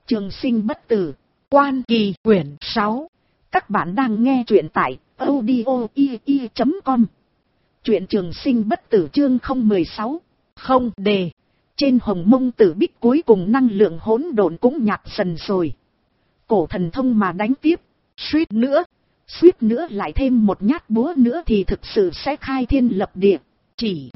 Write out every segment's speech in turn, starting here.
Trường sinh bất tử, Quan Kỳ quyển 6. Các bạn đang nghe truyện tại audio.com. Truyện Trường sinh bất tử chương 016. Không đề. Trên Hồng Mông Tử Bích cuối cùng năng lượng hỗn độn cũng nhạt dần rồi. Cổ thần thông mà đánh tiếp, suýt nữa lại thêm một nhát búa nữa thì thực sự sẽ khai thiên lập địa. Chỉ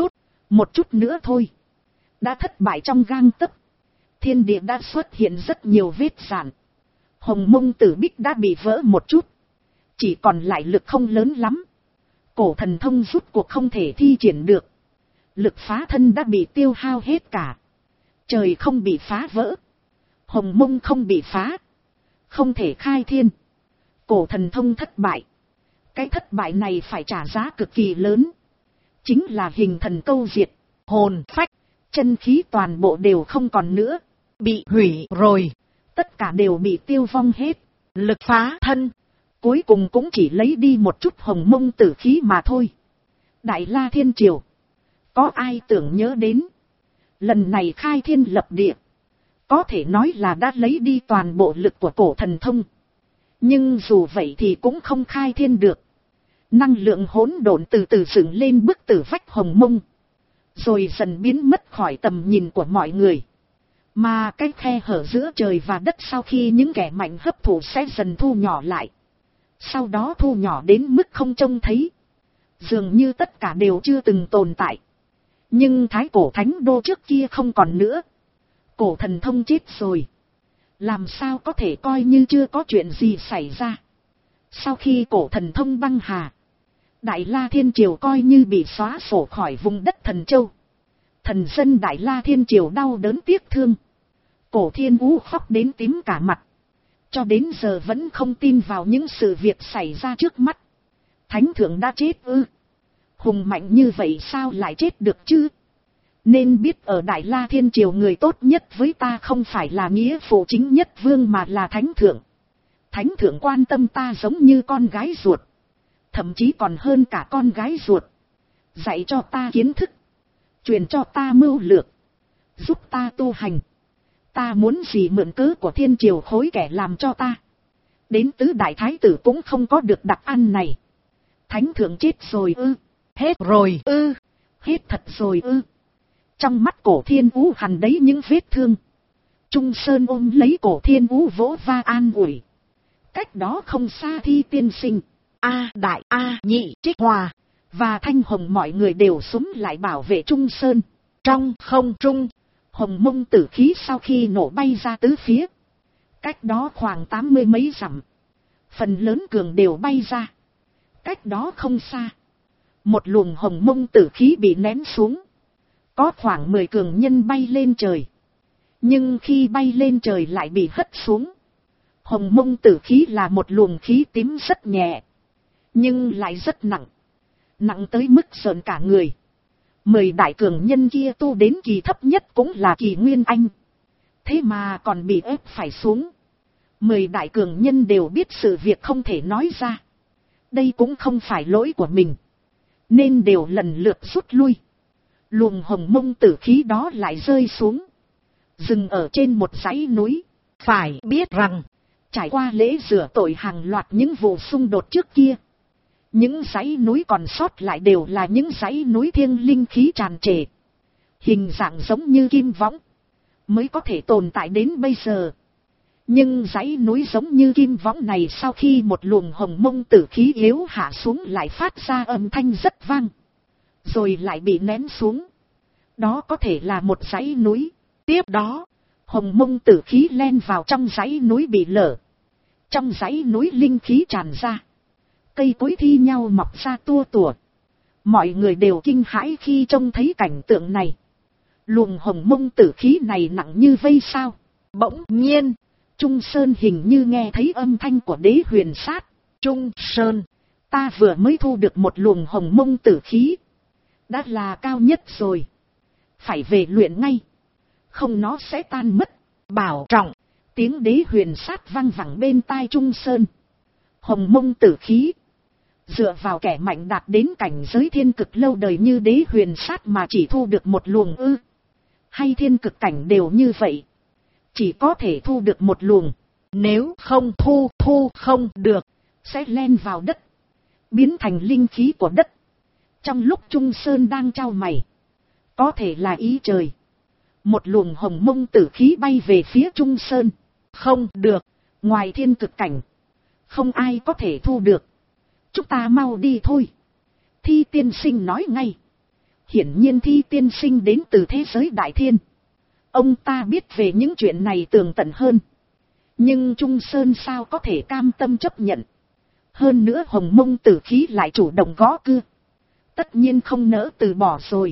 một chút nữa thôi. Đã thất bại trong gang tấc. Thiên địa đã xuất hiện rất nhiều vết rạn. Hồng Mông Tử Bích đã bị vỡ một chút. Chỉ còn lại lực không lớn lắm. Cổ thần thông rút cuộc không thể thi triển được. Lực phá thân đã bị tiêu hao hết cả. Trời không bị phá vỡ. Hồng Mông không bị phá. Không thể khai thiên. Cổ thần thông thất bại. Cái thất bại này phải trả giá cực kỳ lớn. Chính là hình thần câu diệt. Hồn phách, chân khí toàn bộ đều không còn nữa. Bị hủy rồi. Tất cả đều bị tiêu vong hết. Lực phá thân cuối cùng cũng chỉ lấy đi một chút Hồng Mông tử khí mà thôi. Đại La Thiên Triều, có ai tưởng nhớ đến. Lần này khai thiên lập địa, có thể nói là đã lấy đi toàn bộ lực của cổ thần thông. Nhưng dù vậy thì cũng không khai thiên được. Năng lượng hỗn độn từ từ dựng lên bức tử vách Hồng Mông, rồi dần biến mất khỏi tầm nhìn của mọi người. Mà cái khe hở giữa trời và đất sau khi những kẻ mạnh hấp thụ sẽ dần thu nhỏ lại. Sau đó thu nhỏ đến mức không trông thấy. Dường như tất cả đều chưa từng tồn tại. Nhưng Thái Cổ Thánh Đô trước kia không còn nữa. Cổ thần thông chết rồi. Làm sao có thể coi như chưa có chuyện gì xảy ra. Sau khi cổ thần thông băng hà, Đại La Thiên Triều coi như bị xóa sổ khỏi vùng đất Thần Châu. Thần dân Đại La Thiên Triều đau đớn tiếc thương. Cổ Thiên Vũ khóc đến tím cả mặt. Cho đến giờ vẫn không tin vào những sự việc xảy ra trước mắt. Thánh thượng đã chết ư? Hùng mạnh như vậy sao lại chết được chứ? Nên biết ở Đại La Thiên Triều người tốt nhất với ta không phải là nghĩa phụ chính nhất vương mà là Thánh thượng. Thánh thượng quan tâm ta giống như con gái ruột. Thậm chí còn hơn cả con gái ruột. Dạy cho ta kiến thức. Truyền cho ta mưu lược. Giúp ta tu hành. Ta muốn gì mượn cớ của thiên triều khối kẻ làm cho ta. Đến tứ đại thái tử cũng không có được đặc ăn này. Thánh thượng chết rồi ư? Hết rồi ư? Hết thật rồi ư? Trong mắt Cổ Thiên Vũ hằn đấy những vết thương. Trung Sơn ôm lấy Cổ Thiên Vũ vỗ va an ủi. Cách đó không xa Thi tiên sinh, A Đại, A Nhị, Trích Hòa và Thanh Hồng mọi người đều xúm lại bảo vệ Trung Sơn. Trong không trung, Hồng Mông tử khí sau khi nổ bay ra tứ phía. Cách đó khoảng 80 mấy dặm. Phần lớn cường đều bay ra. Cách đó không xa, một luồng Hồng Mông tử khí bị ném xuống. Có khoảng 10 cường nhân bay lên trời. Nhưng khi bay lên trời lại bị hất xuống. Hồng Mông tử khí là một luồng khí tím rất nhẹ. Nhưng lại rất nặng. Nặng tới mức sợn cả người. 10 đại cường nhân kia tu đến kỳ thấp nhất cũng là kỳ Nguyên Anh. Thế mà còn bị ép phải xuống. 10 đại cường nhân đều biết sự việc không thể nói ra. Đây cũng không phải lỗi của mình. Nên đều lần lượt rút lui. Luồng Hồng Mông tử khí đó lại rơi xuống. Dừng ở trên một dãy núi. Phải biết rằng, trải qua lễ rửa tội hàng loạt những vụ xung đột trước kia. Những dãy núi còn sót lại đều là những dãy núi thiêng linh khí tràn trề. Hình dạng giống như kim võng. Mới có thể tồn tại đến bây giờ. Nhưng dãy núi giống như kim võng này sau khi một luồng Hồng Mông tử khí yếu hạ xuống lại phát ra âm thanh rất vang. Rồi lại bị ném xuống. Đó có thể là một dãy núi. Tiếp đó, Hồng Mông tử khí len vào trong dãy núi bị lở. Trong dãy núi linh khí tràn ra. Cây cối thi nhau mọc ra tua tủa. Mọi người đều kinh hãi khi trông thấy cảnh tượng này. Luồng Hồng Mông tử khí này nặng như vây sao. Bỗng nhiên, Trung Sơn hình như nghe thấy âm thanh của Đế Huyền Sát. Trung Sơn, ta vừa mới thu được một luồng Hồng Mông tử khí. Đã là cao nhất rồi. Phải về luyện ngay. Không nó sẽ tan mất. Bảo trọng. Tiếng Đế Huyền Sát vang vẳng bên tai Trung Sơn. Hồng Mông tử khí. Dựa vào kẻ mạnh đạt đến cảnh giới thiên cực lâu đời như Đế Huyền Sát mà chỉ thu được một luồng ư? Hay thiên cực cảnh đều như vậy? chỉ có thể thu được một luồng. Nếu không thu không được, sẽ len vào đất, biến thành linh khí của đất. Trong lúc Trung Sơn đang trao mày, có thể là ý trời, một luồng hồng mông tử khí bay về phía Trung Sơn. Không được, ngoài thiên cực cảnh, không ai có thể thu được. Chúng ta mau đi thôi. Thi tiên sinh nói ngay. Hiển nhiên Thi tiên sinh đến từ thế giới đại thiên. Ông ta biết về những chuyện này tường tận hơn. Nhưng Trung Sơn sao có thể cam tâm chấp nhận. Hơn nữa hồng mông tử khí lại chủ động gõ cưa. Tất nhiên không nỡ từ bỏ rồi.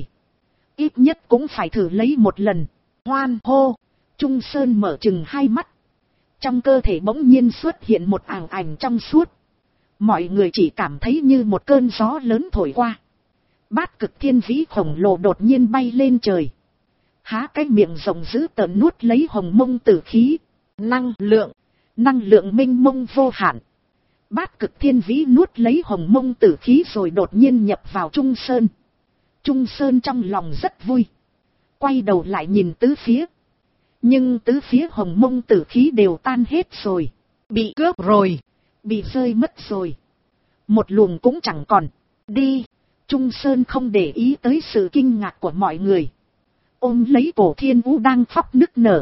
Ít nhất cũng phải thử lấy một lần. Hoan hô. Trung Sơn mở chừng hai mắt. Trong cơ thể bỗng nhiên xuất hiện một ảo ảnh trong suốt. Mọi người chỉ cảm thấy như một cơn gió lớn thổi qua. Bát cực thiên vĩ khổng lồ đột nhiên bay lên trời. Há cái miệng rộng dữ tợn nuốt lấy hồng mông tử khí. Năng lượng minh mông vô hạn. Bát cực thiên vĩ nuốt lấy hồng mông tử khí rồi đột nhiên nhập vào Trung Sơn. Trung Sơn trong lòng rất vui. Quay đầu lại nhìn tứ phía. Nhưng tứ phía hồng mông tử khí đều tan hết rồi. Bị cướp rồi. Bị rơi mất rồi. Một luồng cũng chẳng còn. Đi. Trung Sơn không để ý tới sự kinh ngạc của mọi người. Ôm lấy Cổ Thiên Vũ đang khóc nức nở.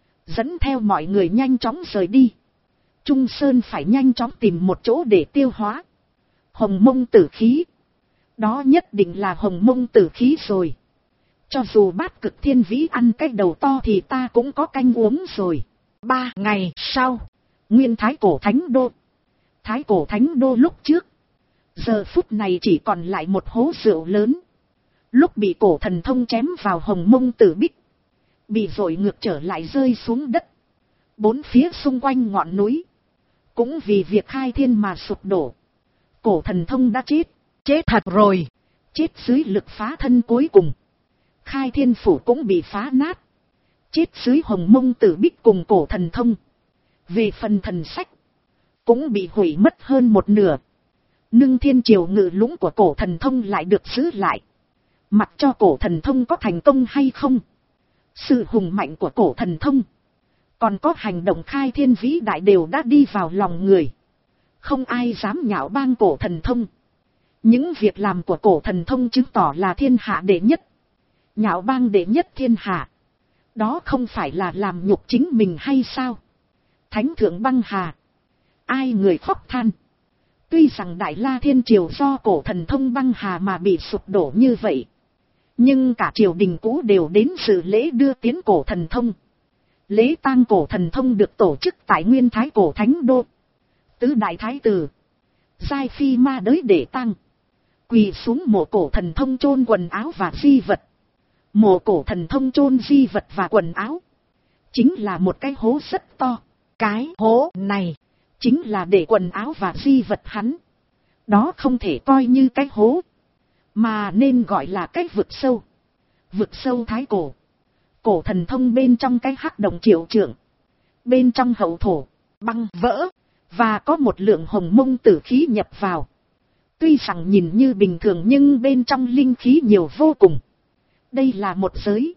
Dẫn theo mọi người nhanh chóng rời đi. Trung Sơn phải nhanh chóng tìm một chỗ để tiêu hóa. Hồng mông tử khí. Đó nhất định là hồng mông tử khí rồi. Cho dù Bát cực thiên vĩ ăn cái đầu to thì ta cũng có canh uống rồi. 3 ngày sau. Nguyên Thái Cổ Thánh Đô. Thái Cổ Thánh Đô lúc trước. Giờ phút này chỉ còn lại một hố rượu lớn. Lúc bị Cổ Thần Thông chém vào hồng mông tử bích. Bị dội ngược trở lại rơi xuống đất. Bốn phía xung quanh ngọn núi. Cũng vì việc khai thiên mà sụp đổ. Cổ Thần Thông đã chết. Chết thật rồi. Chết dưới lực phá thân cuối cùng. Khai thiên phủ cũng bị phá nát. Chết dưới hồng mông tử bích cùng Cổ Thần Thông. Về phần thần sách. Cũng bị hủy mất hơn một nửa. Nưng Thiên Triều Ngự Lũng của Cổ Thần Thông lại được giữ lại. Mặc cho Cổ Thần Thông có thành công hay không. Sự hùng mạnh của Cổ Thần Thông. Còn có hành động khai thiên vĩ đại đều đã đi vào lòng người. Không ai dám nhạo báng Cổ Thần Thông. Những việc làm của Cổ Thần Thông chứng tỏ là thiên hạ đệ nhất. Nhạo báng đệ nhất thiên hạ. Đó không phải là làm nhục chính mình hay sao? Thánh thượng băng hà. Ai người khóc than. Tuy rằng Đại La Thiên Triều do Cổ Thần Thông băng hà mà bị sụp đổ như vậy. Nhưng cả triều đình cũ đều đến dự lễ đưa tiến Cổ Thần Thông. Lễ tang Cổ Thần Thông được tổ chức tại Nguyên Thái Cổ Thánh Đô. Tứ đại thái tử. Giai phi ma đới để tang. Quỳ xuống mộ Cổ Thần Thông chôn quần áo và di vật. Mộ Cổ Thần Thông chôn di vật và quần áo. Chính là một cái hố rất to. Cái hố này. Chính là để quần áo và di vật hắn. Đó không thể coi như cái hố. Mà nên gọi là cái vực sâu. Vực sâu thái cổ. Cổ Thần Thông bên trong cái hắc động triệu trượng. Bên trong hậu thổ, băng vỡ. Và có một lượng hồng mông tử khí nhập vào. Tuy rằng nhìn như bình thường nhưng bên trong linh khí nhiều vô cùng. Đây là một giới.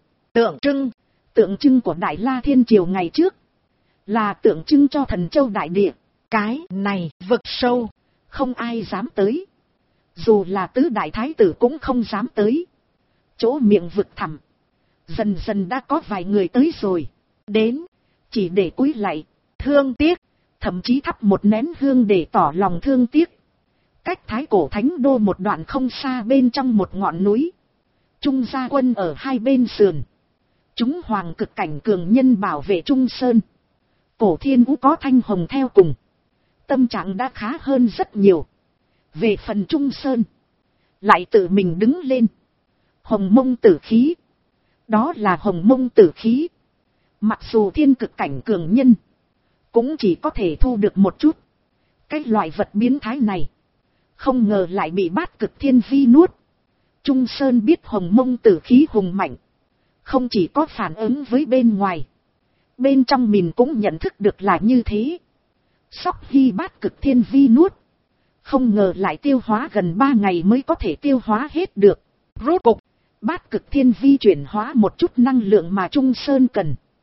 Tượng trưng của Đại La Thiên Triều ngày trước. Là tượng trưng cho Thần Châu Đại Địa. Cái này vực sâu. Không ai dám tới. Dù là tứ đại thái tử cũng không dám tới. Chỗ miệng vực thẳm. Dần dần đã có vài người tới rồi. Đến. Chỉ để cúi lạy. Thương tiếc. Thậm chí thắp một nén hương để tỏ lòng thương tiếc. Cách Thái Cổ Thánh Đô một đoạn không xa bên trong một ngọn núi. Trung gia quân ở hai bên sườn. Chúng hoàng cực cảnh cường nhân bảo vệ Trung Sơn. Cổ Thiên Vũ có Thanh Hồng theo cùng. Tâm trạng đã khá hơn rất nhiều. Về phần Trung Sơn. Lại tự mình đứng lên. Hồng mông tử khí. Đó là hồng mông tử khí. Mặc dù thiên cực cảnh cường nhân. Cũng chỉ có thể thu được một chút. Cái loại vật biến thái này. Không ngờ lại bị Bát cực thiên vi nuốt. Trung Sơn biết hồng mông tử khí hùng mạnh. Không chỉ có phản ứng với bên ngoài. Bên trong mình cũng nhận thức được là như thế. Sóc Hy Bát cực thiên vi nuốt. Không ngờ lại tiêu hóa gần 3 ngày mới có thể tiêu hóa hết được. Rốt cục, Bát cực thiên vi chuyển hóa một chút năng lượng mà Trung Sơn cần.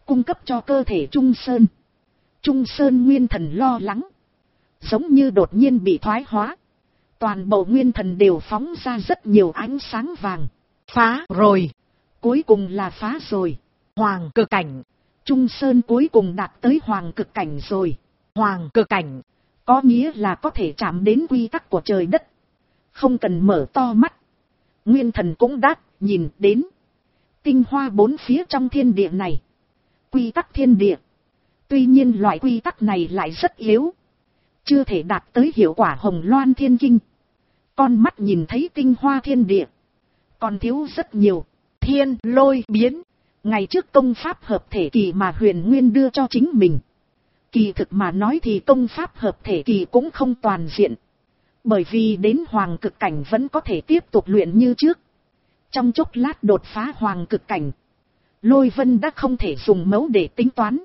cung cấp cho cơ thể Trung Sơn. Trung Sơn nguyên thần lo lắng, giống như đột nhiên bị thoái hóa. Toàn bộ nguyên thần đều phóng ra rất nhiều ánh sáng vàng. Phá rồi. Cuối cùng là phá rồi. Hoàng cực cảnh. Trung Sơn cuối cùng đạt tới hoàng cực cảnh rồi. Hoàng cực cảnh có nghĩa là có thể chạm đến quy tắc của trời đất. Không cần mở to mắt. Nguyên thần cũng đã nhìn đến tinh hoa bốn phía trong thiên địa này. Quy tắc thiên địa. Tuy nhiên loại quy tắc này lại rất yếu. Chưa thể đạt tới hiệu quả Hồng Loan Thiên Kinh. Con mắt nhìn thấy tinh hoa thiên địa. Còn thiếu rất nhiều. Thiên lôi biến. Ngày trước công pháp hợp thể kỳ mà Huyền Nguyên đưa cho chính mình. Kỳ thực mà nói thì công pháp hợp thể kỳ cũng không toàn diện. Bởi vì đến hoàng cực cảnh vẫn có thể tiếp tục luyện như trước. Trong chốc lát đột phá hoàng cực cảnh. Lôi Vân đã không thể dùng mấu để tính toán.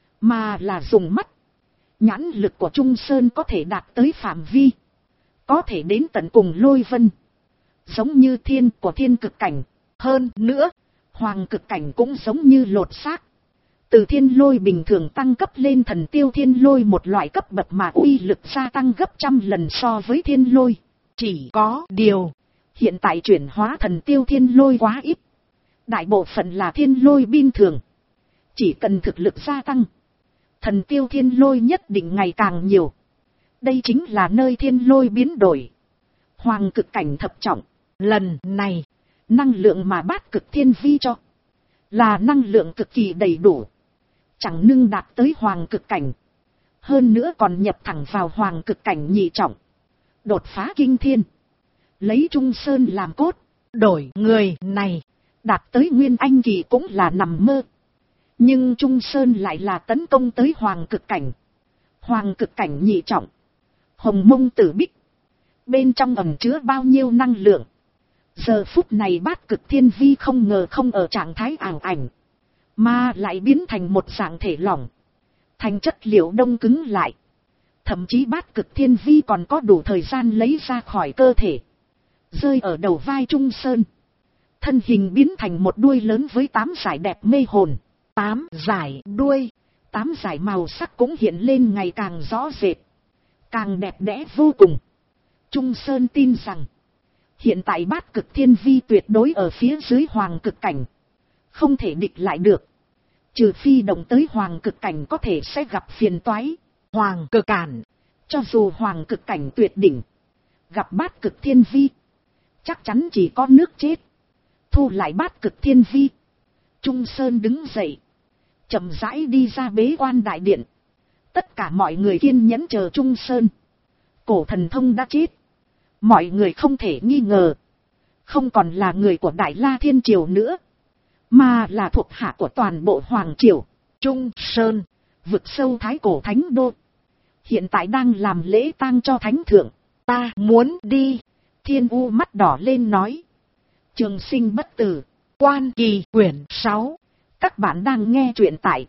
Mà là dùng mắt. Nhãn lực của Trung Sơn có thể đạt tới phạm vi. Có thể đến tận cùng Lôi Vân. Giống như thiên của thiên cực cảnh. Hơn nữa, hoàng cực cảnh cũng giống như lột xác. Từ thiên lôi bình thường tăng cấp lên thần tiêu thiên lôi một loại cấp bậc mà uy lực gia tăng gấp 100 lần so với thiên lôi. Chỉ có điều, hiện tại chuyển hóa thần tiêu thiên lôi quá ít. Đại bộ phận là thiên lôi bình thường. Chỉ cần thực lực gia tăng, thần tiêu thiên lôi nhất định ngày càng nhiều. Đây chính là nơi thiên lôi biến đổi. Hoàng cực cảnh thập trọng, lần này, năng lượng mà Bát Cực Thiên Vi cho là năng lượng cực kỳ đầy đủ. Chẳng nương đạt tới hoàng cực cảnh. Hơn nữa còn nhập thẳng vào hoàng cực cảnh nhị trọng. Đột phá kinh thiên. Lấy Trung Sơn làm cốt. Đổi người này. Đạt tới nguyên anh kỳ cũng là nằm mơ. Nhưng Trung Sơn lại là tấn công tới hoàng cực cảnh. Hoàng cực cảnh nhị trọng. Hồng Mông Tử Bích. Bên trong ẩn chứa bao nhiêu năng lượng. Giờ phút này Bát Cực Thiên Vi không ngờ không ở trạng thái ảo ảnh. Mà lại biến thành một dạng thể lỏng. Thành chất liệu đông cứng lại. Thậm chí Bát Cực Thiên Vi còn có đủ thời gian lấy ra khỏi cơ thể. Rơi ở đầu vai Trung Sơn. Thân hình biến thành một đuôi lớn với 8 dải đẹp mê hồn. 8 dải đuôi. 8 dải màu sắc cũng hiện lên ngày càng rõ rệt. Càng đẹp đẽ vô cùng. Trung Sơn tin rằng. Hiện tại Bát Cực Thiên Vi tuyệt đối ở phía dưới hoàng cực cảnh. Không thể địch lại được. Trừ phi động tới hoàng cực cảnh có thể sẽ gặp phiền toái. Hoàng cực cản. Cho dù hoàng cực cảnh tuyệt đỉnh. Gặp Bát Cực Thiên Vi. Chắc chắn chỉ có nước chết. Thu lại Bát Cực Thiên Vi. Trung Sơn đứng dậy. Chậm rãi đi ra bế quan đại điện. Tất cả mọi người kiên nhẫn chờ Trung Sơn. Cổ thần thông đã chết. Mọi người không thể nghi ngờ. Không còn là người của Đại La Thiên Triều nữa. Mà là thuộc hạ của toàn bộ Hoàng Triều. Trung Sơn. Vực sâu Thái Cổ Thánh Đô. Hiện tại đang làm lễ tang cho Thánh Thượng. Ta muốn đi. Thiên U mắt đỏ lên nói. Trường Sinh Bất Tử. Quan Kỳ quyển 6. Các bạn đang nghe truyện tại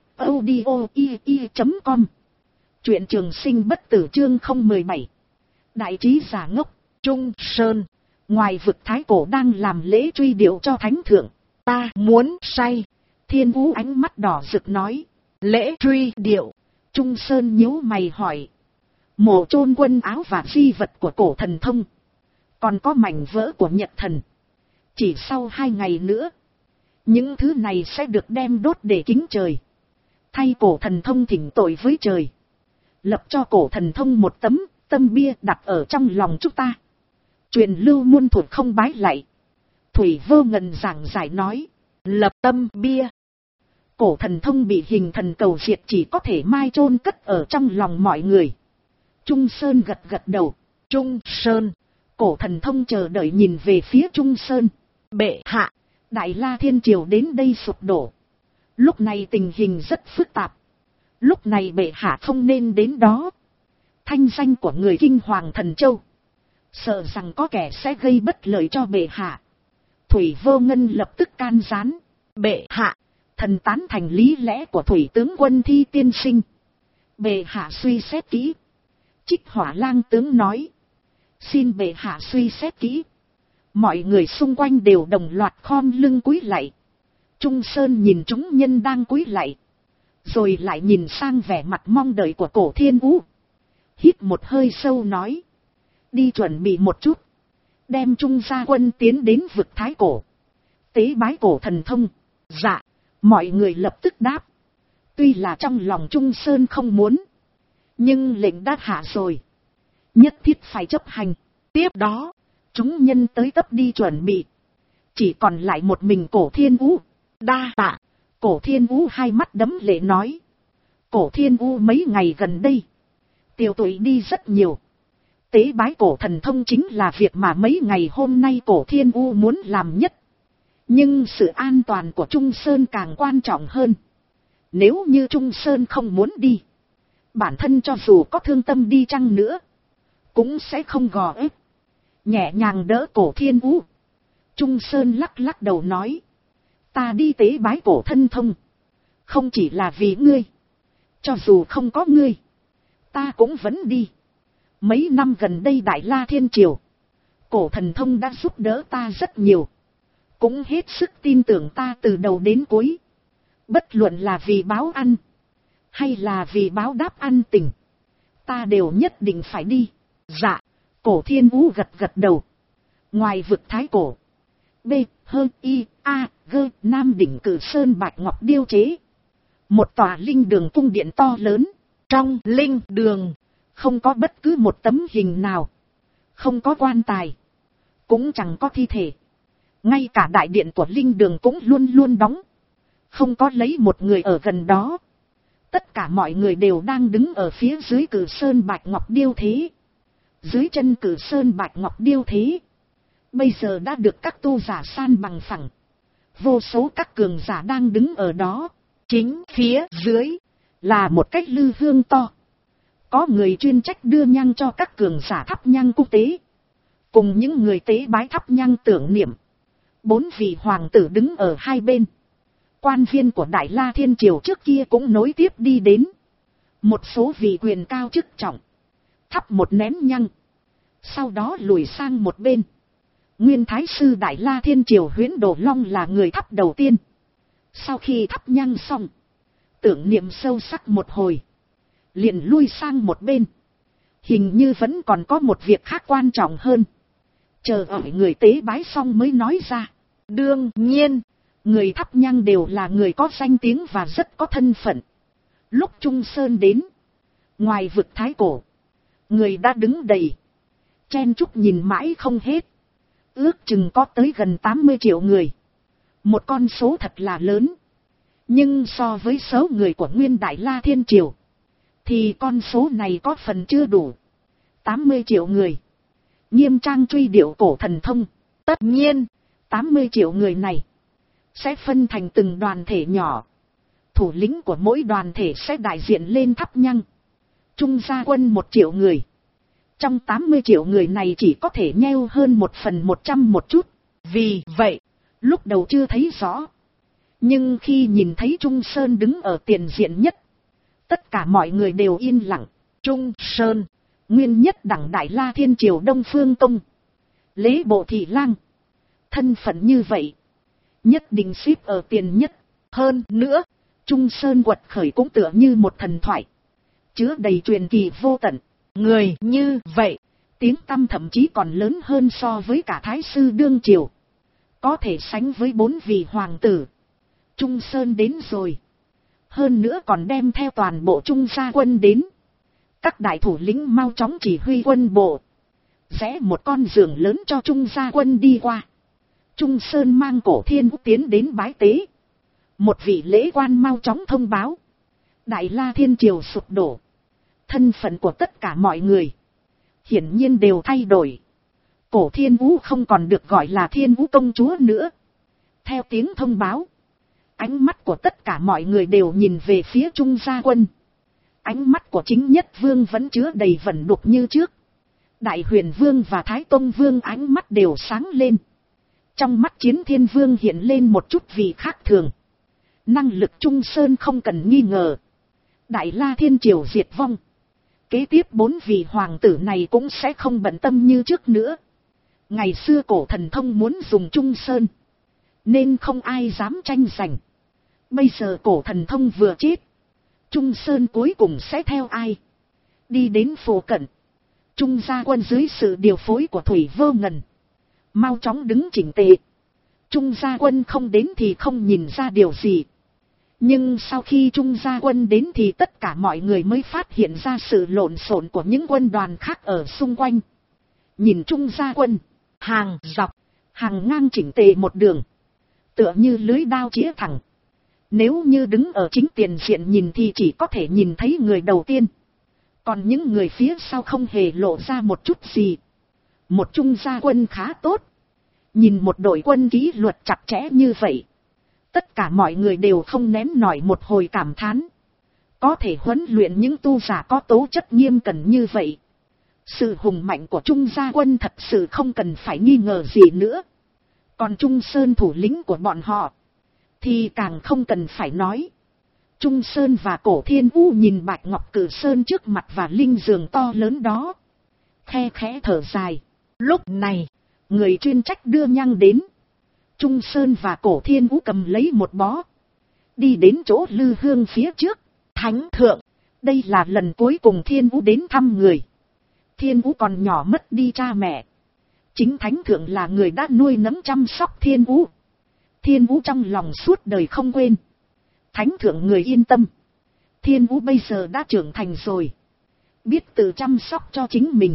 audio.com. Truyện Trường Sinh Bất Tử chương 017. Đại trí giả ngốc. Trung Sơn. Ngoài vực Thái Cổ đang làm lễ truy điệu cho Thánh Thượng. Ta muốn say. Thiên Vũ ánh mắt đỏ rực nói. Lễ truy điệu. Trung Sơn nhíu mày hỏi. Mộ chôn quân áo và di vật của cổ thần thông. Còn có mảnh vỡ của Nhật Thần. Chỉ sau 2 ngày nữa. Những thứ này sẽ được đem đốt để kính trời. Thay cổ thần thông thỉnh tội với trời. Lập cho cổ thần thông một tấm tâm bia đặt ở trong lòng chúng ta. Truyền lưu muôn thuộc không bái lạy. Thủy Vô Ngần giảng giải nói. Lập tâm bia. Cổ thần thông bị hình thần cầu diệt chỉ có thể mai chôn cất ở trong lòng mọi người. Trung Sơn gật gật đầu. Trung Sơn. Cổ thần thông chờ đợi nhìn về phía Trung Sơn. Bệ hạ. Đại La Thiên Triều đến đây sụp đổ. Lúc này tình hình rất phức tạp. Lúc này bệ hạ không nên đến đó. Thanh danh của người kinh Hoàng Thần Châu. Sợ rằng có kẻ sẽ gây bất lợi cho bệ hạ. Thủy Vô Ngân lập tức can gián. Bệ hạ. Thần tán thành lý lẽ của Thủy tướng quân Thi tiên sinh. Bệ hạ suy xét kỹ. Trích Hỏa Lang tướng nói. Xin bệ hạ suy xét kỹ. Mọi người xung quanh đều đồng loạt khom lưng cúi lạy. Trung Sơn nhìn chúng nhân đang cúi lạy. Rồi lại nhìn sang vẻ mặt mong đợi của Cổ Thiên Vũ. Hít một hơi sâu nói. Đi chuẩn bị một chút. Đem Trung gia quân tiến đến vực Thái Cổ. Tế bái cổ thần thông. Dạ. Mọi người lập tức đáp. Tuy là trong lòng Trung Sơn không muốn. Nhưng lệnh đã hạ rồi. Nhất thiết phải chấp hành. Tiếp đó. Chúng nhân tới tấp đi chuẩn bị. Chỉ còn lại một mình Cổ Thiên Vũ. Đa tạ. Cổ Thiên Vũ hai mắt đẫm lệ nói. Cổ Thiên Vũ mấy ngày gần đây. Tiểu tuổi đi rất nhiều. Tế bái cổ thần thông chính là việc mà mấy ngày hôm nay Cổ Thiên Vũ muốn làm nhất. Nhưng sự an toàn của Trung Sơn càng quan trọng hơn. Nếu như Trung Sơn không muốn đi. Bản thân cho dù có thương tâm đi chăng nữa. Cũng sẽ không gò ép. Nhẹ nhàng đỡ Cổ Thiên Vũ. Trung Sơn lắc lắc đầu nói. Ta đi tế bái cổ thân thông. Không chỉ là vì ngươi. Cho dù không có ngươi. Ta cũng vẫn đi. Mấy năm gần đây Đại La Thiên Triều. Cổ thần thông đã giúp đỡ ta rất nhiều. Cũng hết sức tin tưởng ta từ đầu đến cuối. Bất luận là vì báo ăn. Hay là vì báo đáp ăn tình. Ta đều nhất định phải đi. Dạ. Cổ Thiên Vũ gật gật đầu. Ngoài vực Thái Cổ. B, H, I, A, G, Nam đỉnh Cử Sơn Bạch Ngọc điêu chế. Một tòa linh đường cung điện to lớn. Trong linh đường. Không có bất cứ một tấm hình nào. Không có quan tài. Cũng chẳng có thi thể. Ngay cả đại điện của linh đường cũng luôn luôn đóng. Không có lấy một người ở gần đó. Tất cả mọi người đều đang đứng ở phía dưới Cử Sơn Bạch Ngọc điêu thế. Dưới chân Cử Sơn Bạch Ngọc điêu thế. Bây giờ đã được các tu giả san bằng phẳng. Vô số các cường giả đang đứng ở đó. Chính phía dưới là một cách lư hương to. Có người chuyên trách đưa nhang cho các cường giả thắp nhang cung tế. Cùng những người tế bái thắp nhang tưởng niệm. 4 vị hoàng tử đứng ở hai bên. Quan viên của Đại La Thiên Triều trước kia cũng nối tiếp đi đến. Một số vị quyền cao chức trọng. Thắp một nén nhang. Sau đó lùi sang một bên. Nguyên Thái sư Đại La Thiên Triều Huyễn Đồ Long là người thắp đầu tiên. Sau khi thắp nhang xong. Tưởng niệm sâu sắc một hồi. Liền lui sang một bên. Hình như vẫn còn có một việc khác quan trọng hơn. Chờ ở người tế bái xong mới nói ra. Đương nhiên. Người thắp nhang đều là người có danh tiếng và rất có thân phận. Lúc Trung Sơn đến. Ngoài vực Thái Cổ. Người đã đứng đầy. Chen chúc nhìn mãi không hết. Ước chừng có tới gần 80 triệu người. Một con số thật là lớn. Nhưng so với số người của Nguyên Đại La Thiên Triều. Thì con số này có phần chưa đủ. 80 triệu người. Nghiêm trang truy điệu cổ thần thông. Tất nhiên. 80 triệu người này. Sẽ phân thành từng đoàn thể nhỏ. Thủ lĩnh của mỗi đoàn thể sẽ đại diện lên thắp nhang. Trung gia quân 1 triệu người. Trong 80 triệu người này chỉ có thể nheo hơn 1/100 một chút. Vì vậy, lúc đầu chưa thấy rõ. Nhưng khi nhìn thấy Trung Sơn đứng ở tiền diện nhất. Tất cả mọi người đều yên lặng. Trung Sơn, nguyên nhất đẳng Đại La Thiên Triều Đông Phương Tông. Lễ bộ thị lang. Thân phận như vậy. Nhất định xếp ở tiền nhất. Hơn nữa, Trung Sơn quật khởi cũng tựa như một thần thoại. Chứa đầy truyền kỳ vô tận. Người như vậy, tiếng tăm thậm chí còn lớn hơn so với cả Thái sư đương triều. Có thể sánh với 4 vị hoàng tử. Trung Sơn đến rồi. Hơn nữa còn đem theo toàn bộ Trung gia quân đến. Các đại thủ lĩnh mau chóng chỉ huy quân bộ. Rẽ một con giường lớn cho Trung gia quân đi qua. Trung Sơn mang Cổ Thiên Vũ tiến đến bái tế. Một vị lễ quan mau chóng thông báo. Đại La Thiên Triều sụp đổ. Thân phận của tất cả mọi người. Hiển nhiên đều thay đổi. Cổ Thiên Vũ không còn được gọi là Thiên Vũ công chúa nữa. Theo tiếng thông báo. Ánh mắt của tất cả mọi người đều nhìn về phía Trung gia quân. Ánh mắt của chính nhất vương vẫn chứa đầy vẩn đục như trước. Đại Huyền Vương và Thái Tông Vương ánh mắt đều sáng lên. Trong mắt Chiến Thiên Vương hiện lên một chút vì khác thường. Năng lực Trung Sơn không cần nghi ngờ. Đại La Thiên Triều diệt vong. Kế tiếp 4 vị hoàng tử này cũng sẽ không bận tâm như trước nữa. Ngày xưa cổ thần thông muốn dùng Trung Sơn. Nên không ai dám tranh giành. Bây giờ cổ thần thông vừa chết. Trung Sơn cuối cùng sẽ theo ai? Đi đến Phổ Cận. Trung gia quân dưới sự điều phối của Thủy Vô Ngần, mau chóng đứng chỉnh tề. Trung gia quân không đến thì không nhìn ra điều gì. Nhưng sau khi Trung gia quân đến thì tất cả mọi người mới phát hiện ra sự lộn xộn của những quân đoàn khác ở xung quanh. Nhìn Trung gia quân, hàng dọc, hàng ngang chỉnh tề một đường, tựa như lưới đao chĩa thẳng. Nếu như đứng ở chính tiền diện nhìn thì chỉ có thể nhìn thấy người đầu tiên. Còn những người phía sau không hề lộ ra một chút gì. Một Trung gia quân khá tốt. Nhìn một đội quân kỷ luật chặt chẽ như vậy, tất cả mọi người đều không nén nổi một hồi cảm thán. Có thể huấn luyện những tu giả có tố chất nghiêm cẩn như vậy. Sự hùng mạnh của Trung gia quân thật sự không cần phải nghi ngờ gì nữa. Còn Trung Sơn thủ lĩnh của bọn họ thì càng không cần phải nói. Trung Sơn và Cổ Thiên U nhìn Bạch Ngọc Cử Sơn trước mặt và linh giường to lớn đó, khe khẽ thở dài. Lúc này, người chuyên trách đưa nhang đến. Trung Sơn và Cổ Thiên U cầm lấy một bó, đi đến chỗ lư hương phía trước. Thánh thượng, đây là lần cuối cùng Thiên U đến thăm người. Thiên U còn nhỏ mất đi cha mẹ. Chính Thánh thượng là người đã nuôi nấng chăm sóc Thiên U. Thiên U trong lòng suốt đời không quên. Thánh thượng người yên tâm. Thiên U bây giờ đã trưởng thành rồi, biết tự chăm sóc cho chính mình.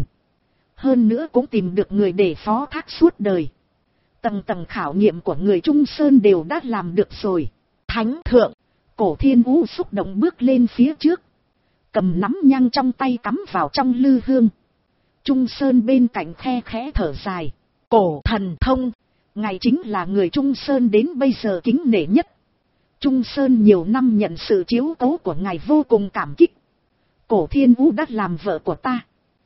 Hơn nữa cũng tìm được người để phó thác suốt đời. Tầng tầng khảo nghiệm của người Trung Sơn đều đã làm được rồi. Thánh thượng, Cổ Thiên U xúc động bước lên phía trước, cầm nắm nhang trong tay cắm vào trong lư hương. Trung Sơn bên cạnh khe khẽ thở dài. Cổ thần thông, ngài chính là người Trung Sơn đến bây giờ kính nể nhất. Trung Sơn nhiều năm nhận sự chiếu cố của ngài vô cùng cảm kích. Cổ Thiên U đã làm vợ của ta,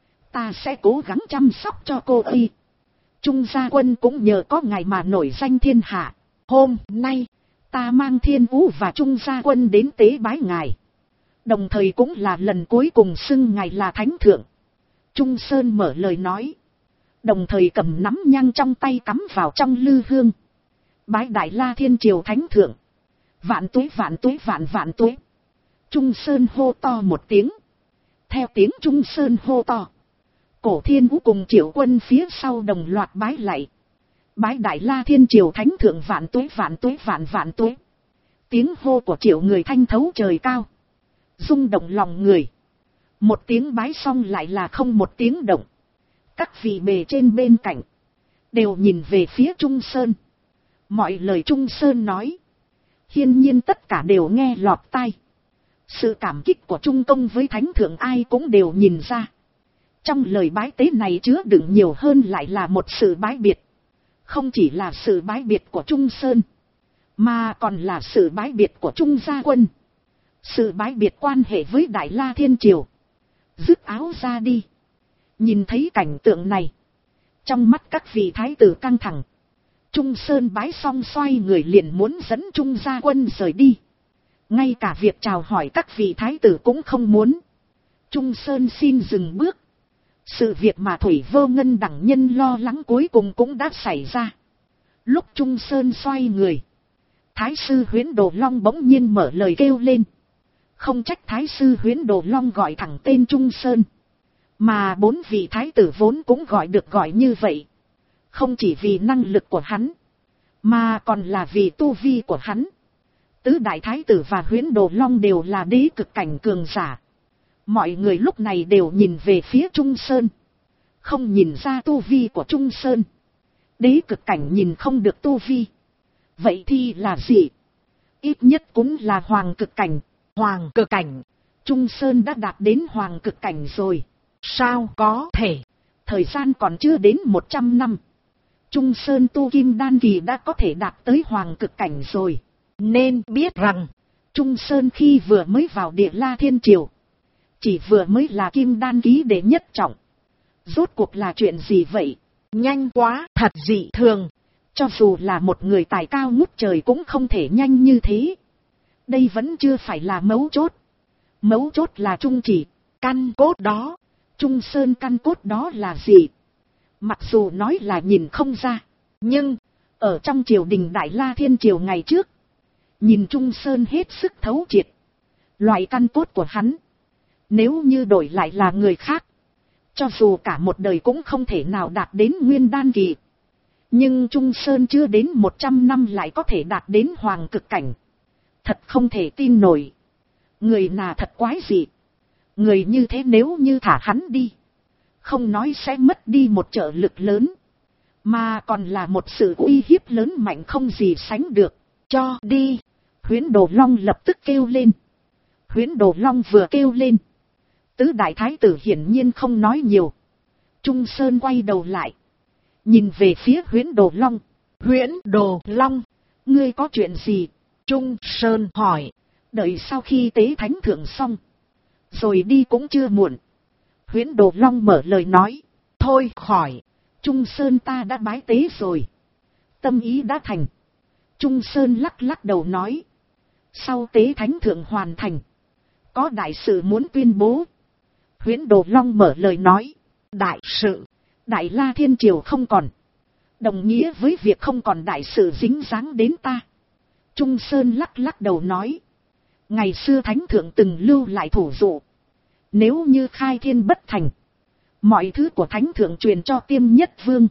ta sẽ cố gắng chăm sóc cho cô ấy. Trung gia quân cũng nhờ có ngài mà nổi danh thiên hạ. Hôm nay, ta mang Thiên U và Trung gia quân đến tế bái ngài. Đồng thời cũng là lần cuối cùng xưng ngài là Thánh thượng. Trung Sơn mở lời nói, đồng thời cầm nắm nhang trong tay cắm vào trong lư hương. Bái Đại La Thiên Triều Thánh thượng. Vạn tuế vạn tuế vạn vạn tuế. Trung Sơn hô to một tiếng. Theo tiếng Trung Sơn hô to, Cổ Thiên U cùng Triệu quân phía sau đồng loạt bái lạy. Bái Đại La Thiên Triều Thánh thượng vạn tuế vạn tuế vạn vạn tuế. Tiếng hô của triệu người thanh thấu trời cao, rung động lòng người. Một tiếng bái xong lại là không một tiếng động. Các vị bề trên bên cạnh đều nhìn về phía Trung Sơn. Mọi lời Trung Sơn nói, hiển nhiên tất cả đều nghe lọt tai. Sự cảm kích của Trung Công với Thánh thượng ai cũng đều nhìn ra. Trong lời bái tế này chứa đựng nhiều hơn lại là một sự bái biệt. Không chỉ là sự bái biệt của Trung Sơn, mà còn là sự bái biệt của Trung gia quân. Sự bái biệt quan hệ với Đại La Thiên Triều. Dứt áo ra đi. Nhìn thấy cảnh tượng này, trong mắt các vị thái tử căng thẳng. Trung Sơn bái xong xoay người liền muốn dẫn Trung gia quân rời đi. Ngay cả việc chào hỏi các vị thái tử cũng không muốn. Trung Sơn xin dừng bước. Sự việc mà Thủy Vô Ngân đẳng nhân lo lắng cuối cùng cũng đã xảy ra. Lúc Trung Sơn xoay người, Thái sư Huyễn Đồ Long bỗng nhiên mở lời kêu lên. Không trách Thái sư Huyễn Đồ Long gọi thẳng tên Trung Sơn, mà bốn vị thái tử vốn cũng gọi được gọi như vậy. Không chỉ vì năng lực của hắn, mà còn là vì tu vi của hắn. Tứ đại thái tử và Huyễn Đồ Long đều là đế cực cảnh cường giả. Mọi người lúc này đều nhìn về phía Trung Sơn, không nhìn ra tu vi của Trung Sơn. Đế cực cảnh nhìn không được tu vi, vậy thì là gì? Ít nhất cũng là hoàng cực cảnh. Hoàng cực cảnh, Trung Sơn đã đạt đến hoàng cực cảnh rồi. Sao có thể? Thời gian còn chưa đến 100 năm. Trung Sơn tu kim đan kỳ đã có thể đạt tới hoàng cực cảnh rồi. Nên biết rằng, Trung Sơn khi vừa mới vào Địa La Thiên Triều, chỉ vừa mới là kim đan ký đệ nhất trọng. Rốt cuộc là chuyện gì vậy? Nhanh quá, thật dị thường. Cho dù là một người tài cao ngút trời cũng không thể nhanh như thế. Đây vẫn chưa phải là mấu chốt. Mấu chốt là Trung chỉ, căn cốt đó. Trung Sơn căn cốt đó là gì? Mặc dù nói là nhìn không ra, nhưng ở trong triều đình Đại La Thiên Triều ngày trước, nhìn Trung Sơn hết sức thấu triệt. Loại căn cốt của hắn, nếu như đổi lại là người khác, cho dù cả một đời cũng không thể nào đạt đến nguyên đan kỳ. Nhưng Trung Sơn chưa đến 100 năm lại có thể đạt đến hoàng cực cảnh. Thật không thể tin nổi. Người nào thật quái dị. Người như thế nếu như thả hắn đi, không nói sẽ mất đi một trợ lực lớn, mà còn là một sự uy hiếp lớn mạnh không gì sánh được. Cho đi. Huyễn Đồ Long lập tức kêu lên. Huyễn Đồ Long vừa kêu lên, tứ đại thái tử hiển nhiên không nói nhiều. Trung Sơn quay đầu lại, nhìn về phía Huyễn Đồ Long. Huyễn Đồ Long, ngươi có chuyện gì? Trung Sơn hỏi. Đợi sau khi tế thánh thượng xong, rồi đi cũng chưa muộn. Huyễn Đồ Long mở lời nói. Thôi khỏi, Trung Sơn ta đã bái tế rồi. Tâm ý đã thành. Trung Sơn lắc lắc đầu nói. Sau tế thánh thượng hoàn thành, có đại sự muốn tuyên bố. Huyễn Đồ Long mở lời nói. Đại sự? Đại La Thiên Triều không còn, đồng nghĩa với việc không còn đại sự dính dáng đến ta. Trung Sơn lắc lắc đầu nói. Ngày xưa thánh thượng từng lưu lại thủ dụ, nếu như khai thiên bất thành, mọi thứ của thánh thượng truyền cho Tiêm Nhất Vương,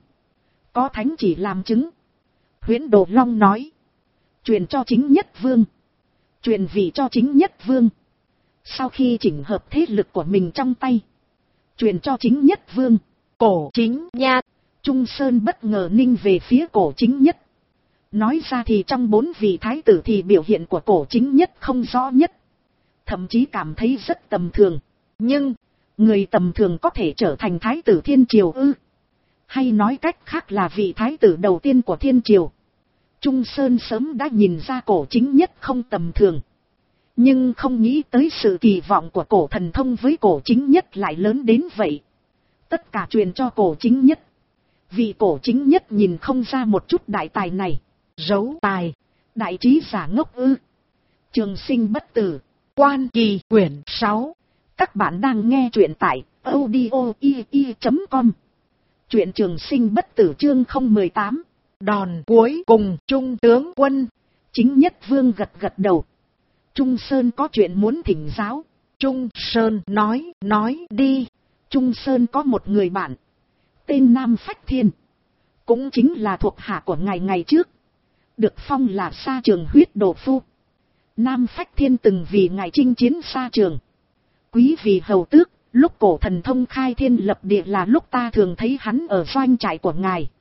có thánh chỉ làm chứng. Huyễn Đồ Long nói. Truyền cho Chính Nhất Vương, truyền vị cho Chính Nhất Vương. Sau khi chỉnh hợp thế lực của mình trong tay, truyền cho Chính Nhất Vương. Cổ Chính Nha. Trung Sơn bất ngờ ninh về phía Cổ Chính Nhất. Nói ra thì trong 4 vị thái tử thì biểu hiện của Cổ Chính Nhất không rõ nhất, thậm chí cảm thấy rất tầm thường. Nhưng người tầm thường có thể trở thành thái tử thiên triều ư? Hay nói cách khác là vị thái tử đầu tiên của thiên triều? Trung Sơn sớm đã nhìn ra Cổ Chính Nhất không tầm thường, nhưng không nghĩ tới sự kỳ vọng của Cổ Thần Thông với Cổ Chính Nhất lại lớn đến vậy. Tất cả truyền cho Cổ Chính Nhất. Vì Cổ Chính Nhất nhìn không ra một chút đại tài này. Giấu tài, đại trí giả ngốc ư? Trường Sinh Bất Tử, Quan Kỳ quyển 6. Các bạn đang nghe truyện tại audio.com. Truyện Trường Sinh Bất Tử chương 018. Đòn cuối cùng. Trung tướng quân. Chính Nhất Vương gật gật đầu. Trung Sơn có chuyện muốn thỉnh giáo. Trung Sơn nói đi. Trung Sơn có một người bạn, tên Nam Phách Thiên, cũng chính là thuộc hạ của ngài ngày trước, được phong là Sa Trường huyết đồ phu. Nam Phách Thiên từng vì ngài chinh chiến Sa Trường, quý vì hầu tước. Lúc Cổ Thần Thông khai thiên lập địa là lúc ta thường thấy hắn ở doanh trại của ngài.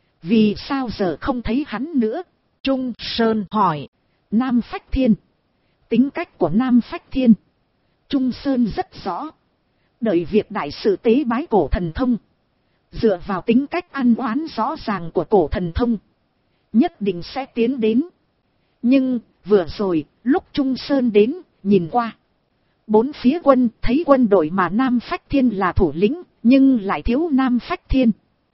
Vì sao giờ không thấy hắn nữa? Trung Sơn hỏi. Nam Phách Thiên. Tính cách của Nam Phách Thiên, Trung Sơn rất rõ. Đợi việc đại sự tế bái Cổ Thần Thông, dựa vào tính cách ăn oán rõ ràng của Cổ Thần Thông, nhất định sẽ tiến đến. Nhưng vừa rồi lúc Trung Sơn đến, nhìn qua 4 phía quân, thấy quân đội mà Nam Phách Thiên là thủ lĩnh, nhưng lại thiếu Nam Phách Thiên.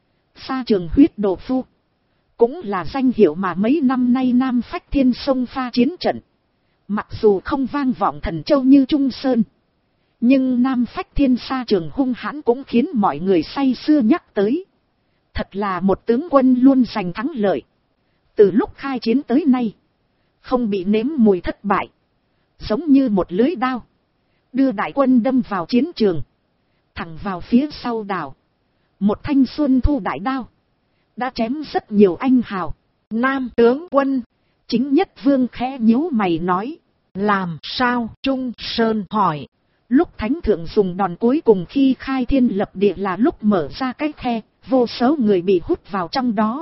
Sa Trường huyết đồ phu cũng là danh hiệu mà mấy năm nay Nam Phách Thiên xông pha chiến trận. Mặc dù không vang vọng thần châu như Trung Sơn, nhưng Nam Phách Thiên Sa Trường hung hãn cũng khiến mọi người say sưa nhắc tới. Thật là một tướng quân luôn giành thắng lợi. Từ lúc khai chiến tới nay, không bị nếm mùi thất bại. Giống như một lưới đao, đưa đại quân đâm vào chiến trường, thẳng vào phía sau đảo. Một thanh xuân thu đại đao, đã chém rất nhiều anh hào. Nam tướng quân. Chính Nhất Vương khẽ nhíu mày nói. Làm sao? Trung Sơn hỏi. Lúc thánh thượng dùng đòn cuối cùng khi khai thiên lập địa là lúc mở ra cái khe, vô số người bị hút vào trong đó.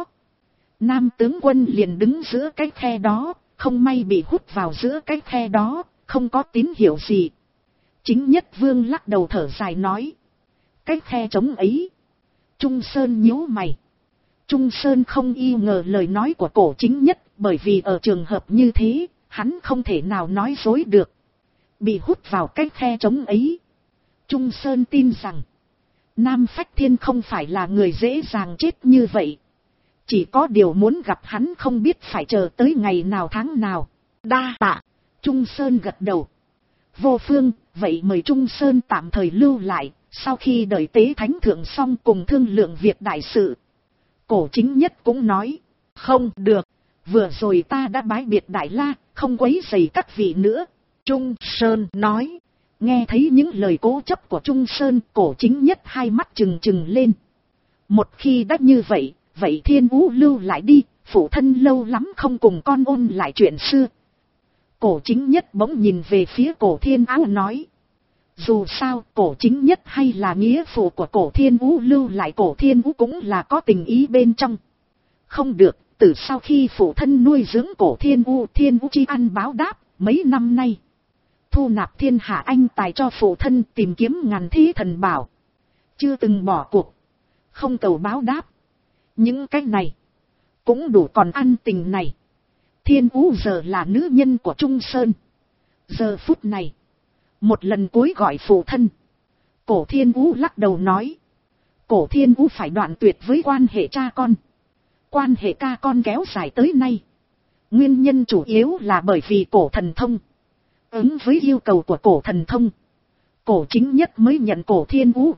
Nam tướng quân liền đứng giữa cái khe đó, không may bị hút vào giữa cái khe đó, không có tín hiệu gì. Chính Nhất Vương lắc đầu thở dài nói. Cái khe trống ấy. Trung Sơn nhíu mày. Trung Sơn không nghi ngờ lời nói của Cổ Chính Nhất, bởi vì ở trường hợp như thế, hắn không thể nào nói dối được. Bị hút vào cái khe trống ấy. Trung Sơn tin rằng Nam Phách Thiên không phải là người dễ dàng chết như vậy. Chỉ có điều muốn gặp hắn không biết phải chờ tới ngày nào tháng nào. Đa tạ. Trung Sơn gật đầu. Vô Phương, vậy mời Trung Sơn tạm thời lưu lại, sau khi đợi tế thánh thượng xong cùng thương lượng việc đại sự. Cổ Chính Nhất cũng nói. Không được, vừa rồi ta đã bái biệt Đại La, không quấy rầy các vị nữa. Trung Sơn nói. Nghe thấy những lời cố chấp của Trung Sơn, Cổ Chính Nhất hai mắt trừng trừng lên. Một khi đã như vậy, vậy Thiên Vũ lưu lại đi, phụ thân lâu lắm không cùng con ôn lại chuyện xưa. Cổ Chính Nhất bỗng nhìn về phía Cổ Thiên Áo nói. Dù sao, Cổ Chính Nhất hay là nghĩa phụ của Cổ Thiên Vũ lưu lại Cổ Thiên Vũ cũng là có tình ý bên trong. Không được, từ sau khi phụ thân nuôi dưỡng Cổ Thiên Vũ tri ăn báo đáp, mấy năm nay. Thu nạp thiên hạ anh tài cho phụ thân tìm kiếm ngàn thế thần bảo. Chưa từng bỏ cuộc, không cầu báo đáp. Những cái này, cũng đủ còn ăn tình này. Thiên Vũ giờ là nữ nhân của Trung Sơn. Giờ phút này, một lần cuối gọi phụ thân. Cổ Thiên Vũ lắc đầu nói. Cổ Thiên Vũ phải đoạn tuyệt với quan hệ cha con. Quan hệ ca con kéo dài tới nay. Nguyên nhân chủ yếu là bởi vì Cổ Thần Thông. Ứng với yêu cầu của Cổ Thần Thông, Cổ Chính Nhất mới nhận Cổ Thiên Vũ.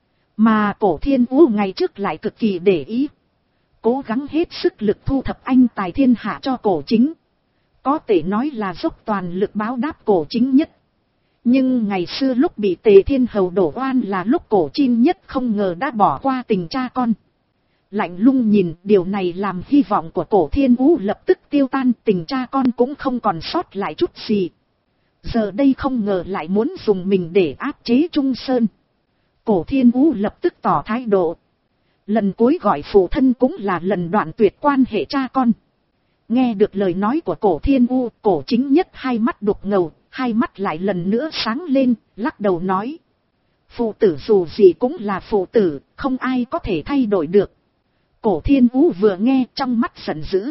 Mà Cổ Thiên Vũ ngày trước lại cực kỳ để ý. Cố gắng hết sức lực thu thập anh tài thiên hạ cho Cổ Chính. Có thể nói là dốc toàn lực báo đáp Cổ Chính Nhất. Nhưng ngày xưa lúc bị Tề Thiên Hầu đổ oan là lúc Cổ Chính Nhất không ngờ đã bỏ qua tình cha con. Lạnh lùng nhìn, điều này làm hy vọng của Cổ Thiên Vũ lập tức tiêu tan, tình cha con cũng không còn sót lại chút gì. Giờ đây không ngờ lại muốn dùng mình để áp chế Trung Sơn. Cổ Thiên Vũ lập tức tỏ thái độ. Lần cuối gọi phụ thân cũng là lần đoạn tuyệt quan hệ cha con. Nghe được lời nói của Cổ Thiên Vũ, Cổ Chính Nhất hai mắt đục ngầu, hai mắt lại lần nữa sáng lên, lắc đầu nói. Phụ tử dù gì cũng là phụ tử, không ai có thể thay đổi được. Cổ Thiên Vũ vừa nghe trong mắt giận dữ.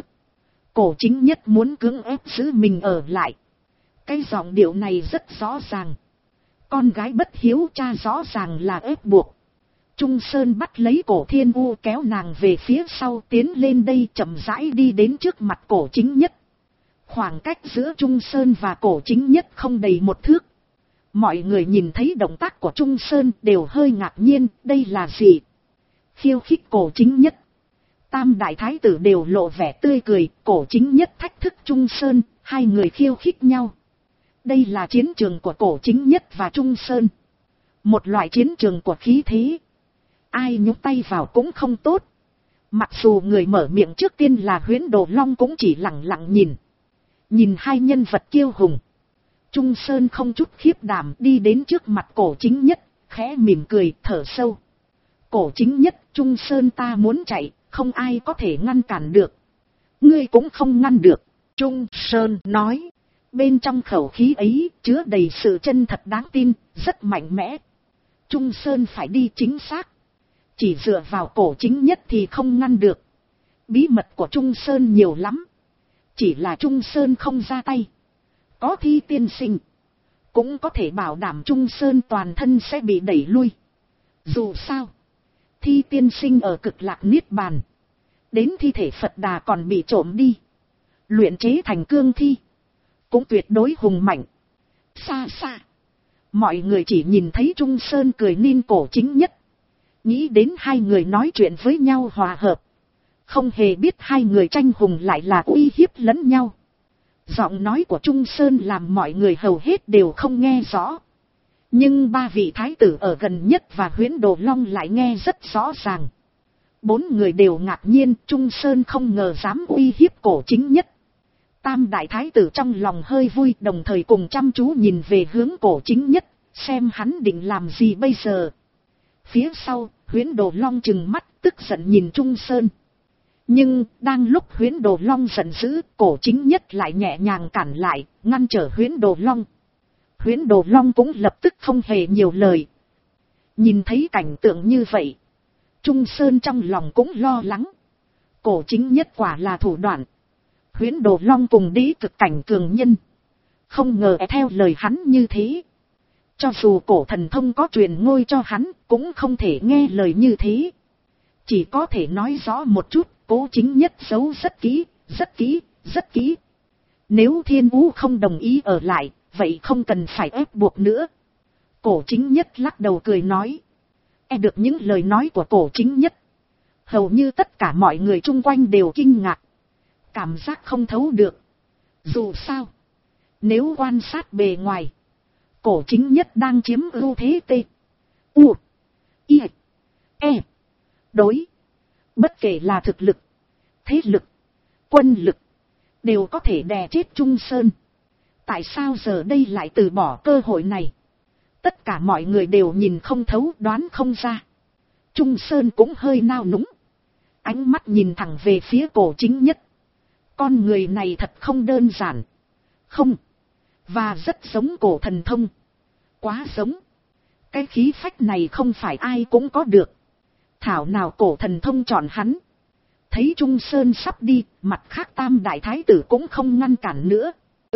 Cổ Chính Nhất muốn cưỡng ép giữ mình ở lại. Cái giọng điệu này rất rõ ràng. Con gái bất hiếu cha rõ ràng là ép buộc. Trung Sơn bắt lấy Cổ Thiên Vũ kéo nàng về phía sau tiến lên đây chậm rãi đi đến trước mặt Cổ Chính Nhất. Khoảng cách giữa Trung Sơn và Cổ Chính Nhất không đầy một thước. Mọi người nhìn thấy động tác của Trung Sơn đều hơi ngạc nhiên, đây là gì? Khiêu khích Cổ Chính Nhất. Tam đại thái tử đều lộ vẻ tươi cười, Cổ Chính Nhất thách thức Trung Sơn, hai người khiêu khích nhau. Đây là chiến trường của Cổ Chính Nhất và Trung Sơn. Một loại chiến trường của khí thế. Ai nhúng tay vào cũng không tốt. Mặc dù người mở miệng trước tiên là Huyễn Đồ Long cũng chỉ lặng lặng nhìn. Nhìn hai nhân vật kiêu hùng. Trung Sơn không chút khiếp đảm đi đến trước mặt Cổ Chính Nhất, khẽ mỉm cười thở sâu. Cổ Chính Nhất, Trung Sơn ta muốn chạy, không ai có thể ngăn cản được. Ngươi cũng không ngăn được. Trung Sơn nói. Bên trong khẩu khí ấy chứa đầy sự chân thật đáng tin, rất mạnh mẽ. Trung Sơn phải đi chính xác. Chỉ dựa vào Cổ Chính Nhất thì không ngăn được. Bí mật của Trung Sơn nhiều lắm. Chỉ là Trung Sơn không ra tay. Có Thi tiên sinh. Cũng có thể bảo đảm Trung Sơn toàn thân sẽ bị đẩy lui. Dù sao. Thi tiên sinh ở Cực Lạc Niết Bàn. Đến thi thể Phật Đà còn bị trộm đi. Luyện chế thành cương thi. Cũng tuyệt đối hùng mạnh. Xa xa. Mọi người chỉ nhìn thấy Trung Sơn cười ninh Cổ Chính Nhất. Nghĩ đến hai người nói chuyện với nhau hòa hợp. Không hề biết hai người tranh hùng lại là uy hiếp lẫn nhau. Giọng nói của Trung Sơn làm mọi người hầu hết đều không nghe rõ. Nhưng ba vị thái tử ở gần nhất và Huyễn Đồ Long lại nghe rất rõ ràng. Bốn người đều ngạc nhiên Trung Sơn không ngờ dám uy hiếp Cổ Chính Nhất. Tam đại thái tử trong lòng hơi vui đồng thời cùng chăm chú nhìn về hướng Cổ Chính Nhất, xem hắn định làm gì bây giờ. Phía sau, Huyễn Đồ Long trừng mắt tức giận nhìn Trung Sơn. Nhưng, đang lúc Huyễn Đồ Long giận dữ, Cổ Chính Nhất lại nhẹ nhàng cản lại, ngăn trở Huyễn Đồ Long. Huyễn Đồ Long cũng lập tức không hề nhiều lời. Nhìn thấy cảnh tượng như vậy, Trung Sơn trong lòng cũng lo lắng. Cổ Chính Nhất quả là thủ đoạn. Huyễn Đồ Long cùng đế cực cảnh cường nhân. Không ngờ theo lời hắn như thế. Cho dù Cổ Thần Thông có truyền ngôi cho hắn, cũng không thể nghe lời như thế. Chỉ có thể nói rõ một chút, Cổ Chính Nhất giấu rất kỹ, rất kỹ, rất kỹ. Nếu Thiên Vũ không đồng ý ở lại, vậy không cần phải ép buộc nữa. Cổ Chính Nhất lắc đầu cười nói. Được những lời nói của Cổ Chính Nhất. Hầu như tất cả mọi người chung quanh đều kinh ngạc. Cảm giác không thấu được. Dù sao, Nếu quan sát bề ngoài, cổ chính nhất đang chiếm ưu thế t. U. I. E. Đối. Bất kể là thực lực, thế lực, quân lực, đều có thể đè chết Trung Sơn. Tại sao giờ đây lại từ bỏ cơ hội này? Tất cả mọi người đều nhìn không thấu, đoán không ra. Trung Sơn cũng hơi nao núng. Ánh mắt nhìn thẳng về phía cổ chính nhất. Con người này thật không đơn giản. Không. Và rất giống cổ thần thông. Quá giống. Cái khí phách này không phải ai cũng có được. Thảo nào cổ thần thông chọn hắn. Thấy Trung Sơn sắp đi, mặt khác tam đại thái tử cũng không ngăn cản nữa.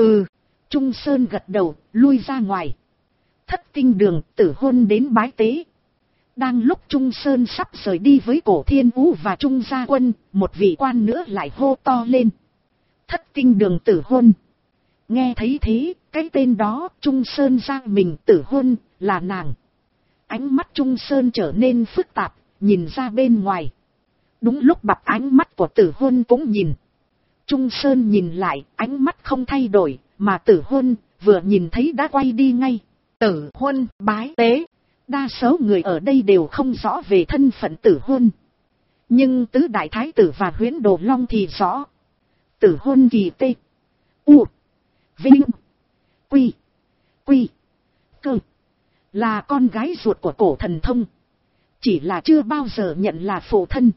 Trung Sơn gật đầu, lui ra ngoài. Thất tinh đường, Tử Hôn đến bái tế. Đang lúc Trung Sơn sắp rời đi với cổ Thiên Vũ và Trung Gia Quân, một vị quan nữa lại hô to lên. Thất tinh đường Tử Hôn. Nghe thấy thế, cái tên đó, Trung Sơn giang mình, Tử Hôn, là nàng. Ánh mắt Trung Sơn trở nên phức tạp, nhìn ra bên ngoài. Đúng lúc bập ánh mắt của Tử Hôn cũng nhìn. Trung Sơn nhìn lại, ánh mắt không thay đổi, mà Tử Hôn vừa nhìn thấy đã quay đi ngay. Tử Hôn bái tế. Đa số người ở đây đều không rõ về thân phận Tử Hôn. Nhưng tứ đại thái tử và Huyễn Đồ Long thì rõ. Tử Hôn kỳ tê. U. Vinh. Quy. Quy. Cơ. Là con gái ruột của cổ thần thông. Chỉ là chưa bao giờ nhận là phụ thân.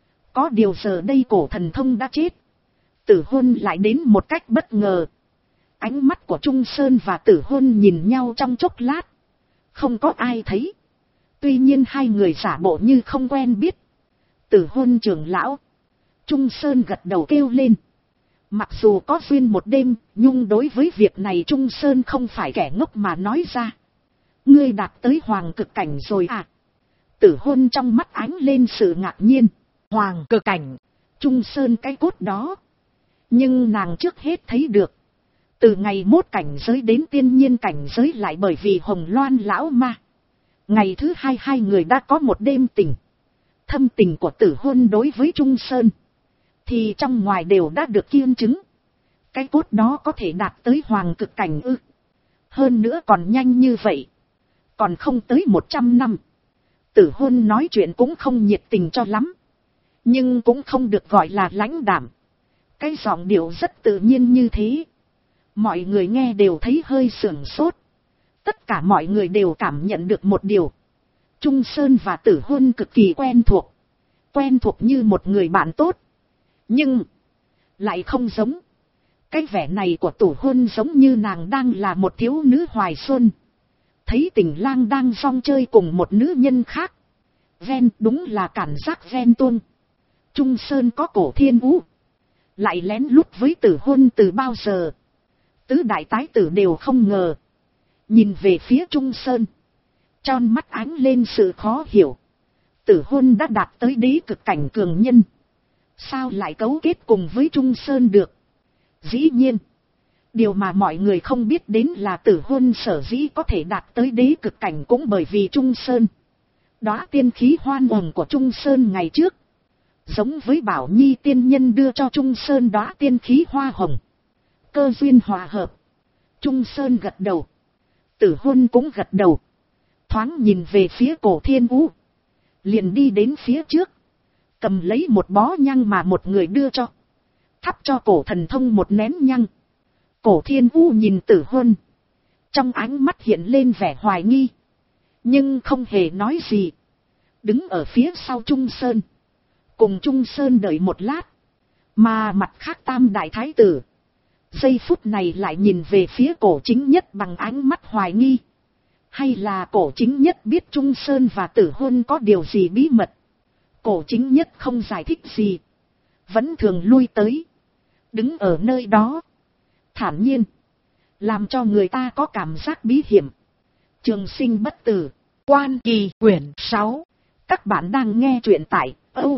Có điều giờ đây cổ thần thông đã chết. Tử Hôn lại đến một cách bất ngờ. Ánh mắt của Trung Sơn và Tử Hôn nhìn nhau trong chốc lát. Không có ai thấy. Tuy nhiên hai người giả bộ như không quen biết. Tử Hôn trưởng lão. Trung Sơn gật đầu kêu lên. Mặc dù có duyên một đêm, nhưng đối với việc này Trung Sơn không phải kẻ ngốc mà nói ra. Ngươi đạt tới hoàng cực cảnh rồi à? Tử Hôn trong mắt ánh lên sự ngạc nhiên. Hoàng cực cảnh. Trung Sơn cái cốt đó. Nhưng nàng trước hết thấy được. Từ ngày mốt cảnh giới đến tiên nhiên cảnh giới lại bởi vì Hồng Loan lão ma. Ngày thứ hai người đã có một đêm tình. Thâm tình của Tử Hôn đối với Trung Sơn. Thì trong ngoài đều đã được kiêng chứng. Cái cốt đó có thể đạt tới hoàng cực cảnh ư? Hơn nữa còn nhanh như vậy. Còn không tới 100 năm. Tử Hôn nói chuyện cũng không nhiệt tình cho lắm. Nhưng cũng không được gọi là lãnh đạm. Cái giọng điệu rất tự nhiên như thế. Mọi người nghe đều thấy hơi sửng sốt. Tất cả mọi người đều cảm nhận được một điều. Trung Sơn và Tử Hôn cực kỳ quen thuộc. Quen thuộc như một người bạn tốt. Nhưng lại không giống. Cái vẻ này của Tử Hôn giống như nàng đang là một thiếu nữ hoài xuân. Thấy tình lang đang song chơi cùng một nữ nhân khác. Ven đúng là cảm giác ven tuông. Trung Sơn có cổ Thiên Vũ. Lại lén lút với Tử Hôn từ bao giờ. Tứ đại tái tử đều không ngờ. Nhìn về phía Trung Sơn. Tròn mắt ánh lên sự khó hiểu. Tử Hôn đã đạt tới đế cực cảnh cường nhân. Sao lại cấu kết cùng với Trung Sơn được? Dĩ nhiên. Điều mà mọi người không biết đến là Tử Hôn sở dĩ có thể đạt tới đế cực cảnh cũng bởi vì Trung Sơn. Đóa tiên khí hoan hồng của Trung Sơn ngày trước. Giống với Bảo Nhi tiên nhân đưa cho Trung Sơn đóa tiên khí hoa hồng. Cơ duyên hòa hợp. Trung Sơn gật đầu. Tử Hôn cũng gật đầu. Thoáng nhìn về phía cổ Thiên Vũ. Liền đi đến phía trước. Cầm lấy một bó nhang mà một người đưa cho. Thắp cho cổ thần thông một nén nhang. Cổ Thiên Vũ nhìn Tử Hôn. Trong ánh mắt hiện lên vẻ hoài nghi. Nhưng không hề nói gì. Đứng ở phía sau Trung Sơn. Cùng Trung Sơn đợi một lát. Mà mặt khác tam đại thái tử. Giây phút này lại nhìn về phía cổ chính nhất bằng ánh mắt hoài nghi. Hay là cổ chính nhất biết Trung Sơn và Tử Hôn có điều gì bí mật. Cổ chính nhất không giải thích gì. Vẫn thường lui tới. Đứng ở nơi đó. Thản nhiên. Làm cho người ta có cảm giác bí hiểm. Trường sinh bất tử. Quan Kỳ quyển 6. Các bạn đang nghe truyện tại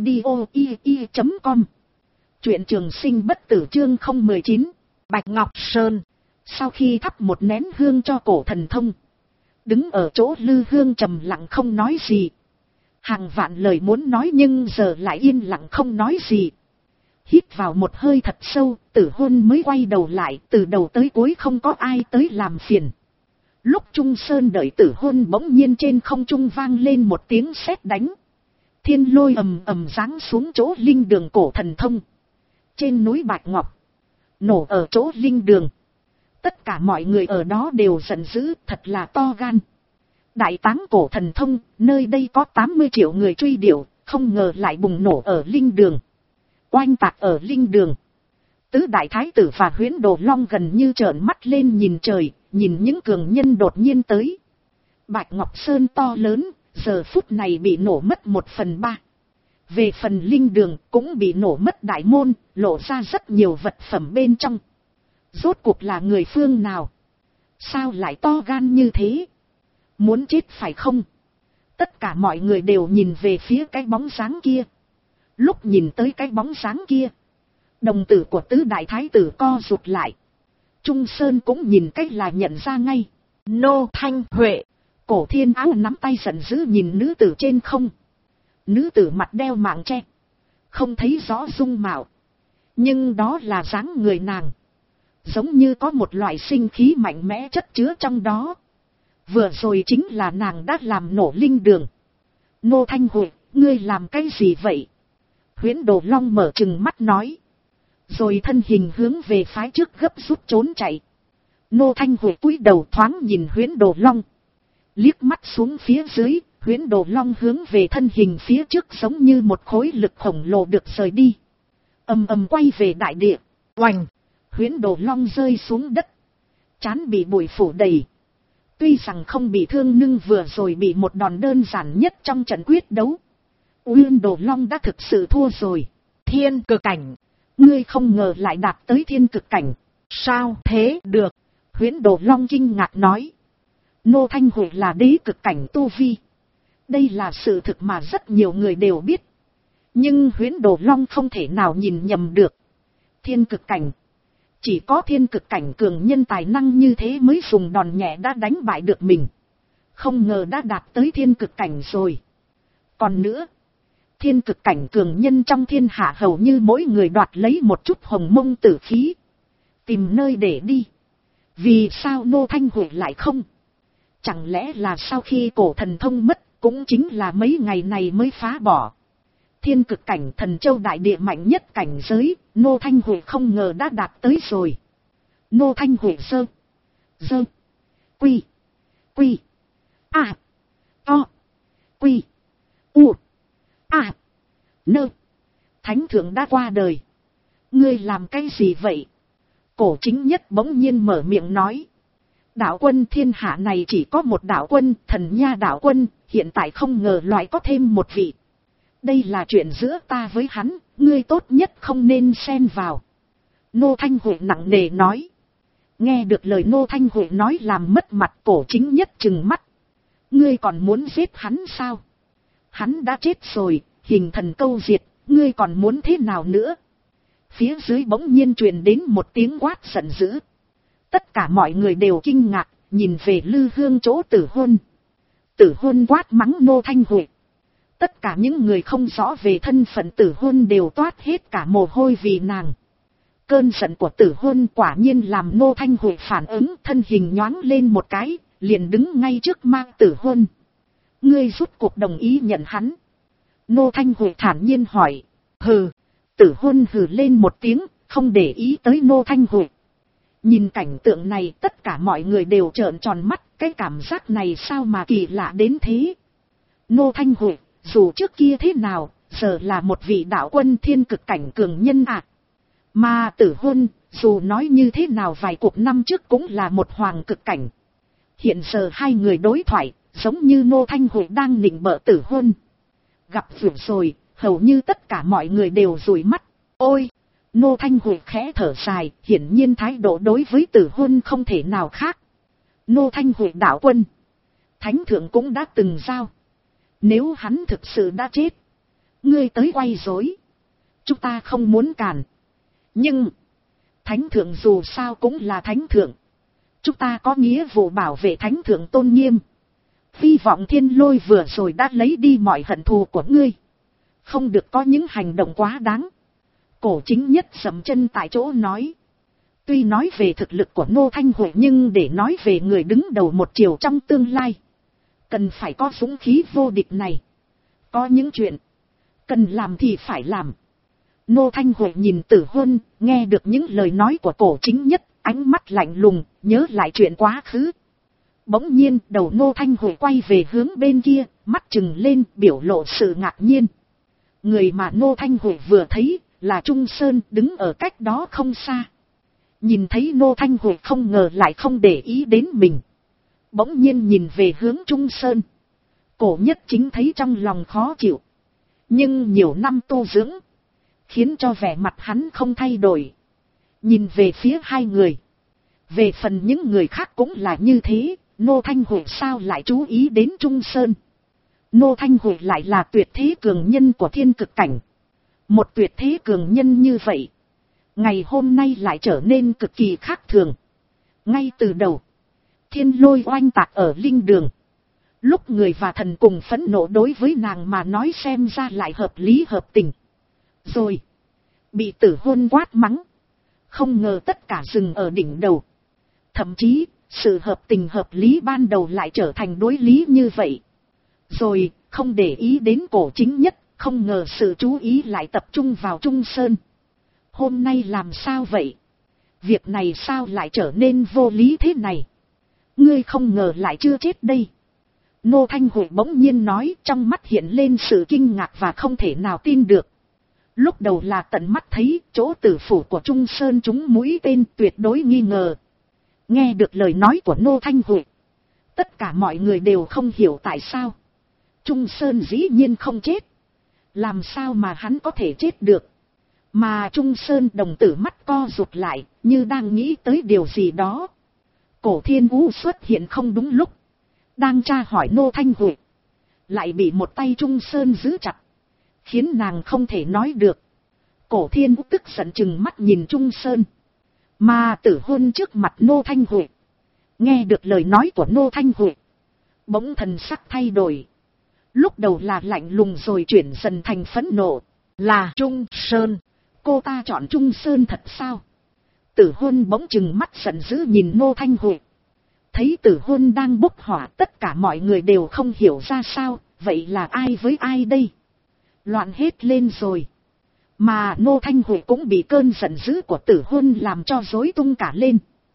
audio.ie.com. Truyện Trường Sinh bất tử chương 019. Bạch Ngọc Sơn. Sau khi thắp một nén hương cho cổ thần thông. Đứng ở chỗ lư hương trầm lặng không nói gì. Hàng vạn lời muốn nói nhưng giờ lại yên lặng không nói gì. Hít vào một hơi thật sâu, Tử Huân mới quay đầu lại, từ đầu tới cuối không có ai tới làm phiền. Lúc Trung Sơn đợi Tử Huân bỗng nhiên trên không trung vang lên một tiếng sét đánh. Thiên lôi ầm ầm giáng xuống chỗ linh đường cổ thần thông. Trên núi Bạch Ngọc, nổ ở chỗ linh đường. Tất cả mọi người ở đó đều giận dữ, thật là to gan. Đại táng cổ thần thông, nơi đây có 80 triệu người truy điệu, không ngờ lại bùng nổ ở linh đường. Oanh tạc ở linh đường. Tứ đại thái tử và Huyễn Đồ Long gần như trợn mắt lên nhìn trời, nhìn những cường nhân đột nhiên tới. Bạch Ngọc Sơn to lớn, giờ phút này bị nổ mất 1/3. Về phần linh đường cũng bị nổ mất đại môn, lộ ra rất nhiều vật phẩm bên trong. Rốt cuộc là người phương nào? Sao lại to gan như thế? Muốn chết phải không? Tất cả mọi người đều nhìn về phía cái bóng dáng kia. Lúc nhìn tới cái bóng dáng kia, đồng tử của tứ đại thái tử co rụt lại. Trung Sơn cũng nhìn cách là nhận ra ngay. Nô Thanh Huệ. Cổ Thiên Áo nắm tay giận dữ nhìn nữ tử trên không. Nữ tử mặt đeo mạng che, không thấy rõ dung mạo, nhưng đó là dáng người nàng. Giống như có một loại sinh khí mạnh mẽ chất chứa trong đó. Vừa rồi chính là nàng đã làm nổ linh đường. Nô Thanh Huệ, ngươi làm cái gì vậy? Huyễn Đồ Long mở trừng mắt nói. Rồi thân hình hướng về phái trước gấp rút trốn chạy. Nô Thanh Huệ cúi đầu thoáng nhìn Huyễn Đồ Long. Liếc mắt xuống phía dưới, Huyễn Đồ Long hướng về thân hình phía trước giống như một khối lực khổng lồ được rời đi. Ầm ầm quay về đại địa. Oành! Huyễn Đồ Long rơi xuống đất. Trán bị bụi phủ đầy. Tuy rằng không bị thương nhưng vừa rồi bị một đòn đơn giản nhất trong trận quyết đấu. Huyễn Đồ Long đã thực sự thua rồi. Thiên cực cảnh! Ngươi không ngờ lại đạt tới thiên cực cảnh. Sao thế được? Huyễn Đồ Long kinh ngạc nói. Nô Thanh Huệ là đế cực cảnh tu vi. Đây là sự thực mà rất nhiều người đều biết. Nhưng Huyễn Đồ Long không thể nào nhìn nhầm được. Thiên cực cảnh. Chỉ có thiên cực cảnh cường nhân tài năng như thế mới dùng đòn nhẹ đã đánh bại được mình. Không ngờ đã đạt tới thiên cực cảnh rồi. Còn nữa, thiên cực cảnh cường nhân trong thiên hạ hầu như mỗi người đoạt lấy một chút hồng mông tử khí. Tìm nơi để đi. Vì sao Nô Thanh Huệ lại không? Chẳng lẽ là sau khi cổ thần thông mất, cũng chính là mấy ngày này mới phá bỏ. Thiên cực cảnh Thần Châu đại địa mạnh nhất cảnh giới, Nô Thanh Huệ không ngờ đã đạt tới rồi. Nô Thanh Huệ sơ. Dơ. Quy. Quy. À. To. Quy. U. À. Nơ. Thánh thượng đã qua đời. Ngươi làm cái gì vậy? Cổ Chính Nhất bỗng nhiên mở miệng nói. Đạo quân thiên hạ này chỉ có một đạo quân, Thần Nha đạo quân, hiện tại không ngờ loại có thêm một vị. Đây là chuyện giữa ta với hắn, ngươi tốt nhất không nên xen vào. Nô Thanh Huệ nặng nề nói. Nghe được lời Nô Thanh Huệ nói làm mất mặt, Cổ Chính Nhất trừng mắt. Ngươi còn muốn giết hắn sao? Hắn đã chết rồi, hình thần câu diệt, ngươi còn muốn thế nào nữa? Phía dưới bỗng nhiên truyền đến một tiếng quát giận dữ. Tất cả mọi người đều kinh ngạc, nhìn về Lư Hương chỗ Tử Huân. Tử Huân quát mắng Nô Thanh Huệ. Tất cả những người không rõ về thân phận Tử Huân đều toát hết cả mồ hôi vì nàng. Cơn giận của Tử Huân quả nhiên làm Nô Thanh Huệ phản ứng, thân hình nhoáng lên một cái, liền đứng ngay trước mang Tử Huân. Ngươi rút cuộc đồng ý nhận hắn. Nô Thanh Huệ thản nhiên hỏi. Hừ. Tử Huân hừ lên một tiếng, không để ý tới Nô Thanh Huệ. Nhìn cảnh tượng này tất cả mọi người đều trợn tròn mắt, cái cảm giác này sao mà kỳ lạ đến thế. Nô Thanh Huệ, dù trước kia thế nào, giờ là một vị đạo quân thiên cực cảnh cường nhân ạ. Mà Tử Huân, dù nói như thế nào vài cuộc năm trước cũng là một hoàng cực cảnh. Hiện giờ hai người đối thoại, giống như Nô Thanh Huệ đang nịnh bợ Tử Huân. Gặp việc rồi, hầu như tất cả mọi người đều dụi mắt. Ôi! Nô Thanh Huệ khẽ thở dài, hiển nhiên thái độ đối với Tử Huân không thể nào khác. Nô Thanh Huệ đạo quân. Thánh thượng cũng đã từng giao. Nếu hắn thực sự đã chết, ngươi tới quay rối, chúng ta không muốn cản. Nhưng, Thánh thượng dù sao cũng là Thánh thượng. Chúng ta có nghĩa vụ bảo vệ Thánh thượng tôn nghiêm. Hy vọng Thiên Lôi vừa rồi đã lấy đi mọi hận thù của ngươi. Không được có những hành động quá đáng. Cổ Chính Nhất dậm chân tại chỗ nói. Tuy nói về thực lực của Ngô Thanh Huệ nhưng để nói về người đứng đầu một chiều trong tương lai, cần phải có dũng khí vô địch này. Có những chuyện cần làm thì phải làm. Ngô Thanh Huệ nhìn Tử Huân, nghe được những lời nói của Cổ Chính Nhất, ánh mắt lạnh lùng, nhớ lại chuyện quá khứ. Bỗng nhiên đầu Ngô Thanh Huệ quay về hướng bên kia, mắt trừng lên biểu lộ sự ngạc nhiên. Người mà Ngô Thanh Huệ vừa thấy là Trung Sơn đứng ở cách đó không xa. Nhìn thấy Ngô Thanh Huệ không ngờ lại không để ý đến mình. Bỗng nhiên nhìn về hướng Trung Sơn. Cổ Nhất Chính thấy trong lòng khó chịu. Nhưng nhiều năm tu dưỡng khiến cho vẻ mặt hắn không thay đổi. Nhìn về phía hai người. Về phần những người khác cũng là như thế. Ngô Thanh Huệ sao lại chú ý đến Trung Sơn? Ngô Thanh Huệ lại là tuyệt thế cường nhân của thiên cực cảnh. Một tuyệt thế cường nhân như vậy, ngày hôm nay lại trở nên cực kỳ khác thường. Ngay từ đầu, thiên lôi oanh tạc ở linh đường. Lúc người và thần cùng phẫn nộ đối với nàng mà nói xem ra lại hợp lý hợp tình. Rồi, bị Tử Huân quát mắng. Không ngờ tất cả dừng ở đỉnh đầu. Thậm chí, sự hợp tình hợp lý ban đầu lại trở thành đối lý như vậy. Rồi, không để ý đến Cổ Chính Nhất, không ngờ sự chú ý lại tập trung vào Trung Sơn. Hôm nay làm sao vậy? Việc này sao lại trở nên vô lý thế này? Ngươi không ngờ lại chưa chết đây. Ngô Thanh Huệ bỗng nhiên nói, trong mắt hiện lên sự kinh ngạc và không thể nào tin được. Lúc đầu là tận mắt thấy chỗ tử phủ của Trung Sơn trúng mũi tên, tuyệt đối nghi ngờ. Nghe được lời nói của Ngô Thanh Huệ, tất cả mọi người đều không hiểu tại sao Trung Sơn dĩ nhiên không chết. Làm sao mà hắn có thể chết được? Mà Trung Sơn đồng tử mắt co rụt lại, như đang nghĩ tới điều gì đó. Cổ Thiên Vũ xuất hiện không đúng lúc, đang tra hỏi Ngô Thanh Huệ, lại bị một tay Trung Sơn giữ chặt, khiến nàng không thể nói được. Cổ Thiên Vũ tức giận chừng mắt nhìn Trung Sơn. Mà Tử Huân trước mặt Ngô Thanh Huệ, nghe được lời nói của Ngô Thanh Huệ, bỗng thần sắc thay đổi. Lúc đầu là lạnh lùng rồi chuyển dần thành phẫn nộ. Là Trung Sơn. Cô ta chọn Trung Sơn thật sao? Tử Huân bỗng chừng mắt giận dữ nhìn Ngô Thanh Huệ. Thấy Tử Huân đang bốc hỏa, tất cả mọi người đều không hiểu ra sao. Vậy là ai với ai đây? Loạn hết lên rồi. Mà Ngô Thanh Huệ cũng bị cơn giận dữ của Tử Huân làm cho rối tung cả lên.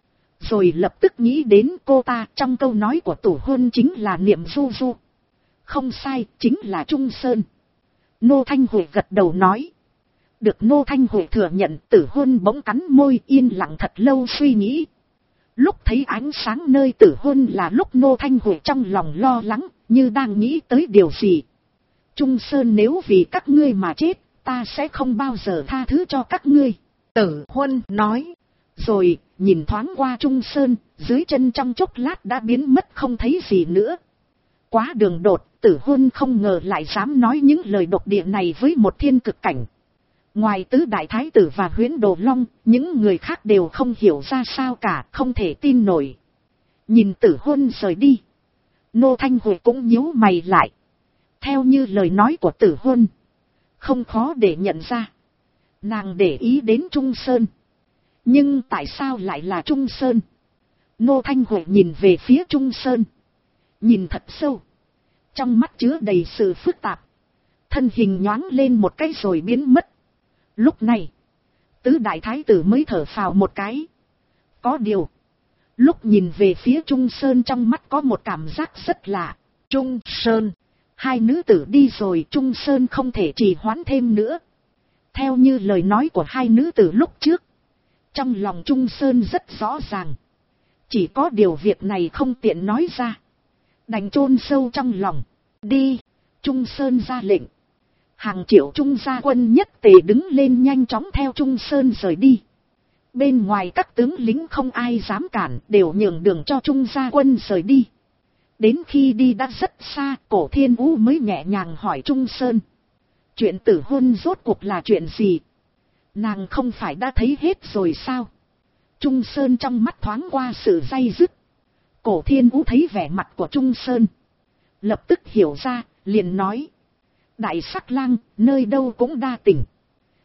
Rồi lập tức nghĩ đến cô ta, trong câu nói của Tử Huân chính là niệm du du. Không sai, chính là Trung Sơn. Ngô Thanh Huệ gật đầu nói. Được Ngô Thanh Huệ thừa nhận, Tử Huân bỗng cắn môi yên lặng thật lâu suy nghĩ. Lúc thấy ánh sáng nơi Tử Huân là lúc Ngô Thanh Huệ trong lòng lo lắng, như đang nghĩ tới điều gì. Trung Sơn nếu vì các ngươi mà chết, ta sẽ không bao giờ tha thứ cho các ngươi. Tử Huân nói. Rồi, nhìn thoáng qua Trung Sơn, dưới chân trong chốc lát đã biến mất không thấy gì nữa. Quá đường đột, Tử Huân không ngờ lại dám nói những lời độc địa này với một thiên cực cảnh. Ngoài tứ đại thái tử và Huyễn Đồ Long, những người khác đều không hiểu ra sao cả, không thể tin nổi. Nhìn Tử Huân rời đi, Ngô Thanh Huệ cũng nhíu mày lại. Theo như lời nói của Tử Huân, không khó để nhận ra, nàng để ý đến Trung Sơn. Nhưng tại sao lại là Trung Sơn? Ngô Thanh Huệ nhìn về phía Trung Sơn, nhìn thật sâu, trong mắt chứa đầy sự phức tạp. Thân hình nhoáng lên một cái rồi biến mất. Lúc này, tứ đại thái tử mới thở phào một cái. Có điều, lúc nhìn về phía Trung Sơn trong mắt có một cảm giác rất lạ. Trung Sơn, hai nữ tử đi rồi, Trung Sơn không thể trì hoãn thêm nữa. Theo như lời nói của hai nữ tử lúc trước, trong lòng Trung Sơn rất rõ ràng. Chỉ có điều việc này không tiện nói ra, đành chôn sâu trong lòng. Đi, Trung Sơn ra lệnh. Hàng triệu Trung gia quân nhất tề đứng lên nhanh chóng theo Trung Sơn rời đi. Bên ngoài các tướng lính không ai dám cản, đều nhường đường cho Trung gia quân rời đi. Đến khi đi đã rất xa, Cổ Thiên Vũ mới nhẹ nhàng hỏi Trung Sơn. Chuyện Tử Huân rốt cuộc là chuyện gì? Nàng không phải đã thấy hết rồi sao? Trung Sơn trong mắt thoáng qua sự day dứt. Cổ Thiên Vũ thấy vẻ mặt của Trung Sơn, lập tức hiểu ra, liền nói. Đại Sắc Lang, nơi đâu cũng đa tình.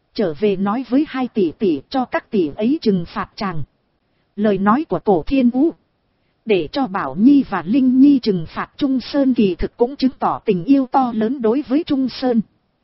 Trở về nói với hai tỷ tỷ cho các tỷ ấy trừng phạt chàng. Lời nói của Cổ Thiên Vũ, để cho Bảo Nhi và Linh Nhi trừng phạt Trung Sơn kỳ thực cũng chứng tỏ tình yêu to lớn đối với Trung Sơn.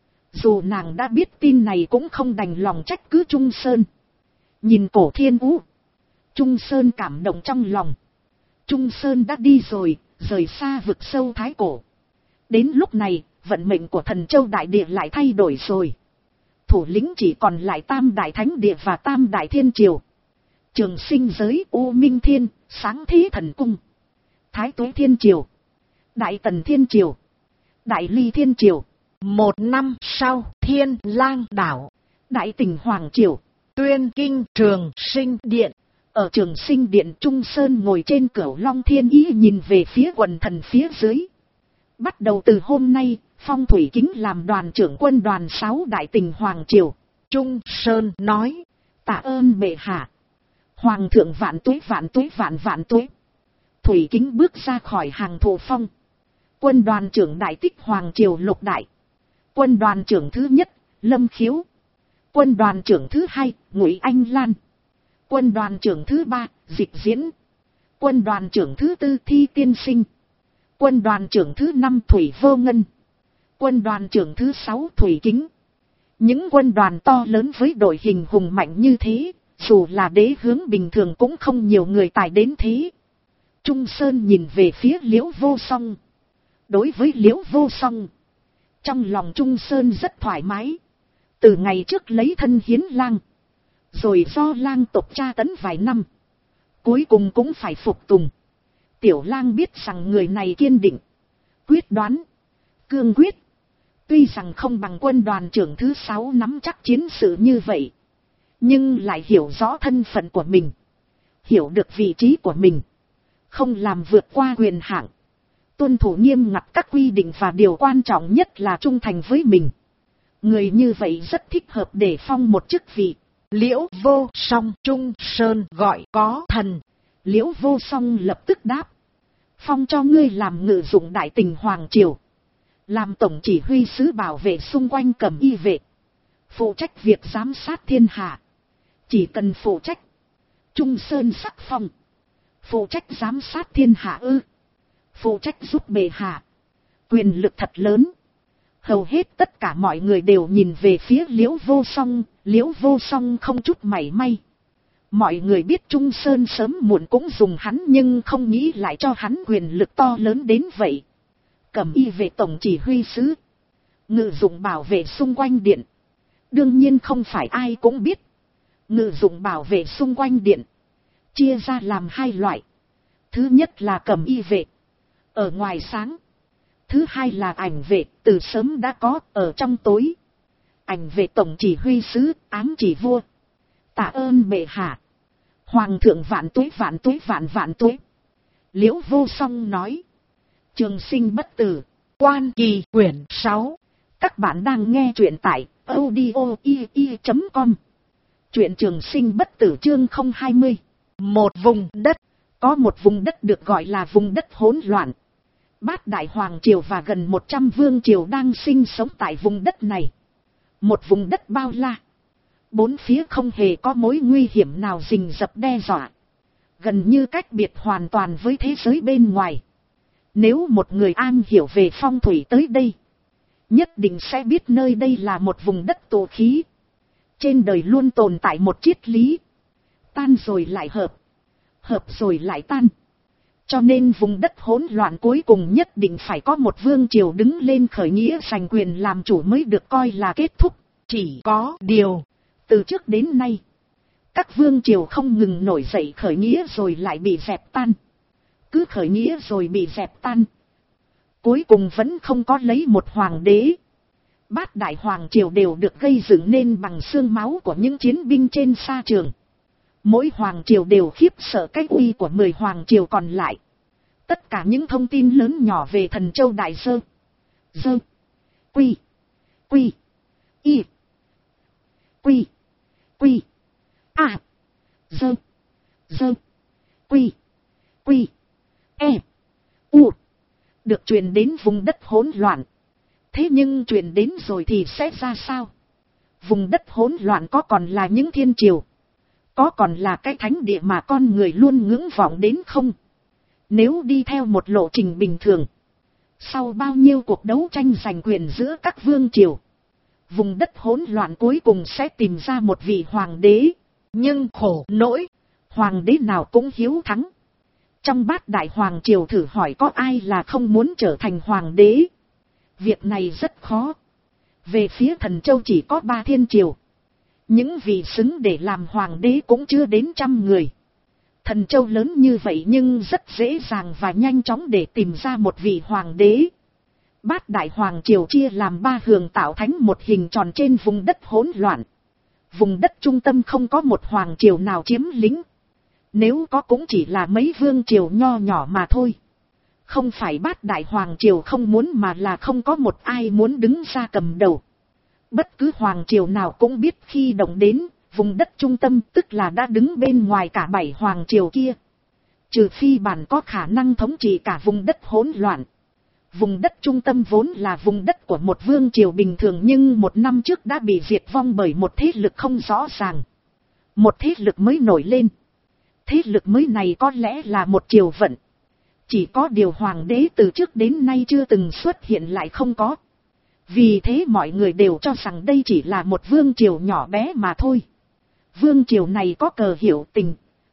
Dù nàng đã biết tin này cũng không đành lòng trách cứ Trung Sơn. Nhìn Cổ Thiên Vũ, Trung Sơn cảm động trong lòng. Trung Sơn đã đi rồi, rời xa vực sâu Thái Cổ. Đến lúc này, vận mệnh của Thần Châu Đại Địa lại thay đổi rồi. Thủ lĩnh chỉ còn lại Tam Đại Thánh Địa và Tam Đại Thiên Triều. Trường Sinh Giới, U Minh Thiên, Sáng Thế Thần Cung, Thái Tuế Thiên Triều, Đại Tần Thiên Triều, Đại Ly Thiên Triều. 1 năm sau, Thiên Lang Đảo, Đại Tỉnh Hoàng Triều, Tuyên Kinh Trường Sinh Điện. Ở Trường Sinh Điện, Trung Sơn ngồi trên Cửu Long Thiên Ý nhìn về phía quần thần phía dưới. Bắt đầu từ hôm nay, Phong Thủy Kính làm đoàn trưởng quân đoàn 6 Đại Tỉnh Hoàng Triều. Trung Sơn nói, tạ ơn bệ hạ. Hoàng thượng vạn tuế vạn tuế vạn vạn tuế. Thủy Kính bước ra khỏi hàng thổ phong. Quân đoàn trưởng Đại Tích Hoàng Triều Lục Đại. Quân đoàn trưởng thứ nhất, Lâm Khiếu. Quân đoàn trưởng thứ hai, Ngụy Anh Lan. Quân đoàn trưởng thứ ba, Dịch Diễn. Quân đoàn trưởng thứ tư, Thi Tiên Sinh. Quân đoàn trưởng thứ năm, Thủy Vô Ngân. Quân đoàn trưởng thứ sáu, Thủy Kính. Những quân đoàn to lớn với đội hình hùng mạnh như thế, dù là đế hướng bình thường cũng không nhiều người tài đến thế. Trung Sơn nhìn về phía Liễu Vô Song. Đối với Liễu Vô Song, trong lòng Trung Sơn rất thoải mái. Từ ngày trước lấy thân hiến lang, rồi do lang tộc tra tấn vài năm, cuối cùng cũng phải phục tùng. Tiểu lang biết rằng người này kiên định, quyết đoán, cương quyết. Tuy rằng không bằng quân đoàn trưởng thứ 6 nắm chắc chiến sự như vậy, nhưng lại hiểu rõ thân phận của mình, hiểu được vị trí của mình, không làm vượt qua quyền hạn, tuân thủ nghiêm ngặt các quy định và điều quan trọng nhất là trung thành với mình. Người như vậy rất thích hợp để phong một chức vị. Liễu Vô Song, Trung Sơn gọi có thần. Liễu Vô Song lập tức đáp, phong cho ngươi làm ngự dụng Đại Tỉnh Hoàng Triều, làm tổng chỉ huy sứ bảo vệ xung quanh Cẩm Y vệ, phụ trách việc giám sát thiên hạ. Chỉ cần phụ trách. Trung Sơn sắc phong. Phụ trách giám sát thiên hạ ư? Phụ trách giúp bệ hạ. Quyền lực thật lớn. Hầu hết tất cả mọi người đều nhìn về phía Liễu Vô Song. Liễu Vô Song không chút mảy may. Mọi người biết Trung Sơn sớm muộn cũng dùng hắn, nhưng không nghĩ lại cho hắn quyền lực to lớn đến vậy. Cẩm Y vệ tổng chỉ huy sứ, ngự dụng bảo vệ xung quanh điện. Đương nhiên không phải ai cũng biết. Ngự dụng bảo vệ xung quanh điện chia ra làm hai loại. Thứ nhất là Cẩm Y vệ, ở ngoài sáng. Thứ hai là ảnh vệ, từ sớm đã có, ở trong tối. Ảnh vệ tổng chỉ huy sứ, ám chỉ vua. Tạ ơn bệ hạ. Hoàng thượng vạn tuế vạn tuế vạn vạn tuế. Liễu Vô Song nói. Trường Sinh bất tử. Quan Kỳ quyển 6. Các bạn đang nghe truyện tại audio.com. Truyện Trường Sinh bất tử chương 020. Một vùng đất. Có một vùng đất được gọi là vùng đất hỗn loạn. Bát Đại Hoàng Triều và gần 100 vương triều đang sinh sống tại vùng đất này. Một vùng đất bao la. Bốn phía không hề có mối nguy hiểm nào rình rập đe dọa. Gần như cách biệt hoàn toàn với thế giới bên ngoài. Nếu một người am hiểu về phong thủy tới đây, nhất định sẽ biết nơi đây là một vùng đất tụ khí. Trên đời luôn tồn tại một triết lý. Tan rồi lại hợp. Hợp rồi lại tan. Cho nên vùng đất hỗn loạn cuối cùng nhất định phải có một vương triều đứng lên khởi nghĩa giành quyền làm chủ mới được coi là kết thúc. Chỉ có điều, từ trước đến nay, các vương triều không ngừng nổi dậy khởi nghĩa rồi lại bị dẹp tan. Cứ khởi nghĩa rồi bị dẹp tan. Cuối cùng vẫn không có lấy một hoàng đế. Bát Đại Hoàng Triều đều được gây dựng nên bằng xương máu của những chiến binh trên sa trường. Mỗi hoàng triều đều khiếp sợ cái uy của 10 hoàng triều còn lại. Tất cả những thông tin lớn nhỏ về Thần Châu Đại Sơ. Dơ. Quy. Quy. Y. Quy. Quy. A. Dơ. Dơ. Quy. Quy. E. U. Được truyền đến vùng đất hỗn loạn. Thế nhưng truyền đến rồi thì sẽ ra sao? Vùng đất hỗn loạn có còn là những thiên triều, có còn là cái thánh địa mà con người luôn ngưỡng vọng đến không? Nếu đi theo một lộ trình bình thường, sau bao nhiêu cuộc đấu tranh giành quyền giữa các vương triều, vùng đất hỗn loạn cuối cùng sẽ tìm ra một vị hoàng đế. Nhưng khổ nỗi, hoàng đế nào cũng hiếu thắng. Trong bát đại hoàng triều thử hỏi có ai là không muốn trở thành hoàng đế? Việc này rất khó. Về phía Thần Châu chỉ có 3 thiên triều. Những vị xứng để làm hoàng đế cũng chưa đến 100 người. Thần Châu lớn như vậy nhưng rất dễ dàng và nhanh chóng để tìm ra một vị hoàng đế. Bát đại hoàng triều chia làm 3 hướng tạo thành một hình tròn trên vùng đất hỗn loạn. Vùng đất trung tâm không có một hoàng triều nào chiếm lĩnh. Nếu có cũng chỉ là mấy vương triều nho nhỏ mà thôi. Không phải bát đại hoàng triều không muốn mà là không có một ai muốn đứng ra cầm đầu. Bất cứ hoàng triều nào cũng biết khi động đến, vùng đất trung tâm tức là đã đứng bên ngoài cả 7 hoàng triều kia. Trừ phi bản có khả năng thống trị cả vùng đất hỗn loạn. Vùng đất trung tâm vốn là vùng đất của một vương triều bình thường nhưng 1 năm trước đã bị diệt vong bởi một thế lực không rõ ràng. Một thế lực mới nổi lên. Thế lực mới này có lẽ là một triều vận. Chỉ có điều hoàng đế từ trước đến nay chưa từng xuất hiện lại không có. Vì thế mọi người đều cho rằng đây chỉ là một vương triều nhỏ bé mà thôi. Vương triều này có cờ hiệu tình.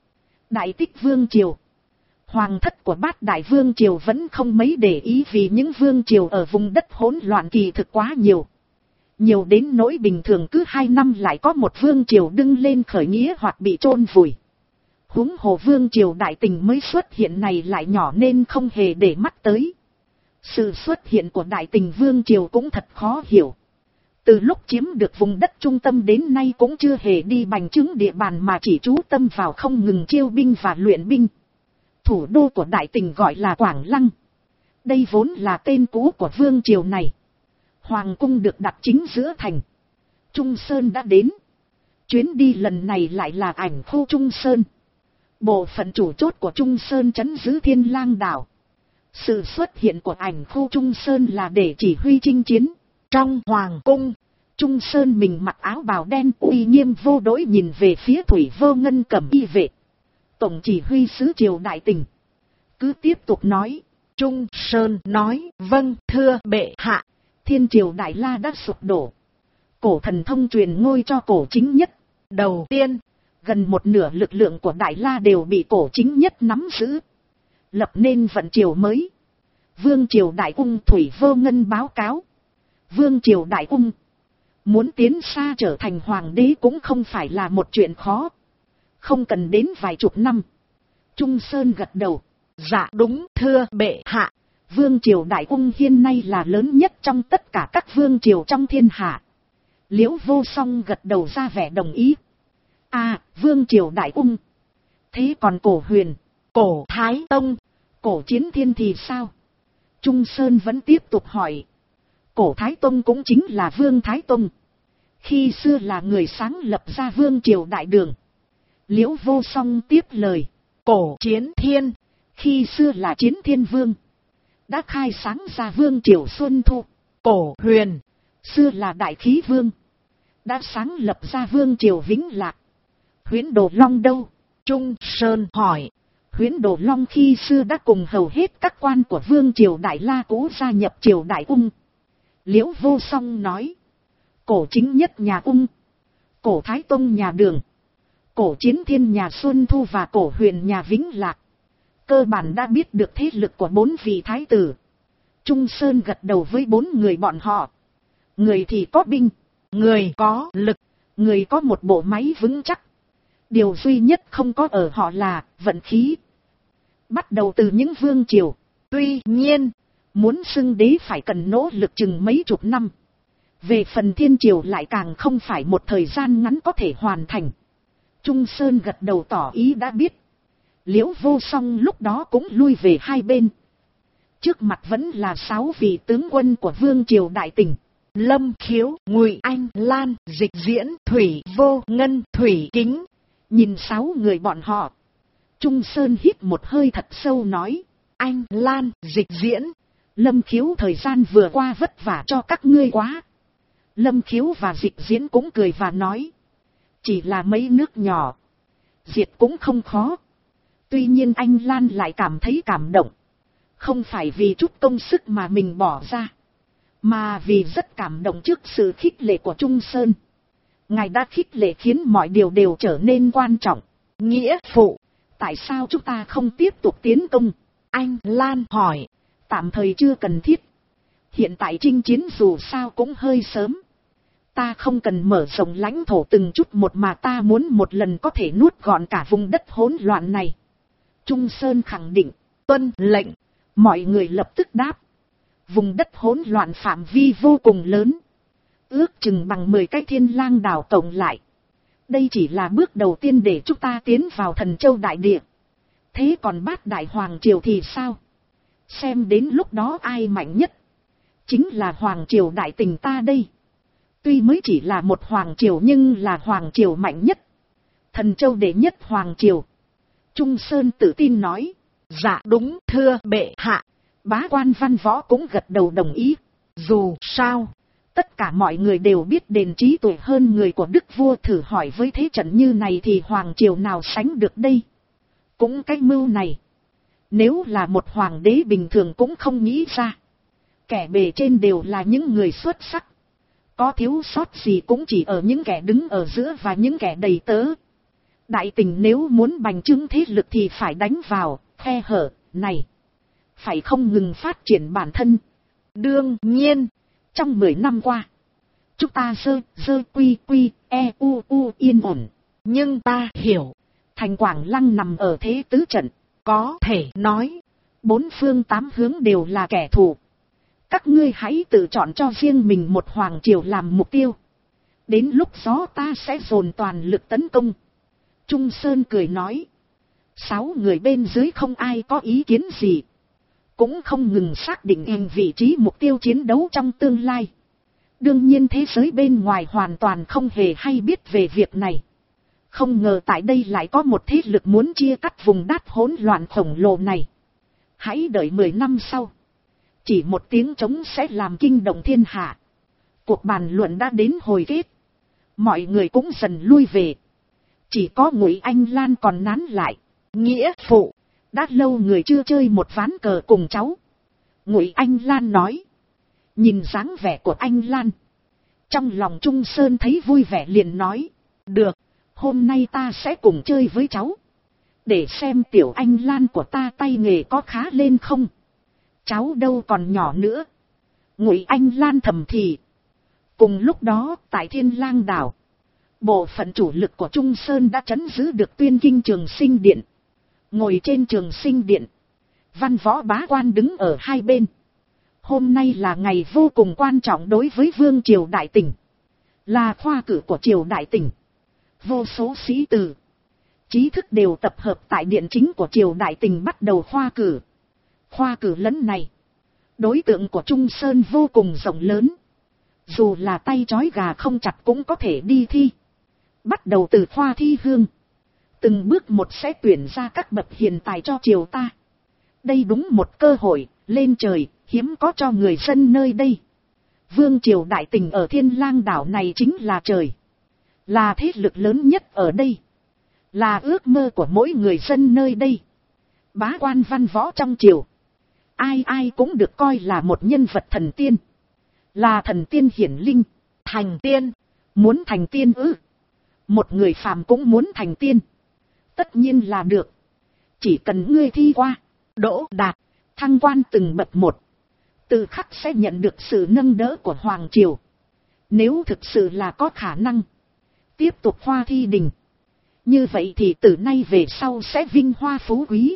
Đại Tích vương triều. Hoàng thất của bát đại vương triều vẫn không mấy để ý vì những vương triều ở vùng đất hỗn loạn kỳ thực quá nhiều. Nhiều đến nỗi bình thường cứ 2 năm lại có một vương triều đứng lên khởi nghĩa hoặc bị chôn vùi. Huống hồ vương triều Đại Tình mới xuất hiện này lại nhỏ nên không hề để mắt tới. Sự xuất hiện của Đại Tình vương triều cũng thật khó hiểu. Từ lúc chiếm được vùng đất trung tâm đến nay cũng chưa hề đi bành trướng địa bàn mà chỉ chú tâm vào không ngừng chiêu binh và luyện binh. Thủ đô của Đại Tình gọi là Quảng Lăng. Đây vốn là tên cũ của vương triều này. Hoàng cung được đặt chính giữa thành. Trung Sơn đã đến. Chuyến đi lần này lại là ảnh khu Trung Sơn. Bộ phận chủ chốt của Trung Sơn trấn giữ Thiên Lang đảo. Sự xuất hiện của ảnh khu Trung Sơn là để chỉ huy chinh chiến. Trong hoàng cung, Trung Sơn mình mặc áo bào đen uy nghiêm vô đối nhìn về phía Thủy Vô Ngân cầm y vệ. Tổng chỉ huy sứ triều Đại Tình. Cứ tiếp tục nói. Trung Sơn nói, vâng thưa bệ hạ. Thiên triều Đại La đã sụp đổ. Cổ thần thông truyền ngôi cho Cổ Chính Nhất. Đầu tiên, gần một nửa lực lượng của Đại La đều bị Cổ Chính Nhất nắm giữ. Lập nên vận triều mới. Vương triều Đại Ung Thủy Vô Ngân báo cáo. Vương triều Đại Ung muốn tiến xa trở thành hoàng đế cũng không phải là một chuyện khó. Không cần đến vài chục năm. Trung Sơn gật đầu. Dạ đúng thưa bệ hạ. Vương triều Đại Ung hiện nay là lớn nhất trong tất cả các vương triều trong thiên hạ. Liễu Vô Song gật đầu ra vẻ đồng ý. À, vương triều Đại Ung. Thế còn Cổ Huyền, Cổ Thái Tông, Cổ Chiến Thiên thì sao? Trung Sơn vẫn tiếp tục hỏi. Cổ Thái Tông cũng chính là Vương Thái Tông. Khi xưa là người sáng lập ra vương triều Đại Đường. Liễu Vô Song tiếp lời. Cổ Chiến Thiên, khi xưa là Chiến Thiên Vương. Đã khai sáng ra vương triều Xuân Thu. Cổ Huyền, xưa là Đại Khí Vương. Đã sáng lập ra vương triều Vĩnh Lạc. Huyễn Đồ Long đâu? Trung Sơn hỏi. Huyễn Đồ Long khi xưa đã cùng hầu hết các quan của vương triều Đại La cũ gia nhập triều Đại Ung. Liễu Vô Song nói. Cổ Chính Nhất nhà Ung, Cổ Thái Tông nhà Đường, Cổ Chiến Thiên nhà Xuân Thu và Cổ Huyền nhà Vĩnh Lạc. Cơ bản đã biết được thế lực của 4 vị thái tử. Trung Sơn gật đầu với 4 người bọn họ. Người thì có binh, người có lực, người có một bộ máy vững chắc. Điều duy nhất không có ở họ là vận khí. Bắt đầu từ những vương triều. Tuy nhiên, muốn xưng đế phải cần nỗ lực chừng mấy chục năm. Về phần thiên triều lại càng không phải một thời gian ngắn có thể hoàn thành. Trung Sơn gật đầu tỏ ý đã biết. Liễu Vô Song lúc đó cũng lui về hai bên. Trước mặt vẫn là 6 vị tướng quân của vương triều Đại Tình. Lâm Khiếu, Ngụy Anh, Lan, Dịch Diễn, Thủy Vô Ngân, Thủy Kính. Nhìn 6 người bọn họ. Trung Sơn hít một hơi thật sâu nói. Anh, Lan, Dịch Diễn, Lâm Khiếu thời gian vừa qua vất vả cho các ngươi quá. Lâm Khiếu và Dịch Diễn cũng cười và nói. Chỉ là mấy nước nhỏ. Diệt cũng không khó. Tuy nhiên anh Lan lại cảm thấy cảm động. Không phải vì chút công sức mà mình bỏ ra. Mà vì rất cảm động trước sự khích lệ của Trung Sơn. Ngài đã khích lệ khiến mọi điều đều trở nên quan trọng. Nghĩa phụ, tại sao chúng ta không tiếp tục tiến công? Anh Lan hỏi. Tạm thời chưa cần thiết. Hiện tại chinh chiến dù sao cũng hơi sớm. Ta không cần mở rộng lãnh thổ từng chút một mà ta muốn một lần có thể nuốt gọn cả vùng đất hỗn loạn này. Trung Sơn khẳng định. Tuân lệnh. Mọi người lập tức đáp. Vùng đất hỗn loạn phạm vi vô cùng lớn. Ước chừng bằng 10 cái Thiên Lang đảo cộng lại. Đây chỉ là bước đầu tiên để chúng ta tiến vào Thần Châu Đại Địa. Thế còn Bát Đại Hoàng Triều thì sao? Xem đến lúc đó ai mạnh nhất? Chính là Hoàng Triều Đại Tình ta đây. Tuy mới chỉ là một Hoàng Triều nhưng là Hoàng Triều mạnh nhất. Thần Châu đệ nhất Hoàng Triều. Trung Sơn tự tin nói. Dạ đúng thưa bệ hạ. Bá quan Văn Võ cũng gật đầu đồng ý. Dù sao, tất cả mọi người đều biết đền trí tuệ hơn người của Đức Vua, thử hỏi với thế trận như này thì Hoàng Triều nào sánh được đây. Cũng cái mưu này. Nếu là một hoàng đế bình thường cũng không nghĩ ra. Kẻ bề trên đều là những người xuất sắc. Có thiếu sót gì cũng chỉ ở những kẻ đứng ở giữa và những kẻ đầy tớ. Đại Tình nếu muốn bành trướng thế lực thì phải đánh vào khe hở này. Phải không ngừng phát triển bản thân. Đương nhiên, trong 10 năm qua, chúng ta quy yên ổn. Nhưng ta hiểu, thành Quảng Lăng nằm ở thế tứ trận. Có thể nói, 4 phương 8 hướng đều là kẻ thù. Các ngươi hãy tự chọn cho riêng mình một hoàng triều làm mục tiêu. Đến lúc đó ta sẽ dồn toàn lực tấn công. Trung Sơn cười nói. 6 người bên dưới không ai có ý kiến gì. Cũng không ngừng xác định vị trí mục tiêu chiến đấu trong tương lai. Đương nhiên thế giới bên ngoài hoàn toàn không hề hay biết về việc này. Không ngờ tại đây lại có một thế lực muốn chia cắt vùng đất hỗn loạn khổng lồ này. Hãy đợi 10 năm sau. Chỉ một tiếng trống sẽ làm kinh động thiên hạ. Cuộc bàn luận đã đến hồi kết. Mọi người cũng dần lui về. Chỉ có Ngụy Anh Lan còn nán lại. Nghĩa phụ, đã lâu người chưa chơi một ván cờ cùng cháu. Ngụy Anh Lan nói. Nhìn dáng vẻ của anh Lan. Trong lòng Trung Sơn thấy vui vẻ liền nói. Được, hôm nay ta sẽ cùng chơi với cháu. Để xem tiểu anh Lan của ta tay nghề có khá lên không. Cháu đâu còn nhỏ nữa. Ngụy Anh Lan thầm thì. Cùng lúc đó tại Thiên Lang đảo. Bộ phận chủ lực của Trung Sơn đã trấn giữ được Tuyên Kinh Trường Sinh Điện. Ngồi trên Trường Sinh Điện. Văn Võ bá quan đứng ở hai bên. Hôm nay là ngày vô cùng quan trọng đối với Vương Triều Đại Tỉnh. Là khoa cử của Triều Đại Tỉnh. Vô số sĩ tử, trí thức đều tập hợp tại điện chính của Triều Đại Tỉnh bắt đầu khoa cử. Khoa cử lần này, đối tượng của Trung Sơn vô cùng rộng lớn. Dù là tay trói gà không chặt cũng có thể đi thi. Bắt đầu từ khoa thi hương. Từng bước một sẽ tuyển ra các bậc hiền tài cho triều ta. Đây đúng một cơ hội, lên trời, hiếm có cho người dân nơi đây. Vương Triều Đại Tỉnh ở Thiên Lang đảo này chính là trời. Là thế lực lớn nhất ở đây. Là ước mơ của mỗi người dân nơi đây. Bá quan văn võ trong triều. Ai ai cũng được coi là một nhân vật thần tiên. Là thần tiên hiển linh. Thành tiên. Muốn thành tiên ư? Một người phàm cũng muốn thành tiên. Tất nhiên là được. Chỉ cần ngươi thi qua, đỗ đạt, thăng quan từng bậc một. Tự khắc sẽ nhận được sự nâng đỡ của Hoàng Triều. Nếu thực sự là có khả năng tiếp tục khoa thi đình. Như vậy thì từ nay về sau sẽ vinh hoa phú quý.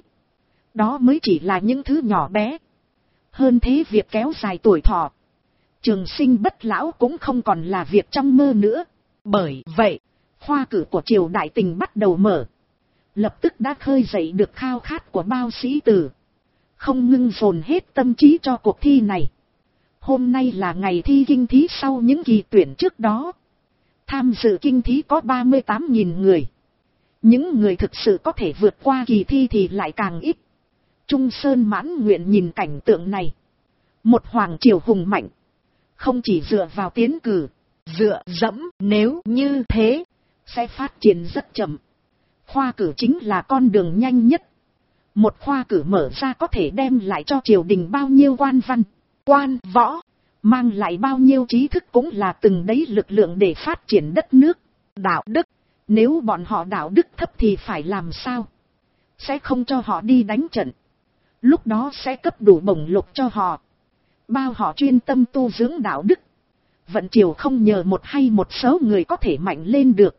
Đó mới chỉ là những thứ nhỏ bé. Hơn thế việc kéo dài tuổi thọ, trường sinh bất lão cũng không còn là việc trong mơ nữa. Bởi vậy, khoa cử của Triều Đại Tỉnh bắt đầu mở. Lập tức đã khơi dậy được khao khát của bao sĩ tử. Không ngưng dồn hết tâm trí cho cuộc thi này. Hôm nay là ngày thi kinh thí sau những kỳ tuyển trước đó. Tham dự kinh thí có 38.000 người. Những người thực sự có thể vượt qua kỳ thi thì lại càng ít. Trung Sơn mãn nguyện nhìn cảnh tượng này. Một hoàng triều hùng mạnh. Không chỉ dựa vào tiến cử, dựa dẫm, nếu như thế, sẽ phát triển rất chậm. Khoa cử chính là con đường nhanh nhất. Một khoa cử mở ra có thể đem lại cho triều đình bao nhiêu quan văn, quan võ, mang lại bao nhiêu trí thức cũng là từng đấy lực lượng để phát triển đất nước. Đạo đức, nếu bọn họ đạo đức thấp thì phải làm sao? Sẽ không cho họ đi đánh trận. Lúc đó sẽ cấp đủ bổng lộc cho họ, bao họ chuyên tâm tu dưỡng đạo đức. Vận triều không nhờ một hay một số người có thể mạnh lên được,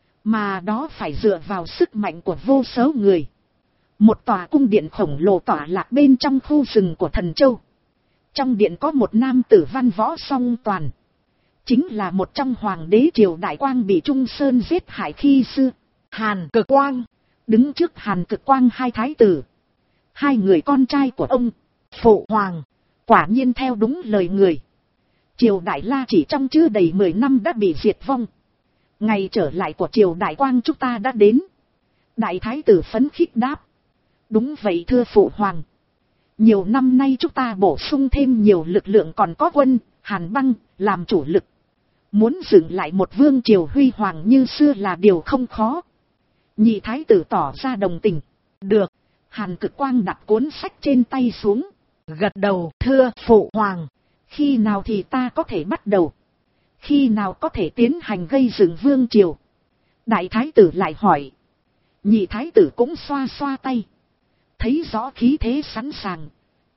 mà đó phải dựa vào sức mạnh của vô số người. Một tòa cung điện khổng lồ tỏa lạc bên trong khu rừng của Thần Châu. Trong điện có một nam tử văn võ song toàn, chính là một trong hoàng đế triều Đại Quang bị Trung Sơn giết hại khi xưa, Hàn Cực Quang. Đứng trước Hàn Cực Quang hai thái tử, hai người con trai của ông, phụ hoàng. Quả nhiên theo đúng lời người, triều Đại La chỉ trong chưa đầy 10 năm đã bị diệt vong. Ngày trở lại của triều Đại Quang chúng ta đã đến. Đại thái tử phấn khích đáp: đúng vậy thưa phụ hoàng. Nhiều năm nay chúng ta bổ sung thêm nhiều lực lượng, còn có quân Hàn Băng làm chủ lực. Muốn dựng lại một vương triều huy hoàng như xưa là điều không khó. Nhị thái tử tỏ ra đồng tình. Được. Hàn Cực Quang đặt cuốn sách trên tay xuống, gật đầu: thưa phụ hoàng, khi nào thì ta có thể bắt đầu? Khi nào có thể tiến hành gây dựng vương triều? Đại thái tử lại hỏi. Nhị thái tử cũng xoa xoa tay, thấy rõ khí thế sẵn sàng.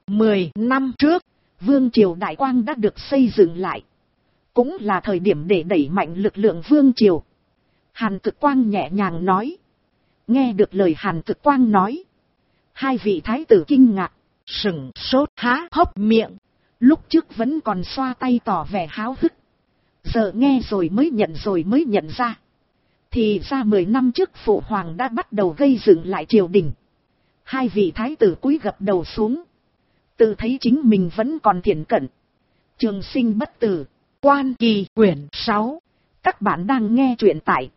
10 năm trước, vương triều Đại Quang đã được xây dựng lại, cũng là thời điểm để đẩy mạnh lực lượng vương triều. Hàn Cực Quang nhẹ nhàng nói. Nghe được lời Hàn Cực Quang nói, hai vị thái tử kinh ngạc, sửng sốt, há hốc miệng. Lúc trước vẫn còn xoa tay tỏ vẻ háo hức, giờ nghe rồi mới nhận ra. Thì ra 10 năm trước phụ hoàng đã bắt đầu gây dựng lại triều đình. Hai vị thái tử cúi gập đầu xuống, tự thấy chính mình vẫn còn thiển cận. Trường sinh bất tử, Quan Kỳ quyển 6. Các bạn đang nghe truyện tại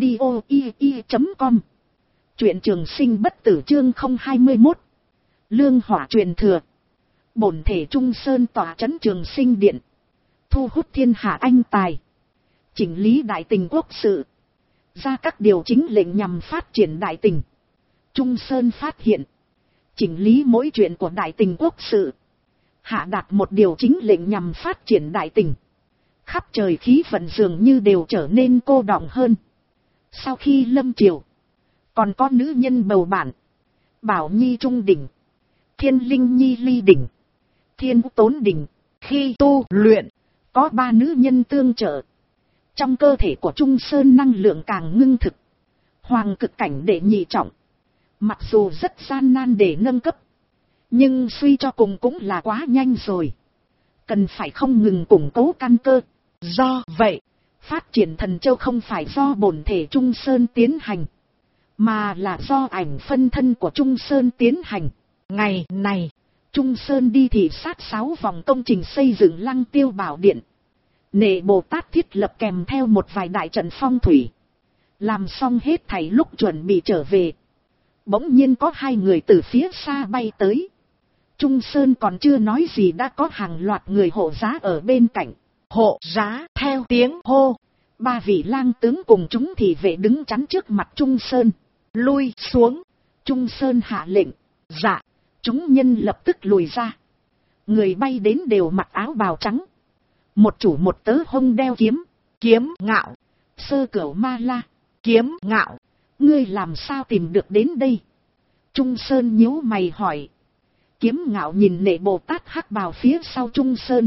audio.com. Truyện Trường Sinh bất tử chương 021. Lương hỏa truyền thừa. Bổn thể Trung Sơn tọa trấn Trường Sinh điện, thu hút thiên hạ anh tài, chỉnh lý đại tình quốc sự, ra các điều chính lệnh nhằm phát triển đại tình. Trung Sơn phát hiện, chỉnh lý mỗi chuyện của đại tình quốc sự, hạ đạt một điều chính lệnh nhằm phát triển đại tình. Khắp trời khí vận dường như đều trở nên cô đọng hơn. Sau khi lâm triều, còn có nữ nhân bầu bạn, Bảo Nhi trung đỉnh, Thiên Linh Nhi ly đỉnh, Thiên Tốn đỉnh. Khi tu luyện, có 3 nữ nhân tương trợ, trong cơ thể của Trung Sơn năng lượng càng ngưng thực. Hoàng cực cảnh đệ nhị trọng, mặc dù rất gian nan để nâng cấp, nhưng suy cho cùng cũng là quá nhanh rồi, cần phải không ngừng củng cố căn cơ. Do vậy, phát triển Thần Châu không phải do bổn thể Trung Sơn tiến hành, mà là do ảnh phân thân của Trung Sơn tiến hành. Ngày này, Trung Sơn đi thị sát 6 vòng công trình xây dựng Lăng Tiêu Bảo Điện. Nệ Bồ Tát thiết lập kèm theo một vài đại trận phong thủy. Làm xong hết thảy lúc chuẩn bị trở về, bỗng nhiên có 2 người từ phía xa bay tới. Trung Sơn còn chưa nói gì đã có hàng loạt người hộ giá ở bên cạnh. Hộ giá theo tiếng hô, 3 vị lang tướng cùng chúng thị vệ đứng chắn trước mặt Trung Sơn. Lui xuống. Trung Sơn hạ lệnh. Dạ. Chúng nhân lập tức lùi ra. Người bay đến đều mặc áo bào trắng, một chủ một tớ hông đeo kiếm. Kiếm Ngạo. Sơ Cửu Ma La. Kiếm Ngạo, ngươi làm sao tìm được đến đây? Trung Sơn nhíu mày hỏi. Kiếm Ngạo nhìn Nệ Bồ Tát hắc bào phía sau Trung Sơn.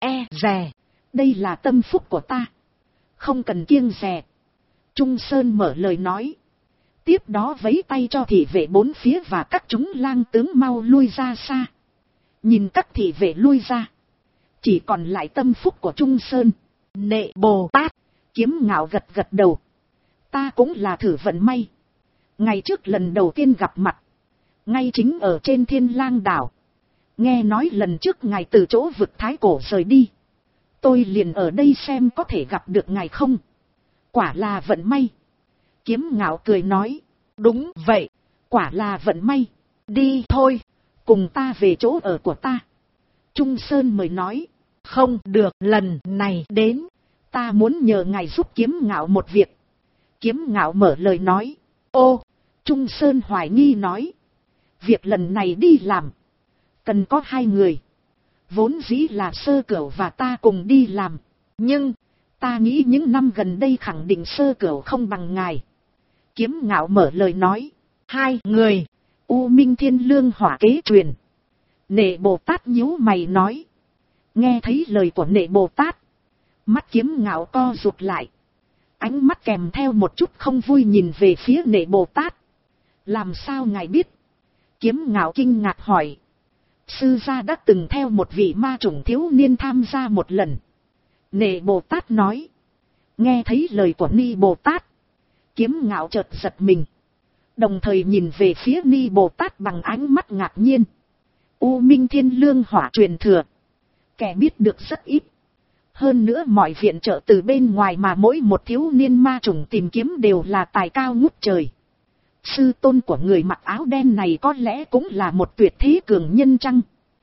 Dè, đây là tâm phúc của ta, không cần kiêng dè. Trung Sơn mở lời nói. Tiếp đó vẫy tay cho thị vệ 4 phía và các chúng lang tướng mau lui ra xa. Nhìn các thị vệ lui ra, chỉ còn lại tâm phúc của Trung Sơn. Nệ Bồ Tát. Kiếm Ngạo gật gật đầu. Ta cũng là thử vận may. Ngày trước lần đầu tiên gặp mặt, ngay chính ở trên Thiên Lang đảo. Nghe nói lần trước ngài từ chỗ vực Thái Cổ rời đi, tôi liền ở đây xem có thể gặp được ngài không. Quả là vận may. Kiếm Ngạo cười nói. Đúng vậy, quả là vận may. Đi thôi, cùng ta về chỗ ở của ta. Trung Sơn mới nói. Không được, lần này đến, Ta muốn nhờ ngài giúp Kiếm Ngạo một việc. Kiếm Ngạo mở lời nói. Ô, Trung Sơn hoài nghi nói. Việc lần này đi làm. Cần có 2 người. Vốn dĩ là Sơ Cửu và ta cùng đi làm. Nhưng, ta nghĩ những năm gần đây khẳng định Sơ Cửu không bằng ngài. Kiếm Ngạo mở lời nói. 2 người. U Minh Thiên Lương hỏa kế truyền. Nệ Bồ Tát nhíu mày nói. Nghe thấy lời của Nệ Bồ Tát. Mắt Kiếm Ngạo co rụt lại. Ánh mắt kèm theo một chút không vui nhìn về phía Nệ Bồ Tát. Làm sao ngài biết? Kiếm Ngạo kinh ngạc hỏi. Sư gia đã từng theo một vị ma chủng thiếu niên tham gia một lần. Nệ Bồ Tát nói. Nghe thấy lời của Ni Bồ Tát. Kiếm Ngạo chợt giật mình. Đồng thời nhìn về phía Ni Bồ Tát bằng ánh mắt ngạc nhiên. U Minh Thiên Lương hỏa truyền thừa. Kẻ biết được rất ít. Hơn nữa mọi viện trợ từ bên ngoài mà mỗi một thiếu niên ma chủng tìm kiếm đều là tài cao ngút trời. Sư tôn của người mặc áo đen này có lẽ cũng là một tuyệt thế cường nhân chăng?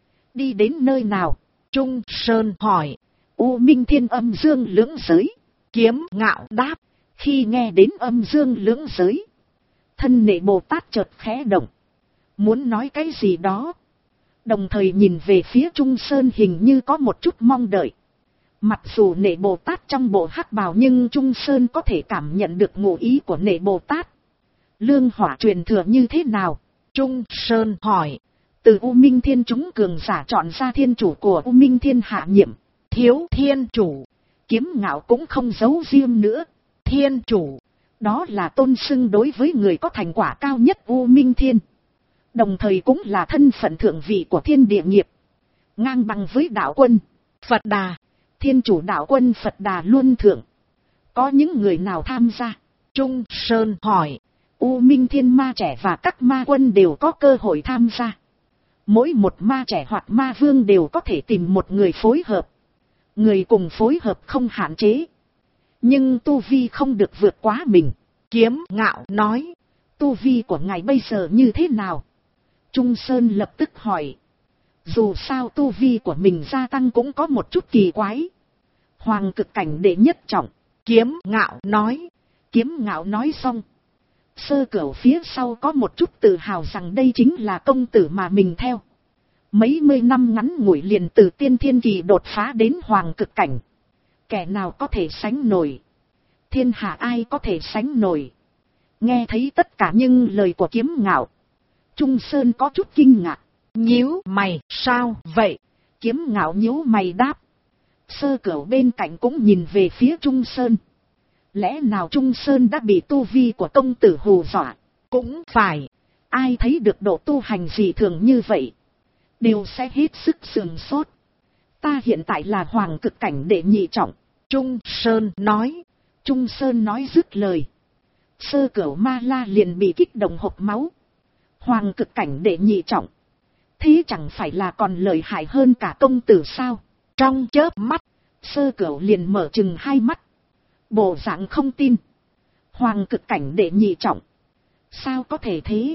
Đi đến nơi nào? Trung Sơn hỏi. U Minh Thiên âm dương lưỡng giới. Kiếm Ngạo đáp. Khi nghe đến âm dương lưỡng giới. Thân Nệ Bồ Tát chợt khẽ động. Muốn nói cái gì đó. Đồng thời nhìn về phía Trung Sơn hình như có một chút mong đợi. Mặc dù Nệ Bồ Tát trong bộ hắc bào nhưng Trung Sơn có thể cảm nhận được ngụ ý của Nệ Bồ Tát. Lương hỏa truyền thừa như thế nào? Trung Sơn hỏi. Từ U Minh Thiên chúng cường giả chọn ra thiên chủ của U Minh Thiên hạ nhiệm. Thiếu thiên chủ. Kiếm Ngạo cũng không giấu riêng nữa. Thiên chủ. Đó là tôn xưng đối với người có thành quả cao nhất U Minh Thiên. Đồng thời cũng là thân phận thượng vị của thiên địa nghiệp. Ngang bằng với đạo quân, Phật Đà. Thiên chủ đạo quân Phật Đà luôn thượng. Có những người nào tham gia? Trung Sơn hỏi. U Minh Thiên ma trẻ và các ma quân đều có cơ hội tham gia. Mỗi một ma trẻ hoặc ma vương đều có thể tìm một người phối hợp. Người cùng phối hợp không hạn chế. Nhưng tu vi không được vượt quá mình. Kiếm Ngạo nói. Tu vi của ngài bây giờ như thế nào? Trung Sơn lập tức hỏi. Dù sao tu vi của mình gia tăng cũng có một chút kỳ quái. Hoàng cực cảnh đệ nhất trọng. Kiếm Ngạo nói. Kiếm Ngạo nói xong. Sơ Cửu phía sau có một chút tự hào rằng đây chính là công tử mà mình theo. Mấy mươi năm ngắn ngủi liền từ tiên thiên kỳ đột phá đến hoàng cực cảnh. Kẻ nào có thể sánh nổi? Thiên hạ ai có thể sánh nổi? Nghe thấy tất cả những lời của Kiếm Ngạo. Trung Sơn có chút kinh ngạc. Nhíu mày, sao vậy? Kiếm Ngạo nhíu mày đáp. Sơ Cửu bên cạnh cũng nhìn về phía Trung Sơn. Lẽ nào Trung Sơn đã bị tu vi của công tử hù dọa? Cũng phải. Ai thấy được độ tu hành dị thường như vậy? Đều sẽ hết sức sườn sốt. Ta hiện tại là hoàng cực cảnh đệ nhị trọng. Trung Sơn nói. Trung Sơn nói dứt lời. Sơ Cửu ma la liền bị kích động hộc máu. Hoàng cực cảnh đệ nhị trọng. Thế chẳng phải là còn lợi hại hơn cả công tử sao? Trong chớp mắt, Sơ Cửu liền mở chừng hai mắt. Bộ dạng không tin. Hoàng cực cảnh đệ nhị trọng. Sao có thể thế?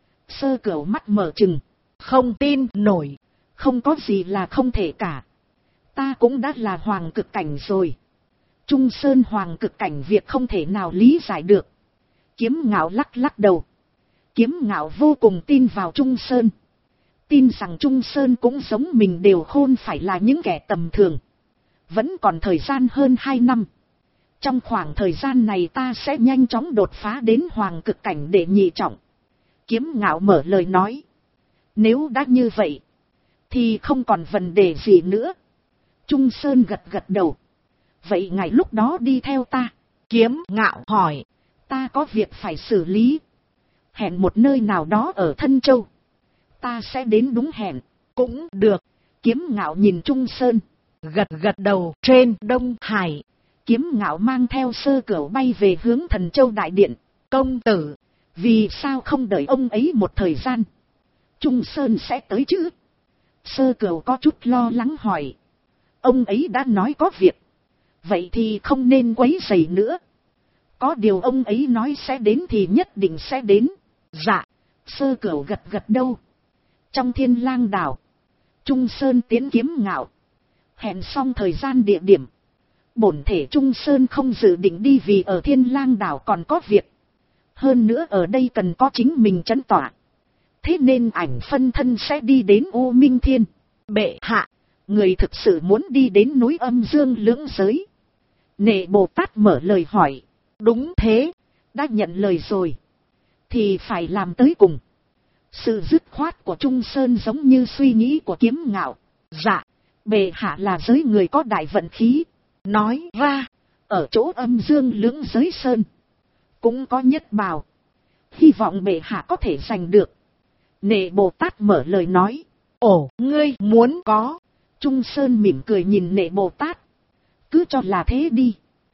Sơ Cửu mắt mở chừng. Không tin nổi. Không có gì là không thể cả. Ta cũng đã là hoàng cực cảnh rồi. Trung Sơn hoàng cực cảnh việc không thể nào lý giải được. Kiếm Ngạo lắc lắc đầu. Kiếm Ngạo vô cùng tin vào Trung Sơn. Tin rằng Trung Sơn cũng giống mình đều khôn phải là những kẻ tầm thường. Vẫn còn thời gian hơn 2 năm. Trong khoảng thời gian này ta sẽ nhanh chóng đột phá đến hoàng cực cảnh đệ nhị trọng. Kiếm Ngạo mở lời nói. Nếu đã như vậy, thì không còn vấn đề gì nữa. Trung Sơn gật gật đầu. Vậy ngài lúc đó đi theo ta. Kiếm Ngạo hỏi. Ta có việc phải xử lý. Hẹn một nơi nào đó ở Thân Châu. Ta sẽ đến đúng hẹn. Cũng được. Kiếm Ngạo nhìn Trung Sơn. Gật gật đầu. Trên Đông Hải. Kiếm Ngạo mang theo Sơ Cửu bay về hướng Thần Châu Đại Điện. Công tử. Vì sao không đợi ông ấy một thời gian? Trung Sơn sẽ tới chứ? Sơ Cửu có chút lo lắng hỏi. Ông ấy đã nói có việc. Vậy thì không nên quấy rầy nữa. Có điều ông ấy nói sẽ đến thì nhất định sẽ đến. Dạ. Sơ Cửu gật gật đầu. Trong Thiên Lang đảo, Trung Sơn tiến Kiếm Ngạo. Hẹn xong thời gian địa điểm. Bổn thể Trung Sơn không dự định đi vì ở Thiên Lang đảo còn có việc. Hơn nữa ở đây cần có chính mình trấn tỏa. Thế nên ảnh phân thân sẽ đi đến U Minh Thiên. Bệ hạ, người thực sự muốn đi đến núi Âm Dương Lưỡng Giới. Nệ Bồ Tát mở lời hỏi. Đúng thế, đã nhận lời rồi. Thì phải làm tới cùng. Sự dứt khoát của Trung Sơn giống như suy nghĩ của Kiếm Ngạo. Dạ, bệ hạ là giới người có đại vận khí. Nói ra, ở chỗ Âm Dương Lưỡng Giới Sơn cũng có nhất bào. Hy vọng bệ hạ có thể giành được. Nệ Bồ Tát mở lời nói. Ồ, ngươi muốn có. Trung Sơn mỉm cười nhìn Nệ Bồ Tát. Cứ cho là thế đi.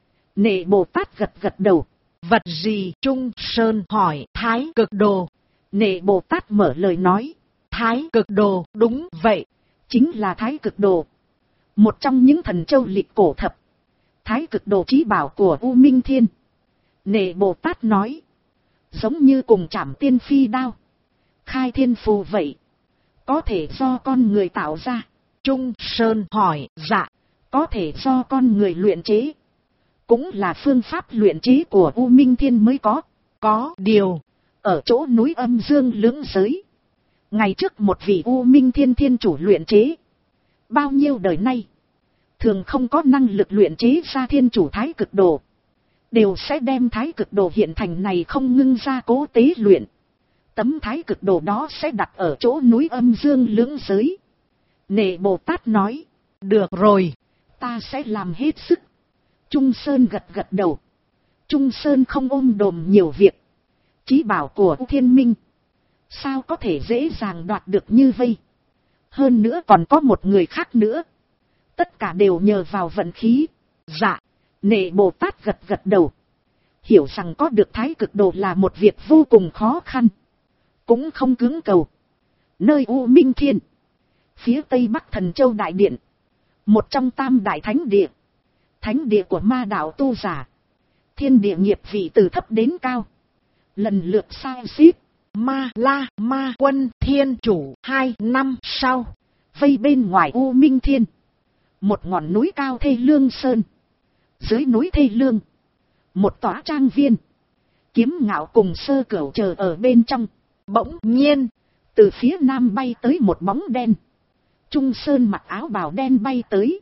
Nệ Bồ Tát gật gật đầu. Vật gì? Trung Sơn hỏi. Thái Cực Đồ. Nệ Bồ Tát mở lời nói. Thái Cực Đồ, đúng vậy. Chính là Thái Cực Đồ. Một trong những thần châu lịch cổ thập. Thái Cực Đồ chí bảo của U Minh Thiên. Nệ Bồ Tát nói. Giống như cùng Trảm Tiên Phi đao. Khai thiên phù vậy. Có thể do con người tạo ra. Trung Sơn hỏi. Dạ. Có thể do con người luyện chế. Cũng là phương pháp luyện chế của U Minh Thiên mới có. Có điều. Ở chỗ núi Âm Dương Lưỡng Giới. Ngày trước một vị U Minh Thiên Thiên chủ luyện chế. Bao nhiêu đời nay. Thường không có năng lực luyện chế ra thiên chủ Thái Cực Đồ. Đều sẽ đem Thái Cực Đồ hiện thành này không ngưng ra cố tế luyện. Tấm Thái Cực Đồ đó sẽ đặt ở chỗ núi Âm Dương Lưỡng Giới. Nệ Bồ Tát nói. Được rồi. Ta sẽ làm hết sức. Trung Sơn gật gật đầu. Trung Sơn không ôm đồm nhiều việc. Chí bảo của Thiên Minh. Sao có thể dễ dàng đoạt được như vây. Hơn nữa còn có một người khác nữa. Tất cả đều nhờ vào vận khí. Dạ. Nệ Bồ Tát gật gật đầu. Hiểu rằng có được Thái Cực Đồ là một việc vô cùng khó khăn. Cũng không cưỡng cầu. Nơi U Minh Thiên. Phía tây bắc Thần Châu Đại Điện. Một trong tam đại thánh địa. Thánh địa của ma đạo tu giả. Thiên địa nghiệp vị từ thấp đến cao. Lần lượt sai xếp. Ma La Ma Quân Thiên Chủ 2 năm sau. Vây bên ngoài U Minh Thiên. Một ngọn núi cao Thê Lương Sơn. Dưới núi Thê Lương. Một tòa trang viên. Kiếm Ngạo cùng Sơ Cửu chờ ở bên trong. Bỗng nhiên. Từ phía nam bay tới một bóng đen. Trung Sơn mặc áo bào đen bay tới.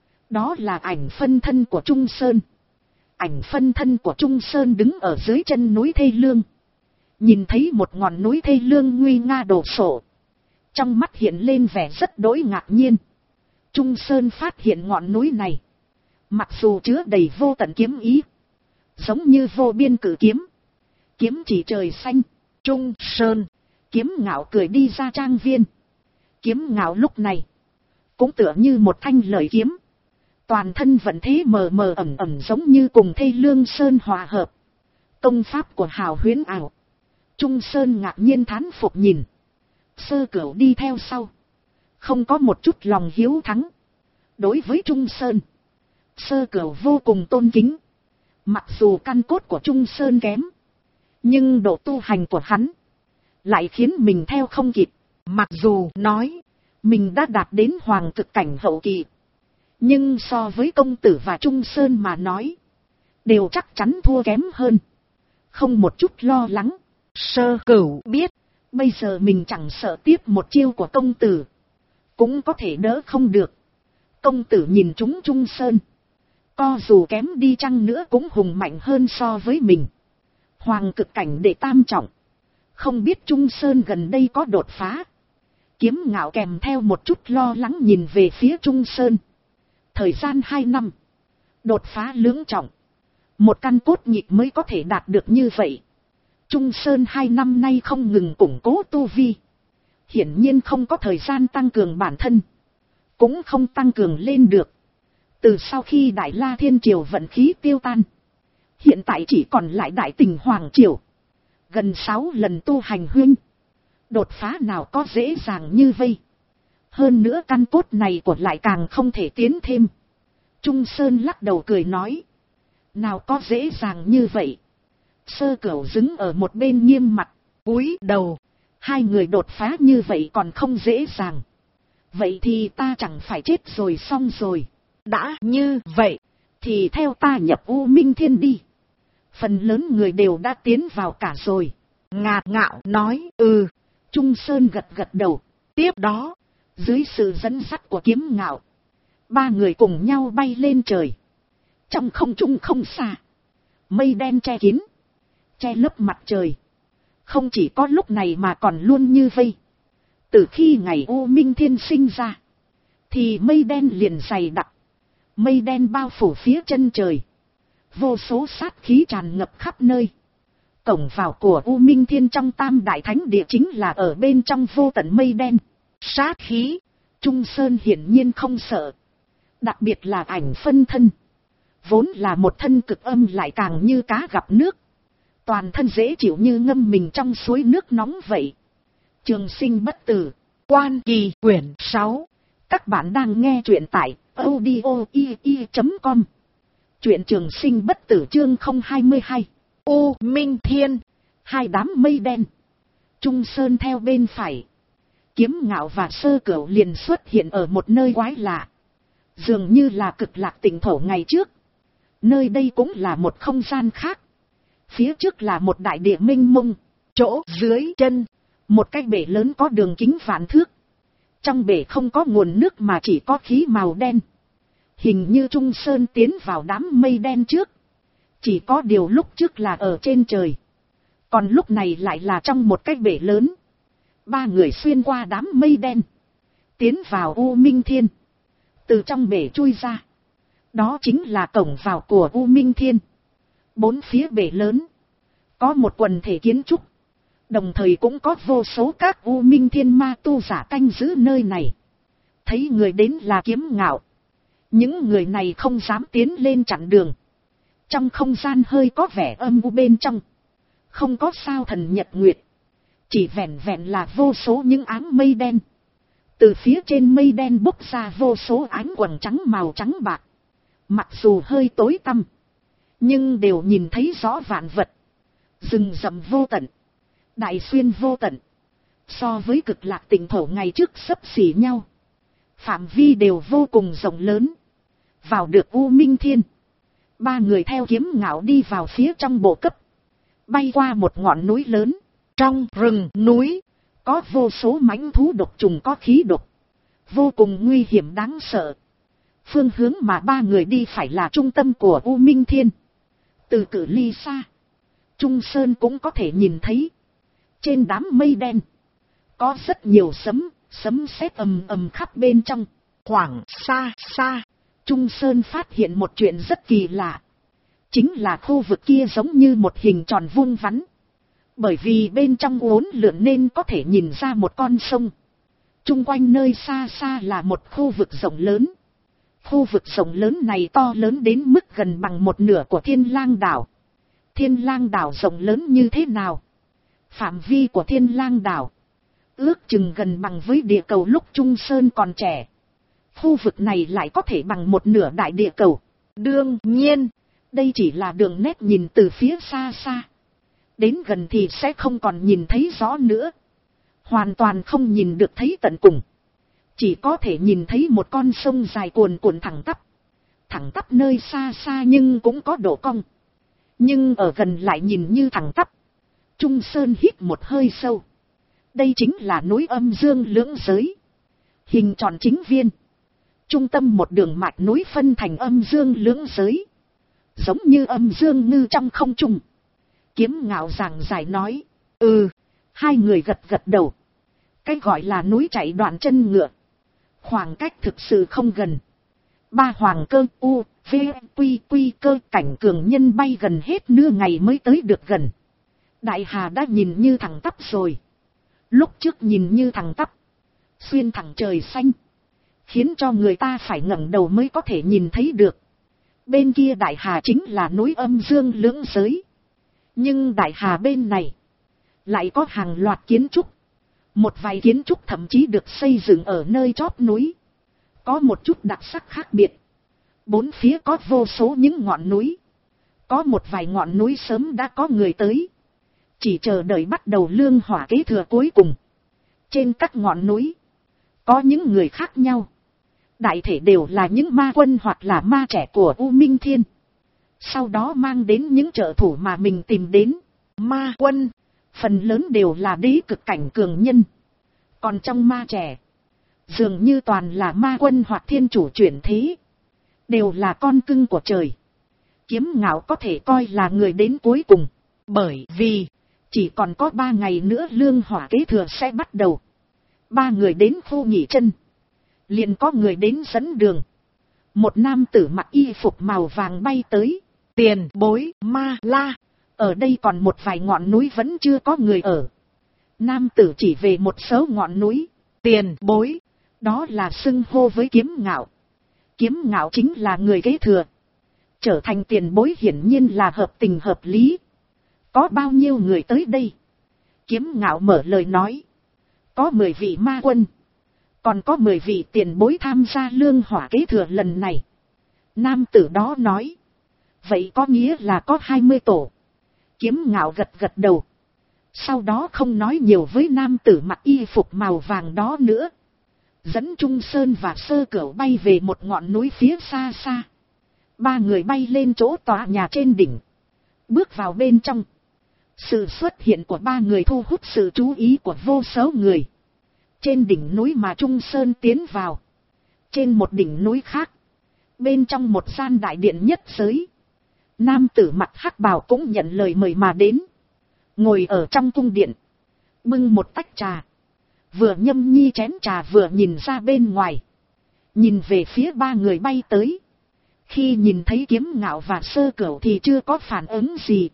Đó là ảnh phân thân của Trung Sơn. Ảnh phân thân của Trung Sơn đứng ở dưới chân núi Thê Lương. Nhìn thấy một ngọn núi Thê Lương nguy nga đổ sộ. Trong mắt hiện lên vẻ rất đỗi ngạc nhiên. Trung Sơn phát hiện ngọn núi này. Mặc dù chứa đầy vô tận kiếm ý. Giống như vô biên cử kiếm. Kiếm chỉ trời xanh. Trung Sơn. Kiếm Ngạo cười đi ra trang viên. Kiếm Ngạo lúc này. Cũng tựa như một thanh lợi kiếm. Toàn thân vận thế mờ mờ ẩm ẩm giống như cùng Thê Lương Sơn hòa hợp. Công pháp của hào huyễn ảo. Trung Sơn ngạc nhiên thán phục nhìn. Sơ Cửu đi theo sau. Không có một chút lòng hiếu thắng. Đối với Trung Sơn. Sơ Cửu vô cùng tôn kính. Mặc dù căn cốt của Trung Sơn kém. Nhưng độ tu hành của hắn. Lại khiến mình theo không kịp. Mặc dù nói. Mình đã đạt đến hoàng cực cảnh hậu kỳ. Nhưng so với công tử và Trung Sơn mà nói. Đều chắc chắn thua kém hơn. Không một chút lo lắng. Sơ Cửu biết. Bây giờ mình chẳng sợ tiếp một chiêu của công tử. Cũng có thể đỡ không được. Công tử nhìn chúng Trung Sơn. Co dù kém đi chăng nữa cũng hùng mạnh hơn so với mình. Hoàng cực cảnh đệ tam trọng. Không biết Trung Sơn gần đây có đột phá. Kiếm Ngạo kèm theo một chút lo lắng nhìn về phía Trung Sơn. Thời gian 2 năm. Đột phá lưỡng trọng. Một căn cốt nhịp mới có thể đạt được như vậy. Trung Sơn 2 năm nay không ngừng củng cố tu vi. Hiển nhiên không có thời gian tăng cường bản thân. Cũng không tăng cường lên được. Từ sau khi Đại La Thiên Triều vận khí tiêu tan. Hiện tại chỉ còn lại Đại Tình Hoàng Triều. Gần 6 lần tu hành huynh. Đột phá nào có dễ dàng như vây. Hơn nữa căn cốt này của lại càng không thể tiến thêm. Trung Sơn lắc đầu cười nói. Nào có dễ dàng như vậy. Sơ Cửu đứng ở một bên nghiêm mặt. Cúi đầu. Hai người đột phá như vậy còn không dễ dàng. Vậy thì ta chẳng phải chết rồi xong rồi. Đã như vậy. Thì theo ta nhập U Minh Thiên đi. Phần lớn người đều đã tiến vào cả rồi. Ngạt Ngạo nói, Trung Sơn gật gật đầu. Tiếp đó, dưới sự dẫn dắt của Kiếm Ngạo, ba người cùng nhau bay lên trời. Trong không trung không xa, mây đen che kín, che lấp mặt trời. Không chỉ có lúc này mà còn luôn như vây. Từ khi ngày U Minh Thiên sinh ra, thì mây đen liền dày đặc. Mây đen bao phủ phía chân trời. Vô số sát khí tràn ngập khắp nơi. Cổng vào của U Minh Thiên trong Tam Đại Thánh Địa chính là ở bên trong vô tận mây đen. Sát khí, Trung Sơn hiển nhiên không sợ. Đặc biệt là ảnh phân thân. Vốn là một thân cực âm lại càng như cá gặp nước. Toàn thân dễ chịu như ngâm mình trong suối nước nóng vậy. Trường Sinh Bất Tử, Quan Kỳ quyển 6. Các bạn đang nghe truyện tại audio.com. Truyện Trường Sinh Bất Tử chương 022. U Minh Thiên, hai đám mây đen. Trung Sơn theo bên phải. Kiếm Ngạo và Sơ Cửu liền xuất hiện ở một nơi quái lạ. Dường như là Cực Lạc Tỉnh Thổ ngày trước. Nơi đây cũng là một không gian khác. Phía trước là một đại địa mênh mông. Chỗ dưới chân, một cái bể lớn có đường kính vạn thước. Trong bể không có nguồn nước mà chỉ có khí màu đen. Hình như Trung Sơn tiến vào đám mây đen trước. Chỉ có điều lúc trước là ở trên trời. Còn lúc này lại là trong một cái bể lớn. Ba người xuyên qua đám mây đen. Tiến vào U Minh Thiên. Từ trong bể chui ra. Đó chính là cổng vào của U Minh Thiên. Bốn phía bể lớn. Có một quần thể kiến trúc. Đồng thời cũng có vô số các U Minh Thiên ma tu giả canh giữ nơi này. Thấy người đến là Kiếm Ngạo. Những người này không dám tiến lên chặn đường. Trong không gian hơi có vẻ âm u bên trong. Không có sao thần nhật nguyệt. Chỉ vẹn vẹn là vô số những áng mây đen. Từ phía trên mây đen bốc ra vô số ánh quầng trắng màu trắng bạc. Mặc dù hơi tối tăm, nhưng đều nhìn thấy rõ vạn vật. Rừng rậm vô tận, đại xuyên vô tận. So với Cực Lạc Tỉnh Thổ ngày trước xấp xỉ nhau. Phạm vi đều vô cùng rộng lớn. Vào được U Minh Thiên. Ba người theo Kiếm Ngạo đi vào phía trong bộ cấp. Bay qua một ngọn núi lớn. Trong rừng núi, có vô số mãnh thú độc trùng có khí độc. Vô cùng nguy hiểm đáng sợ. Phương hướng mà ba người đi phải là trung tâm của U Minh Thiên. Từ cự ly xa, Trung Sơn cũng có thể nhìn thấy. Trên đám mây đen, có rất nhiều sấm sét ầm ầm khắp bên trong. Khoảng xa xa, Trung Sơn phát hiện một chuyện rất kỳ lạ. Chính là khu vực kia giống như một hình tròn vuông vắn. Bởi vì bên trong uốn lượn nên có thể nhìn ra một con sông. Chung quanh nơi xa xa là một khu vực rộng lớn. Khu vực rộng lớn này to lớn đến mức gần bằng một nửa của Thiên Lang đảo. Thiên Lang đảo rộng lớn như thế nào? Phạm vi của Thiên Lang đảo ước chừng gần bằng với địa cầu lúc Trung Sơn còn trẻ. Khu vực này lại có thể bằng một nửa đại địa cầu. Đương nhiên, đây chỉ là đường nét nhìn từ phía xa xa. Đến gần thì sẽ không còn nhìn thấy rõ nữa. Hoàn toàn không nhìn được thấy tận cùng. Chỉ có thể nhìn thấy một con sông dài cuồn cuộn thẳng tắp. Thẳng tắp nơi xa xa nhưng cũng có độ cong. Nhưng ở gần lại nhìn như thẳng tắp. Trung Sơn hít một hơi sâu. Đây chính là núi Âm Dương Lưỡng Giới. Hình tròn chính viên. Trung tâm một đường mạch núi phân thành Âm Dương Lưỡng Giới. Giống như âm dương ngư trong không trung. Kiếm Ngạo giảng giải nói. Hai người gật gật đầu. Cái gọi là núi chạy đoạn chân ngựa. Khoảng cách thực sự không gần. Ba hoàng cơ U, V, Quy cơ cảnh cường nhân bay gần hết nửa ngày mới tới được gần. Đại Hà đã nhìn như thẳng tắp rồi. Lúc trước nhìn như thẳng tắp. Xuyên thẳng trời xanh. Khiến cho người ta phải ngẩng đầu mới có thể nhìn thấy được. Bên kia Đại Hà chính là núi Âm Dương Lưỡng Giới. Nhưng Đại Hà bên này lại có hàng loạt kiến trúc. Một vài kiến trúc thậm chí được xây dựng ở nơi chóp núi. Có một chút đặc sắc khác biệt. Bốn phía có vô số những ngọn núi. Có một vài ngọn núi sớm đã có người tới. Chỉ chờ đợi bắt đầu lương hỏa kế thừa cuối cùng. Trên các ngọn núi có những người khác nhau đại thể đều là những ma quân hoặc là ma trẻ của U Minh Thiên. Sau đó mang đến những trợ thủ mà mình tìm đến. Ma quân, phần lớn đều là đế cực cảnh cường nhân. Còn trong ma trẻ, dường như toàn là ma quân hoặc thiên chủ chuyển thế. Đều là con cưng của trời. Kiếm Ngạo có thể coi là người đến cuối cùng. Bởi vì, chỉ còn có 3 ngày nữa lương hỏa kế thừa sẽ bắt đầu. 3 người đến khu nghỉ chân. Liền có người đến dẫn đường. Một nam tử mặc y phục màu vàng bay tới. Tiền bối Ma La. Ở đây còn một vài ngọn núi vẫn chưa có người ở. Nam tử chỉ về một số ngọn núi. Tiền bối. Đó là xưng hô với Kiếm Ngạo. Kiếm Ngạo chính là người kế thừa. Trở thành tiền bối hiển nhiên là hợp tình hợp lý. Có bao nhiêu người tới đây? Kiếm Ngạo mở lời nói. Có 10 vị ma quân. Còn có 10 vị tiền bối tham gia lương hỏa kế thừa lần này. Nam tử đó nói. Vậy có nghĩa là có 20 tổ. Kiếm Ngạo gật gật đầu. Sau đó không nói nhiều với nam tử mặc y phục màu vàng đó nữa. Dẫn Trung Sơn và Sơ Cửu bay về một ngọn núi phía xa xa. 3 người bay lên chỗ tòa nhà trên đỉnh. Bước vào bên trong. Sự xuất hiện của 3 người thu hút sự chú ý của vô số người. Trên đỉnh núi mà Trung Sơn tiến vào. Trên một đỉnh núi khác. Bên trong một gian đại điện nhất giới. Nam tử mặc hắc bào cũng nhận lời mời mà đến. Ngồi ở trong cung điện. Bưng một tách trà. Vừa nhâm nhi chén trà vừa nhìn ra bên ngoài. Nhìn về phía 3 người bay tới. Khi nhìn thấy Kiếm Ngạo và Sơ Cửu thì chưa có phản ứng gì.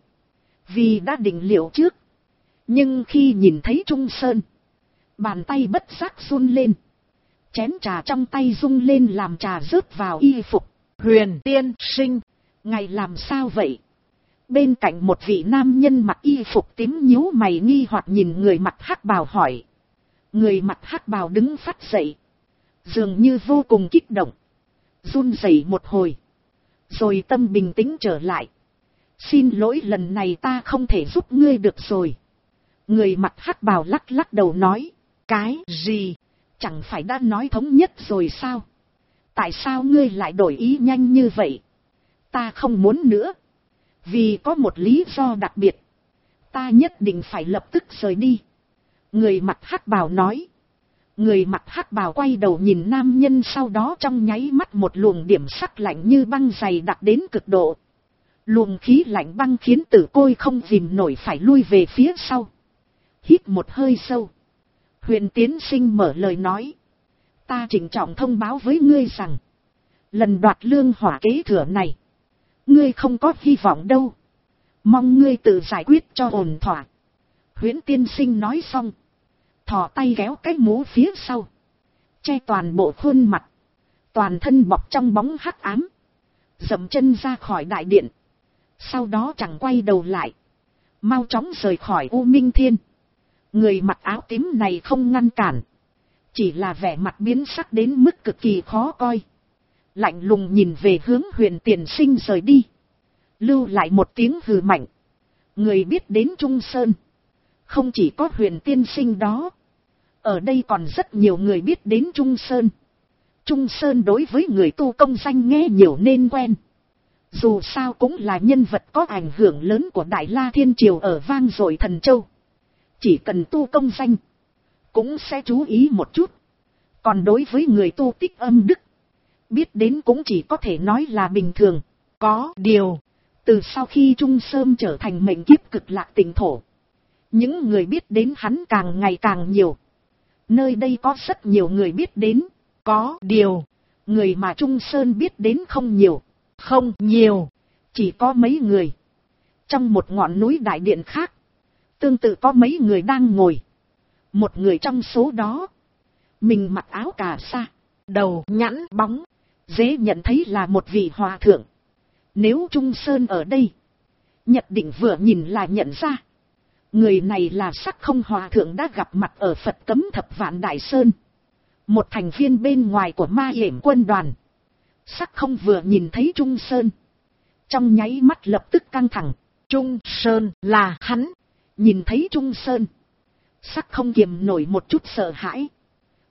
Vì đã định liệu trước. Nhưng khi nhìn thấy Trung Sơn. Bàn tay bất giác run lên. Chén trà trong tay rung lên làm trà rớt vào y phục. Huyền tiên sinh. Ngài làm sao vậy? Bên cạnh một vị nam nhân mặc y phục tím nhíu mày nghi hoặc nhìn người mặc hắc bào hỏi. Người mặc hắc bào đứng phát dậy. Dường như vô cùng kích động. Run rẩy một hồi. Rồi tâm bình tĩnh trở lại. Xin lỗi lần này ta không thể giúp ngươi được rồi. Người mặc hắc bào lắc lắc đầu nói. Cái gì? Chẳng phải đã nói thống nhất rồi sao? Tại sao ngươi lại đổi ý nhanh như vậy? Ta không muốn nữa. Vì có một lý do đặc biệt. Ta nhất định phải lập tức rời đi. Người mặc hắc bào nói. Người mặc hắc bào quay đầu nhìn nam nhân, sau đó trong nháy mắt một luồng điểm sắc lạnh như băng dày đặc đến cực độ. Luồng khí lạnh băng khiến Tử Côi không kìm nổi phải lui về phía sau. Hít một hơi sâu. Huyền tiên sinh mở lời nói. Ta trịnh trọng thông báo với ngươi rằng. Lần đoạt lương hỏa kế thừa này. Ngươi không có hy vọng đâu. Mong ngươi tự giải quyết cho ổn thỏa. Huyễn tiên sinh nói xong. Thò tay kéo cái mũ phía sau. Che toàn bộ khuôn mặt. Toàn thân bọc trong bóng hắc ám. Dậm chân ra khỏi đại điện. Sau đó chẳng quay đầu lại. Mau chóng rời khỏi U Minh Thiên. Người mặc áo tím này không ngăn cản. Chỉ là vẻ mặt biến sắc đến mức cực kỳ khó coi. Lạnh lùng nhìn về hướng Huyền tiền sinh rời đi. Lưu lại một tiếng hừ mạnh. Người biết đến Trung Sơn. Không chỉ có Huyền tiên sinh đó. Ở đây còn rất nhiều người biết đến Trung Sơn. Trung Sơn đối với người tu công danh nghe nhiều nên quen. Dù sao cũng là nhân vật có ảnh hưởng lớn của Đại La Thiên Triều ở vang dội Thần Châu. Chỉ cần tu công danh. Cũng sẽ chú ý một chút. Còn đối với người tu tích âm đức. Biết đến cũng chỉ có thể nói là bình thường. Có điều. Từ sau khi Trung Sơn trở thành mệnh kiếp cực lạc tỉnh thổ. Những người biết đến hắn càng ngày càng nhiều. Nơi đây có rất nhiều người biết đến. Có điều. Người mà Trung Sơn biết đến không nhiều. Không nhiều. Chỉ có mấy người. Trong một ngọn núi đại điện khác. Tương tự có mấy người đang ngồi. Một người trong số đó. Mình mặc áo cà sa. Đầu nhẵn bóng. Dễ nhận thấy là một vị hòa thượng. Nếu Trung Sơn ở đây. Nhất định vừa nhìn là nhận ra. Người này là Sắc Không hòa thượng đã gặp mặt ở Phật Cấm Thập Vạn Đại Sơn. Một thành viên bên ngoài của Ma Yểm quân đoàn. Sắc Không vừa nhìn thấy Trung Sơn. Trong nháy mắt lập tức căng thẳng. Trung Sơn là hắn. Nhìn thấy Trung Sơn. Sắc Không kiềm nổi một chút sợ hãi.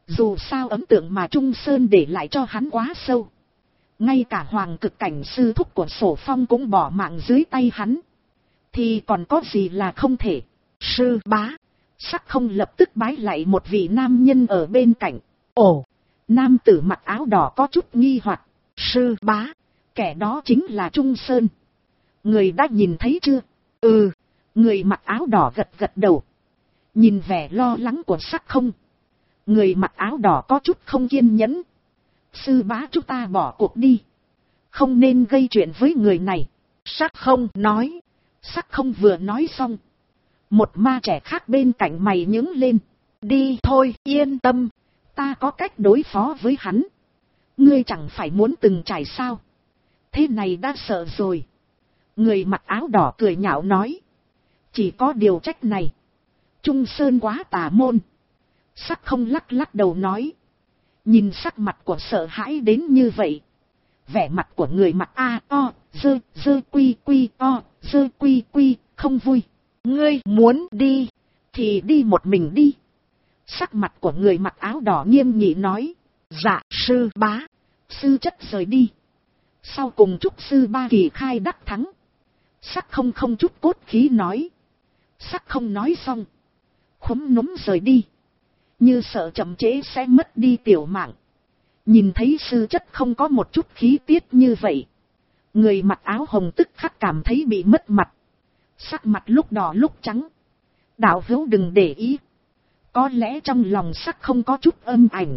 Dù sao ấn tượng mà Trung Sơn để lại cho hắn quá sâu. Ngay cả hoàng cực cảnh sư thúc của Sổ Phong cũng bỏ mạng dưới tay hắn. Thì còn có gì là không thể. Sư bá. Sắc không lập tức bái lại một vị nam nhân ở bên cạnh. Ồ, nam tử mặc áo đỏ có chút nghi hoặc. Sư bá, kẻ đó chính là Trung Sơn. Người đã nhìn thấy chưa? Ừ, người mặc áo đỏ gật gật đầu. Nhìn vẻ lo lắng của sắc không. Người mặc áo đỏ có chút không kiên nhẫn. Sư bá, chúng ta bỏ cuộc đi. Không nên gây chuyện với người này. Sắc không nói. Sắc không vừa nói xong. Một ma trẻ khác bên cạnh mày nhướng lên. Đi thôi, yên tâm. Ta có cách đối phó với hắn. Ngươi chẳng phải muốn từng trải sao? Thế này đã sợ rồi. Người mặc áo đỏ cười nhạo nói. Chỉ có điều trách này. Trung Sơn quá tà môn. Sắc không lắc lắc đầu nói. Nhìn sắc mặt của sợ hãi đến như vậy. Vẻ mặt của người mặc dơ quy quy không vui. Ngươi muốn đi thì đi một mình đi. Sắc mặt của người mặc áo đỏ nghiêm nghị nói. Dạ sư bá. Sư chất rời đi. Sau cùng chúc sư ba kỳ khai đắc thắng. Sắc không không chút cốt khí nói. Sắc không nói xong. Khúm núm rời đi. Như sợ chậm trễ sẽ mất đi tiểu mạng. Nhìn thấy sư chất không có một chút khí tiết như vậy. Người mặc áo hồng tức khắc cảm thấy bị mất mặt. Sắc mặt lúc đỏ lúc trắng. Đạo hữu đừng để ý. Có lẽ trong lòng sắc không có chút âm ảnh.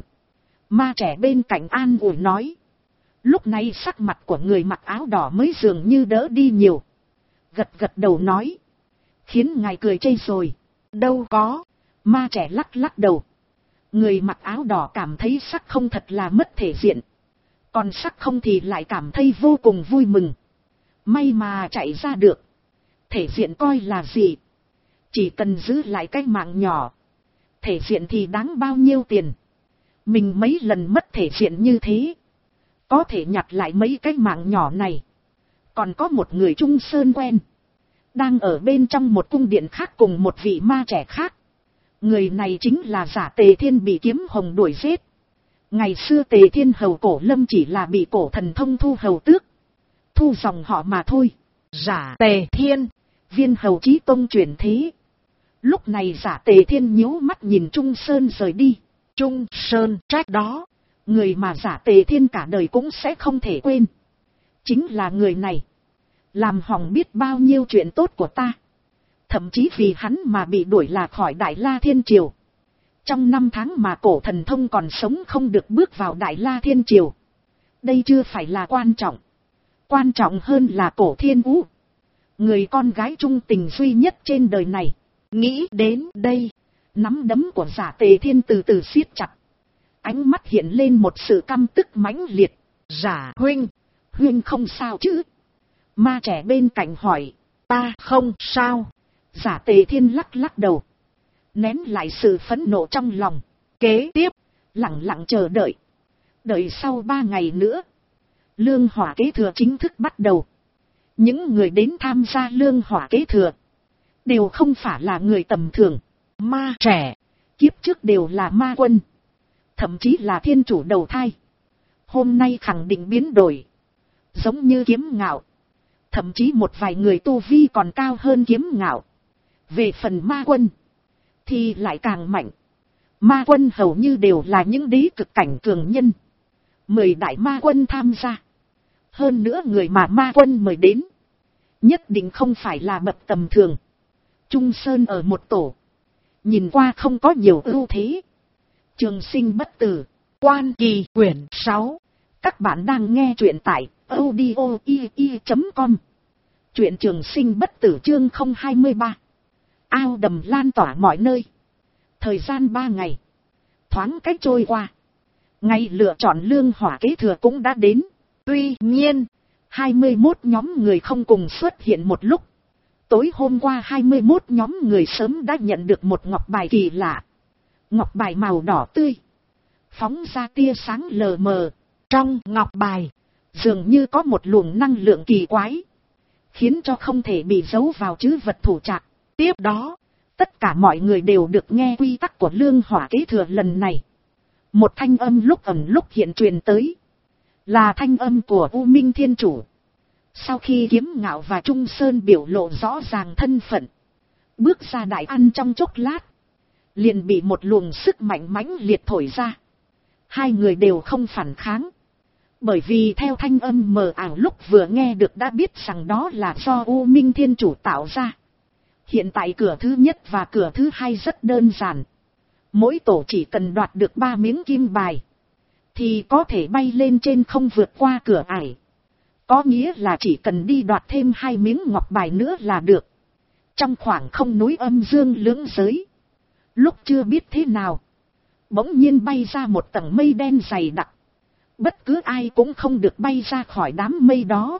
Ma trẻ bên cạnh an ủi nói. Lúc này sắc mặt của người mặc áo đỏ mới dường như đỡ đi nhiều. Gật gật đầu nói. Khiến ngài cười chê rồi. Đâu có. Ma trẻ lắc lắc đầu. Người mặc áo đỏ cảm thấy sắc không thật là mất thể diện. Còn sắc không thì lại cảm thấy vô cùng vui mừng. May mà chạy ra được. Thể diện coi là gì? Chỉ cần giữ lại cái mạng nhỏ. Thể diện thì đáng bao nhiêu tiền? Mình mấy lần mất thể diện như thế. Có thể nhặt lại mấy cái mạng nhỏ này. Còn có một người Trung Sơn quen. Đang ở bên trong một cung điện khác cùng một vị ma trẻ khác. Người này chính là giả Tề Thiên bị kiếm hồng đuổi giết. Ngày xưa Tề Thiên hầu Cổ Lâm chỉ là bị Cổ Thần Thông thu hầu tước. Thu dòng họ mà thôi. Giả Tề Thiên, viên hầu chí tông chuyển thế. Lúc này giả Tề Thiên nhíu mắt nhìn Trung Sơn rời đi. Trung Sơn trách đó. Người mà giả Tề Thiên cả đời cũng sẽ không thể quên. Chính là người này. Làm hỏng biết bao nhiêu chuyện tốt của ta. Thậm chí vì hắn mà bị đuổi là khỏi Đại La Thiên Triều. Trong 5 tháng mà Cổ Thần Thông còn sống không được bước vào Đại La Thiên Triều. Đây chưa phải là quan trọng. Quan trọng hơn là Cổ Thiên Vũ. Người con gái trung tình duy nhất trên đời này. Nghĩ đến đây. Nắm đấm của giả Tề Thiên từ từ siết chặt. Ánh mắt hiện lên một sự căm tức mãnh liệt. Giả huynh. Huynh không sao chứ? Ma trẻ bên cạnh hỏi. Ta không sao. Giả Tề Thiên lắc lắc đầu. Nén lại sự phẫn nộ trong lòng. Kế tiếp. Lặng lặng chờ đợi. Đợi sau 3 ngày nữa. Lương hỏa kế thừa chính thức bắt đầu. Những người đến tham gia lương hỏa kế thừa. Đều không phải là người tầm thường. Ma trẻ. Kiếp trước đều là ma quân. Thậm chí là thiên chủ đầu thai. Hôm nay khẳng định biến đổi. Giống như Kiếm Ngạo. Thậm chí một vài người tu vi còn cao hơn Kiếm Ngạo. Về phần ma quân. Thì lại càng mạnh. Ma quân hầu như đều là những đế cực cảnh cường nhân. 10 đại ma quân tham gia. Hơn nữa người mà ma quân mời đến. Nhất định không phải là bậc tầm thường. Trung Sơn ở một tổ. Nhìn qua không có nhiều ưu thế. Trường sinh bất tử. Quan Kỳ quyển 6. Các bạn đang nghe truyện tại audio.com. Truyện trường sinh bất tử chương 023. Ao đầm lan tỏa mọi nơi. Thời gian 3 ngày. Thoáng cách trôi qua. Ngày lựa chọn lương hỏa kế thừa cũng đã đến. Tuy nhiên, 21 nhóm người không cùng xuất hiện một lúc. Tối hôm qua 21 nhóm người sớm đã nhận được một ngọc bài kỳ lạ. Ngọc bài màu đỏ tươi. Phóng ra tia sáng lờ mờ. Trong ngọc bài, dường như có một luồng năng lượng kỳ quái. Khiến cho không thể bị giấu vào trữ vật thủ trạc. Tiếp đó, tất cả mọi người đều được nghe quy tắc của lương hỏa kế thừa lần này. Một thanh âm lúc ẩn lúc hiện truyền tới. Là thanh âm của U Minh Thiên Chủ. Sau khi Kiếm Ngạo và Trung Sơn biểu lộ rõ ràng thân phận. Bước ra đại ăn trong chốc lát. Liền bị một luồng sức mạnh mãnh liệt thổi ra. Hai người đều không phản kháng. Bởi vì theo thanh âm mờ ảo lúc vừa nghe được đã biết rằng đó là do U Minh Thiên Chủ tạo ra. Hiện tại cửa thứ nhất và cửa thứ hai rất đơn giản. Mỗi tổ chỉ cần đoạt được 3 miếng kim bài. Thì có thể bay lên trên không vượt qua cửa ải. Có nghĩa là chỉ cần đi đoạt thêm 2 miếng ngọc bài nữa là được. Trong khoảng không núi âm dương lưỡng giới. Lúc chưa biết thế nào. Bỗng nhiên bay ra một tầng mây đen dày đặc. Bất cứ ai cũng không được bay ra khỏi đám mây đó.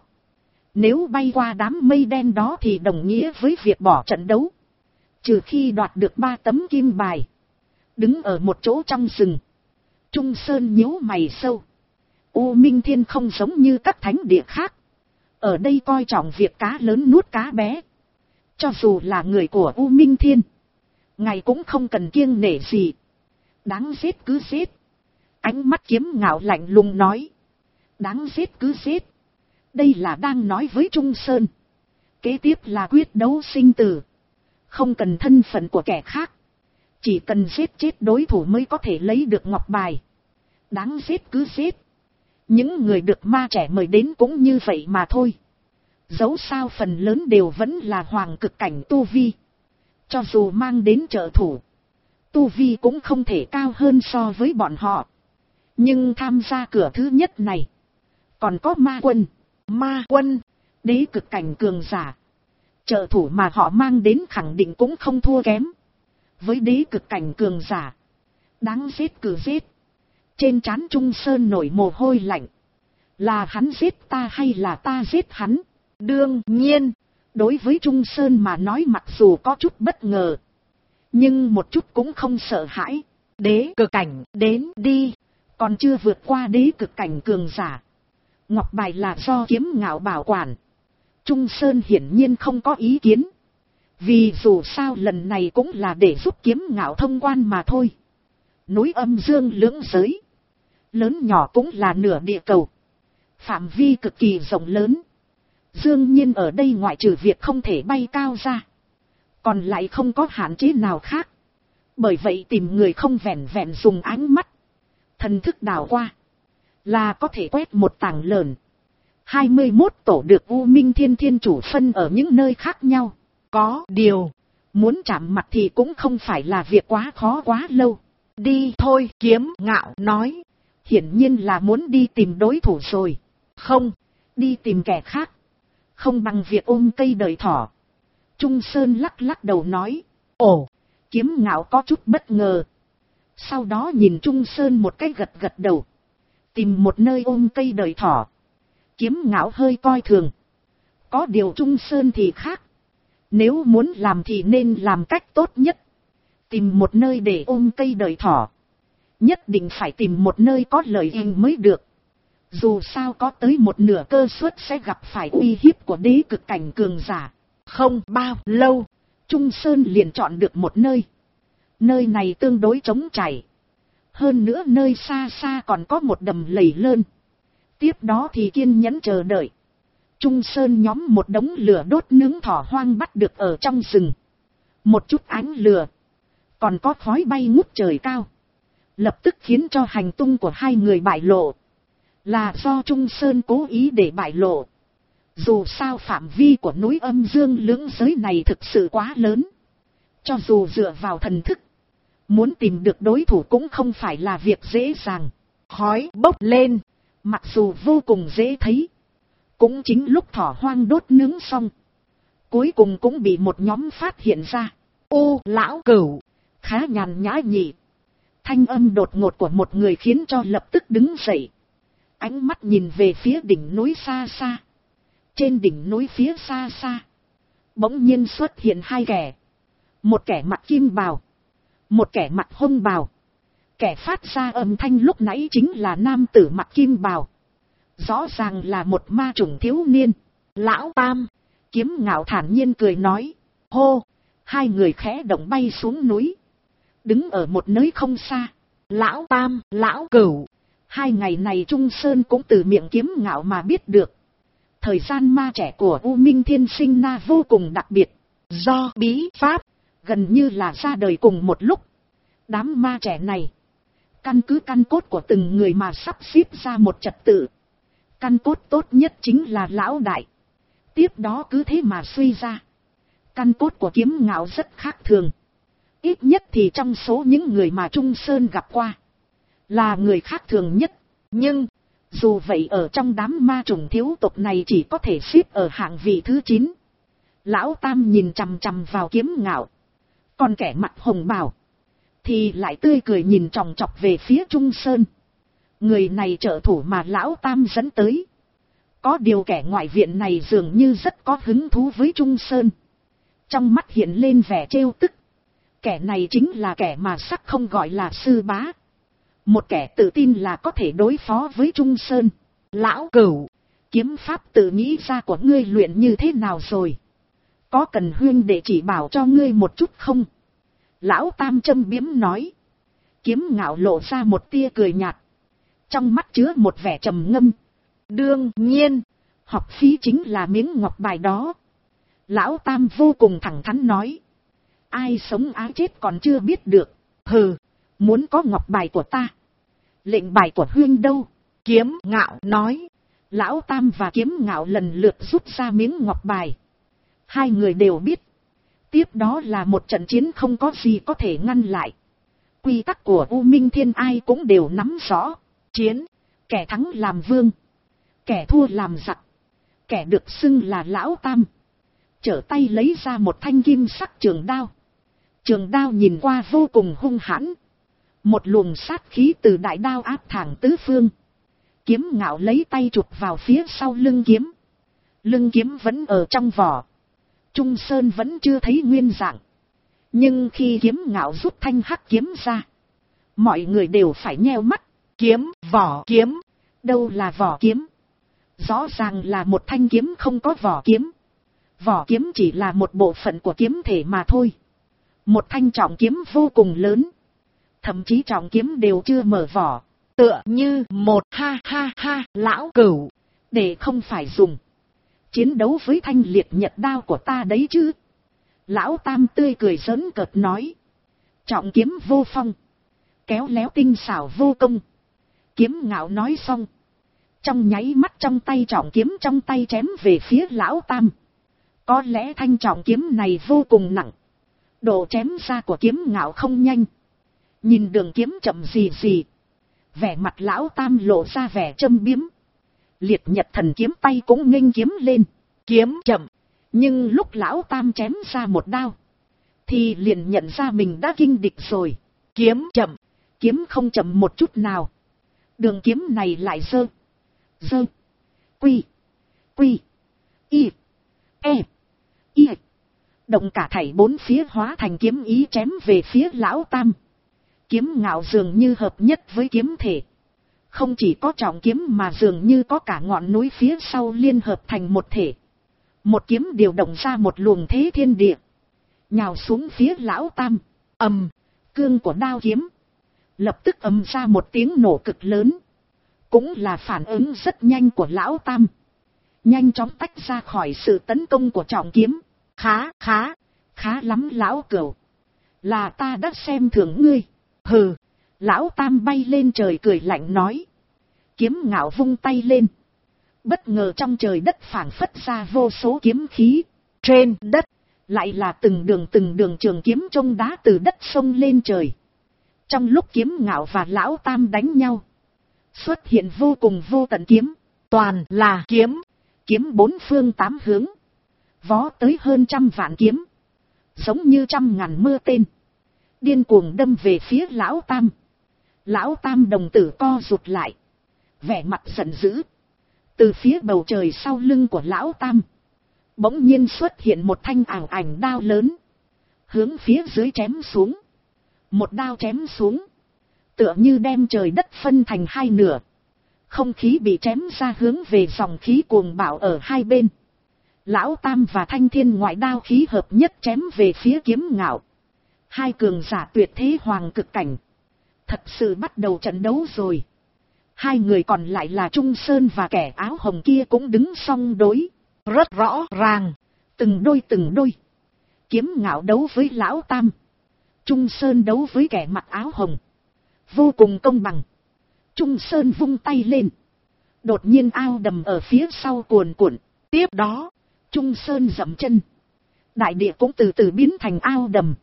Nếu bay qua đám mây đen đó thì đồng nghĩa với việc bỏ trận đấu. Trừ khi đoạt được 3 tấm kim bài. Đứng ở một chỗ trong rừng. Trung Sơn nhíu mày sâu. U Minh Thiên không giống như các thánh địa khác. Ở đây coi trọng việc cá lớn nuốt cá bé. Cho dù là người của U Minh Thiên. Ngài cũng không cần kiêng nể gì. Đáng giết cứ giết. Ánh mắt Kiếm Ngạo lạnh lùng nói. Đáng giết cứ giết. Đây là đang nói với Trung Sơn. Kế tiếp là quyết đấu sinh tử. Không cần thân phận của kẻ khác. Chỉ cần giết chết đối thủ mới có thể lấy được ngọc bài. Đáng giết cứ giết. Những người được ma trẻ mời đến cũng như vậy mà thôi. Dẫu sao phần lớn đều vẫn là hoàng cực cảnh tu vi. Cho dù mang đến trợ thủ. Tu vi cũng không thể cao hơn so với bọn họ. Nhưng tham gia cửa thứ nhất này. Còn có ma quân. Ma quân. Đế cực cảnh cường giả. Trợ thủ mà họ mang đến khẳng định cũng không thua kém. Với đế cực cảnh cường giả. Đáng giết cứ giết. Trên trán Trung Sơn nổi mồ hôi lạnh. Là hắn giết ta hay là ta giết hắn? Đương nhiên. Đối với Trung Sơn mà nói mặc dù có chút bất ngờ. Nhưng một chút cũng không sợ hãi. Đế cực cảnh đến đi. Còn chưa vượt qua đế cực cảnh cường giả. Ngọc bài là do Kiếm Ngạo bảo quản. Trung Sơn hiển nhiên không có ý kiến. Vì dù sao lần này cũng là để giúp Kiếm Ngạo thông quan mà thôi. Núi âm dương lưỡng giới. Lớn nhỏ cũng là nửa địa cầu. Phạm vi cực kỳ rộng lớn. Dương nhiên ở đây ngoại trừ việc không thể bay cao ra. Còn lại không có hạn chế nào khác. Bởi vậy tìm người không vẹn vẹn dùng ánh mắt. Thần thức đảo qua. Là có thể quét một tảng lớn. 21 tổ được U Minh Thiên Thiên Chủ phân ở những nơi khác nhau. Có điều. Muốn chạm mặt thì cũng không phải là việc quá khó quá lâu. Đi thôi Kiếm Ngạo nói. Hiển nhiên là muốn đi tìm đối thủ rồi. Không. Đi tìm kẻ khác. Không bằng việc ôm cây đợi thỏ. Trung Sơn lắc lắc đầu nói. Ồ. Kiếm Ngạo có chút bất ngờ. Sau đó nhìn Trung Sơn một cái gật gật đầu. Tìm một nơi ôm cây đợi thỏ. Kiếm Ngạo hơi coi thường. Có điều Trung Sơn thì khác. Nếu muốn làm thì nên làm cách tốt nhất. Tìm một nơi để ôm cây đợi thỏ. Nhất định phải tìm một nơi có lợi ích mới được. Dù sao có tới một nửa cơ suất sẽ gặp phải uy hiếp của đế cực cảnh cường giả. Không bao lâu, Trung Sơn liền chọn được một nơi. Nơi này tương đối trống trải. Hơn nữa nơi xa xa còn có một đầm lầy lơn. Tiếp đó thì kiên nhẫn chờ đợi. Trung Sơn nhóm một đống lửa đốt nướng thỏ hoang bắt được ở trong rừng. Một chút ánh lửa. Còn có khói bay ngút trời cao. Lập tức khiến cho hành tung của hai người bại lộ. Là do Trung Sơn cố ý để bại lộ. Dù sao phạm vi của núi âm dương lưỡng giới này thực sự quá lớn. Cho dù dựa vào thần thức. Muốn tìm được đối thủ cũng không phải là việc dễ dàng. Khói bốc lên. Mặc dù vô cùng dễ thấy. Cũng chính lúc thỏ hoang đốt nướng xong. Cuối cùng cũng bị một nhóm phát hiện ra. Ô lão cửu. Khá nhàn nhã nhỉ. Thanh âm đột ngột của một người khiến cho lập tức đứng dậy. Ánh mắt nhìn về phía đỉnh núi xa xa. Trên đỉnh núi phía xa xa. Bỗng nhiên xuất hiện hai kẻ. Một kẻ mặc kim bào. Một kẻ mặc hông bào. Kẻ phát ra âm thanh lúc nãy chính là nam tử mặc kim bào. Rõ ràng là một ma chủng thiếu niên. Lão Tam. Kiếm Ngạo thản nhiên cười nói. Hô. Hai người khẽ động bay xuống núi. Đứng ở một nơi không xa. Lão Tam, Lão Cửu. Hai ngày này Trung Sơn cũng từ miệng Kiếm Ngạo mà biết được. Thời gian ma trẻ của U Minh Thiên Sinh Na vô cùng đặc biệt. Do bí pháp, gần như là ra đời cùng một lúc. Đám ma trẻ này, căn cứ căn cốt của từng người mà sắp xếp ra một trật tự. Căn cốt tốt nhất chính là Lão Đại. Tiếp đó cứ thế mà suy ra. Căn cốt của Kiếm Ngạo rất khác thường. Ít nhất thì trong số những người mà Trung Sơn gặp qua, là người khác thường nhất. Nhưng, dù vậy ở trong đám ma trùng thiếu tộc này chỉ có thể xếp ở hạng vị thứ 9. Lão Tam nhìn chằm chằm vào Kiếm Ngạo. Còn kẻ mặt hồng bào thì lại tươi cười nhìn chòng chọc về phía Trung Sơn. Người này trợ thủ mà Lão Tam dẫn tới. Có điều kẻ ngoại viện này dường như rất có hứng thú với Trung Sơn. Trong mắt hiện lên vẻ trêu tức. Kẻ này chính là kẻ mà sắc không gọi là sư bá. Một kẻ tự tin là có thể đối phó với Trung Sơn. Lão Cửu, kiếm pháp tự nghĩ ra của ngươi luyện như thế nào rồi? Có cần huynh để chỉ bảo cho ngươi một chút không? Lão Tam châm biếm nói. Kiếm Ngạo lộ ra một tia cười nhạt. Trong mắt chứa một vẻ trầm ngâm. Đương nhiên, học phí chính là miếng ngọc bài đó. Lão Tam vô cùng thẳng thắn nói. Ai sống ai chết còn chưa biết được. Hừ, muốn có ngọc bài của ta. Lệnh bài của huynh đâu? Kiếm Ngạo nói. Lão Tam và Kiếm Ngạo lần lượt rút ra miếng ngọc bài. Hai người đều biết. Tiếp đó là một trận chiến không có gì có thể ngăn lại. Quy tắc của U Minh Thiên ai cũng đều nắm rõ. Chiến, kẻ thắng làm vương, kẻ thua làm giặc. Kẻ được xưng là Lão Tam trở tay lấy ra một thanh kim sắc trường đao. Trường đao nhìn qua vô cùng hung hãn. Một luồng sát khí từ đại đao áp thẳng tứ phương. Kiếm Ngạo lấy tay chụp vào phía sau lưng kiếm. Lưng kiếm vẫn ở trong vỏ. Trung Sơn vẫn chưa thấy nguyên dạng. Nhưng khi Kiếm Ngạo rút thanh hắc kiếm ra, mọi người đều phải nheo mắt. Kiếm, vỏ kiếm. Đâu là vỏ kiếm? Rõ ràng là một thanh kiếm không có vỏ kiếm. Vỏ kiếm chỉ là một bộ phận của kiếm thể mà thôi. Một thanh trọng kiếm vô cùng lớn. Thậm chí trọng kiếm đều chưa mở vỏ. Tựa như một ha ha ha Lão Cửu. Để không phải dùng chiến đấu với thanh liệt nhật đao của ta đấy chứ. Lão Tam tươi cười giỡn cợt nói. Trọng kiếm vô phong, kéo léo tinh xảo vô công. Kiếm Ngạo nói xong, trong nháy mắt trong tay trọng kiếm trong tay chém về phía Lão Tam. Có lẽ thanh trọng kiếm này vô cùng nặng. Độ chém ra của Kiếm Ngạo không nhanh. Nhìn đường kiếm chậm gì gì. Vẻ mặt Lão Tam lộ ra vẻ châm biếm. Liệt nhật thần kiếm tay cũng nghênh kiếm lên. Kiếm chậm. Nhưng lúc Lão Tam chém ra một đao, thì liền nhận ra mình đã kinh địch rồi. Kiếm chậm. Kiếm không chậm một chút nào. Đường kiếm này lại dơ. Dơ. Quy. Quy. Y. E. Y. Động cả thảy bốn phía hóa thành kiếm ý chém về phía Lão Tam. Kiếm Ngạo dường như hợp nhất với kiếm thể. Không chỉ có trọng kiếm mà dường như có cả ngọn núi phía sau liên hợp thành một thể. Một kiếm điều động ra một luồng thế thiên địa. Nhào xuống phía Lão Tam. Ầm, cương của đao kiếm lập tức ầm ra một tiếng nổ cực lớn. Cũng là phản ứng rất nhanh của Lão Tam. Nhanh chóng tách ra khỏi sự tấn công của trọng kiếm. Khá lắm Lão Cửu. Là ta đã xem thường ngươi. Hừ, Lão Tam bay lên trời cười lạnh nói. Kiếm Ngạo vung tay lên. Bất ngờ trong trời đất phảng phất ra vô số kiếm khí. Trên đất, lại là từng đường trường kiếm trông đá từ đất sông lên trời. Trong lúc Kiếm Ngạo và Lão Tam đánh nhau, xuất hiện vô cùng vô tận kiếm. Toàn là kiếm. Kiếm bốn phương tám hướng. Vó tới hơn 100 vạn kiếm. Giống như 100.000 mưa tên. Điên cuồng đâm về phía Lão Tam. Lão Tam đồng tử co rụt lại. Vẻ mặt giận dữ. Từ phía bầu trời sau lưng của Lão Tam, bỗng nhiên xuất hiện một thanh ảo ảnh đao lớn. Hướng phía dưới chém xuống. Một đao chém xuống. Tựa như đem trời đất phân thành hai nửa. Không khí bị chém ra hướng về dòng khí cuồng bạo ở hai bên. Lão Tam và thanh thiên ngoại đao khí hợp nhất chém về phía Kiếm Ngạo. Hai cường giả tuyệt thế hoàng cực cảnh. thật sự bắt đầu trận đấu rồi. Hai người còn lại là Trung Sơn và kẻ áo hồng kia cũng đứng song đối. Rất rõ ràng. Từng đôi. Kiếm Ngạo đấu với Lão Tam. Trung Sơn đấu với kẻ mặc áo hồng. Vô cùng công bằng. Trung Sơn vung tay lên. Đột nhiên ao đầm ở phía sau cuồn cuộn. Tiếp đó, Trung Sơn dậm chân. Đại địa cũng từ từ biến thành ao đầm.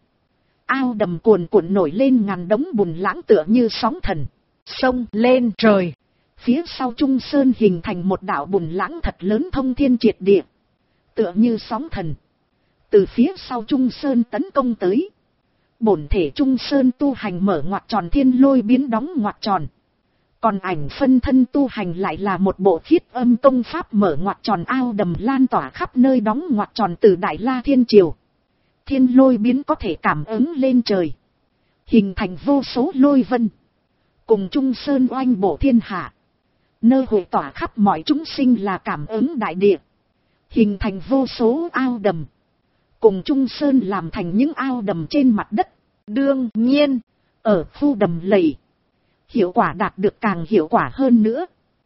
Ao đầm cuồn cuộn nổi lên ngàn đống bùn lãng tựa như sóng thần. Sông lên trời. Phía sau Trung Sơn hình thành một đạo bùn lãng thật lớn thông thiên triệt địa. Tựa như sóng thần. Từ phía sau Trung Sơn tấn công tới. Bổn thể Trung Sơn tu hành mở ngoặc tròn thiên lôi biến đóng ngoặc tròn. Còn ảnh phân thân tu hành lại là một bộ khiết âm công pháp mở ngoặc tròn ao đầm lan tỏa khắp nơi đóng ngoặc tròn từ Đại La Thiên Triều. Thiên lôi biến có thể cảm ứng lên trời. Hình thành vô số lôi vân. Cùng Trung Sơn oanh bổ thiên hạ. Nơi hội tỏa khắp mọi chúng sinh là cảm ứng đại địa. Hình thành vô số ao đầm. Cùng Trung Sơn làm thành những ao đầm trên mặt đất. Đương nhiên, ở khu đầm lầy, hiệu quả đạt được càng hiệu quả hơn nữa.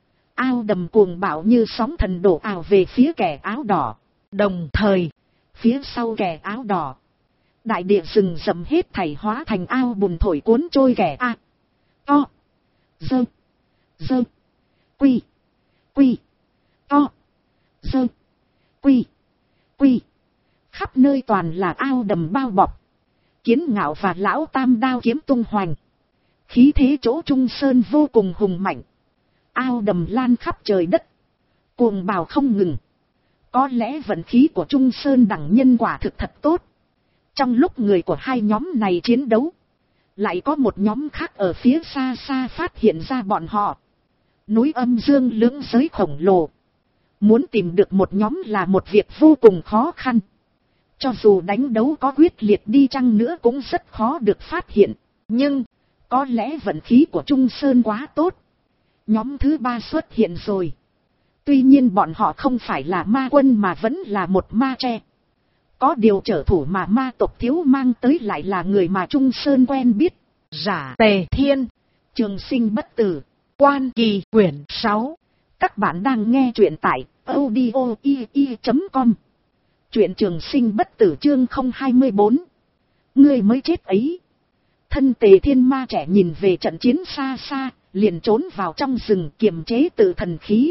Ao đầm cuồng bạo như sóng thần đổ ào về phía kẻ áo đỏ. Đồng thời, phía sau kẻ áo đỏ, đại địa rừng rậm hết thảy hóa thành ao bùn thổi cuốn trôi kẻ A. To. Dơ. Dơ. Quy. Quy. To. Dơ. Quy. Quy. Khắp nơi toàn là ao đầm bao bọc. Kiến Ngạo và Lão Tam đao kiếm tung hoành. Khí thế chỗ Trung Sơn vô cùng hùng mạnh. Ao đầm lan khắp trời đất. Cuồng bào không ngừng. Có lẽ vận khí của Trung Sơn đẳng nhân quả thực thật tốt. Trong lúc người của hai nhóm này chiến đấu, lại có một nhóm khác ở phía xa xa phát hiện ra bọn họ. Núi Âm Dương lưỡng giới khổng lồ. Muốn tìm được một nhóm là một việc vô cùng khó khăn. Cho dù đánh đấu có quyết liệt đi chăng nữa cũng rất khó được phát hiện. Nhưng, có lẽ vận khí của Trung Sơn quá tốt. Nhóm thứ ba xuất hiện rồi. Tuy nhiên bọn họ không phải là ma quân mà vẫn là một ma tre. Có điều trở thủ mà ma tộc thiếu mang tới lại là người mà Trung Sơn quen biết. Giả Tề Thiên, Trường Sinh Bất Tử, Quan Kỳ quyển 6. Các bạn đang nghe truyện tại audio.com. Truyện Trường Sinh Bất Tử chương 024. Ngươi mới chết ấy. Thân Tề Thiên ma trẻ nhìn về trận chiến xa xa, liền trốn vào trong rừng kiềm chế tự thần khí.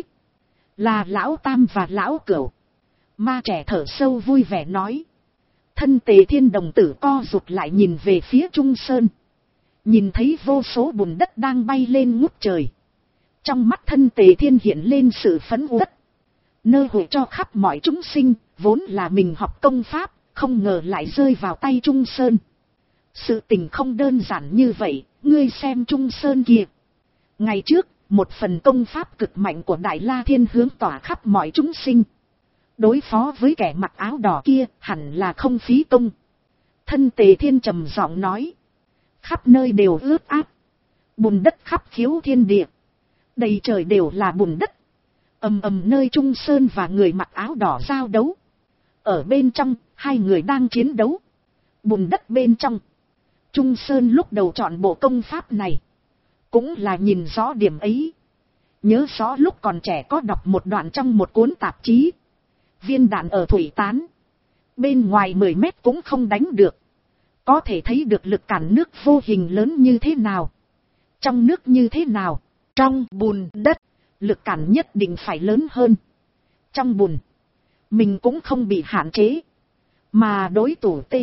Là Lão Tam và Lão Cửu. Ma trẻ thở sâu vui vẻ nói. Thân Tề Thiên đồng tử co rụt lại nhìn về phía Trung Sơn. Nhìn thấy vô số bùn đất đang bay lên ngút trời. Trong mắt thân Tề Thiên hiện lên sự phấn uất. Nơi hội cho khắp mọi chúng sinh, vốn là mình học công pháp, không ngờ lại rơi vào tay Trung Sơn. Sự tình không đơn giản như vậy, ngươi xem Trung Sơn kìa. Ngày trước, một phần công pháp cực mạnh của Đại La Thiên hướng tỏa khắp mọi chúng sinh. Đối phó với kẻ mặc áo đỏ kia, hẳn là không phí công. Thân Tề Thiên trầm giọng nói. Khắp nơi đều ướt át. Bùn đất khắp khiếu thiên địa. Đầy trời đều là bùn đất. Ầm ầm nơi Trung Sơn và người mặc áo đỏ giao đấu. Ở bên trong, hai người đang chiến đấu. Bùn đất bên trong. Trung Sơn lúc đầu chọn bộ công pháp này. Cũng là nhìn rõ điểm ấy. Nhớ rõ lúc còn trẻ có đọc một đoạn trong một cuốn tạp chí. Viên đạn ở thủy tán. Bên ngoài 10 mét cũng không đánh được. Có thể thấy được lực cản nước vô hình lớn như thế nào. Trong nước như thế nào. Trong bùn đất, lực cản nhất định phải lớn hơn. Trong bùn, mình cũng không bị hạn chế. Mà đối thủ T,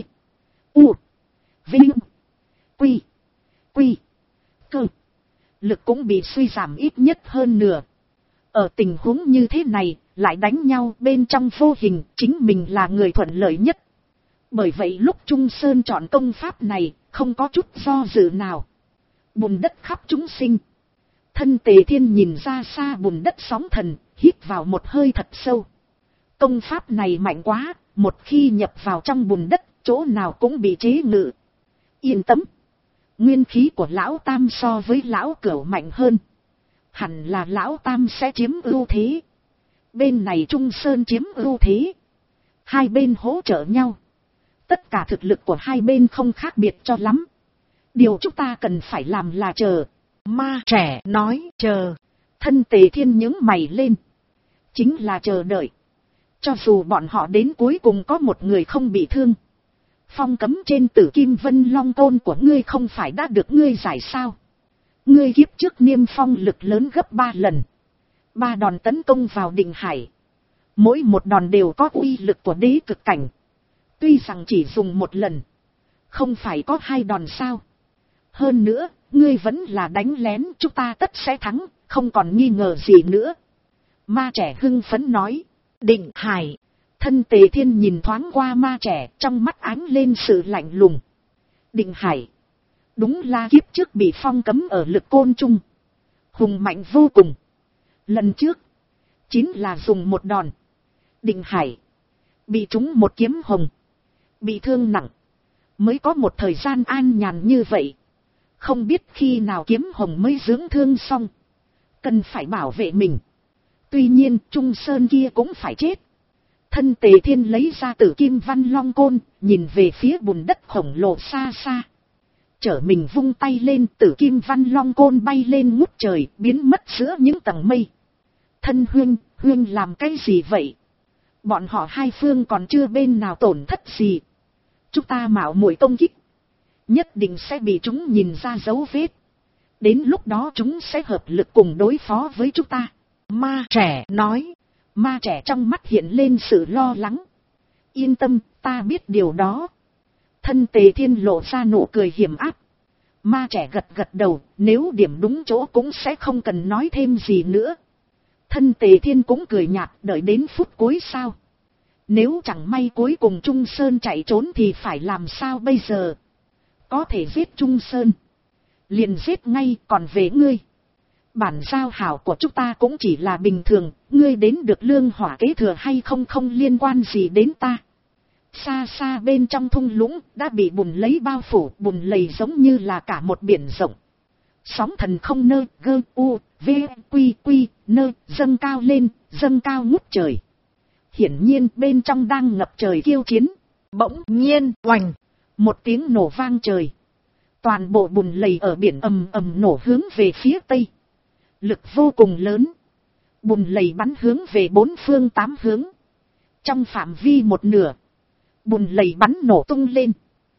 U, Vinh, Quy, Quy, Cơ, lực cũng bị suy giảm ít nhất hơn nửa. Ở tình huống như thế này, lại đánh nhau bên trong vô hình, chính mình là người thuận lợi nhất. Bởi vậy lúc Trung Sơn chọn công pháp này, không có chút do dự nào. Bùn đất khắp chúng sinh. Thân Tề Thiên nhìn ra xa bùn đất sóng thần, hít vào một hơi thật sâu. Công pháp này mạnh quá, một khi nhập vào trong bùn đất, chỗ nào cũng bị chế ngự. Yên tâm. Nguyên khí của Lão Tam so với Lão Cửu mạnh hơn. Hẳn là Lão Tam sẽ chiếm ưu thế. Bên này Trung Sơn chiếm ưu thế. Hai bên hỗ trợ nhau. Tất cả thực lực của hai bên không khác biệt cho lắm. Điều chúng ta cần phải làm là chờ. Ma trẻ nói chờ. Thân Tề Thiên nhướng mày lên. Chính là chờ đợi. Cho dù bọn họ đến cuối cùng có một người không bị thương. Phong cấm trên Tử Kim Vân Long Côn của ngươi không phải đã được ngươi giải sao? Ngươi kiếp trước niêm phong lực lớn gấp 3 lần. 3 đòn tấn công vào Định Hải. Mỗi một đòn đều có uy lực của đế cực cảnh. Tuy rằng chỉ dùng một lần. Không phải có 2 đòn sao? Hơn nữa, ngươi vẫn là đánh lén, chúng ta tất sẽ thắng, không còn nghi ngờ gì nữa. Ma trẻ hưng phấn nói. Định Hải. Thân Tề Thiên nhìn thoáng qua ma trẻ, trong mắt ánh lên sự lạnh lùng. Định Hải. Đúng là kiếp trước bị phong cấm ở lực côn trung. Hùng mạnh vô cùng. Lần trước. Chính là dùng một đòn. Định Hải. Bị trúng một kiếm hồng. Bị thương nặng. Mới có một thời gian an nhàn như vậy. Không biết khi nào kiếm hồng mới dưỡng thương xong. Cần phải bảo vệ mình. Tuy nhiên Trung Sơn kia cũng phải chết. Thân Tề Thiên lấy ra Tử Kim Văn Long Côn. Nhìn về phía bùn đất khổng lồ xa xa. Trở mình vung tay lên, Tử Kim Văn Long Côn bay lên ngút trời, biến mất giữa những tầng mây. Thân huynh làm cái gì vậy? Bọn họ hai phương còn chưa bên nào tổn thất gì. Chúng ta mạo muội công kích. Nhất định sẽ bị chúng nhìn ra dấu vết. Đến lúc đó chúng sẽ hợp lực cùng đối phó với chúng ta. Ma trẻ nói. Ma trẻ trong mắt hiện lên sự lo lắng. Yên tâm, ta biết điều đó. Thân Tề Thiên lộ ra nụ cười hiểm áp. Ma trẻ gật gật đầu, nếu điểm đúng chỗ cũng sẽ không cần nói thêm gì nữa. Thân Tề Thiên cũng cười nhạt, đợi đến phút cuối sao. Nếu chẳng may cuối cùng Trung Sơn chạy trốn thì phải làm sao bây giờ? Có thể giết Trung Sơn. Liền giết ngay, còn về ngươi. Bản giao hảo của chúng ta cũng chỉ là bình thường, ngươi đến được lương hỏa kế thừa hay không không liên quan gì đến ta. Xa xa bên trong thung lũng đã bị bùn lấy bao phủ, bùn lầy giống như là cả một biển rộng. Sóng thần không nơ, gơ, u, v, quy, quy, nơ, dâng cao lên, dâng cao ngút trời. Hiển nhiên bên trong đang ngập trời kiêu chiến. Bỗng nhiên, oành, một tiếng nổ vang trời. Toàn bộ bùn lầy ở biển ầm ầm nổ hướng về phía tây. Lực vô cùng lớn. Bùn lầy bắn hướng về 4 phương 8 hướng. Trong phạm vi một nửa. Bùn lầy bắn nổ tung lên.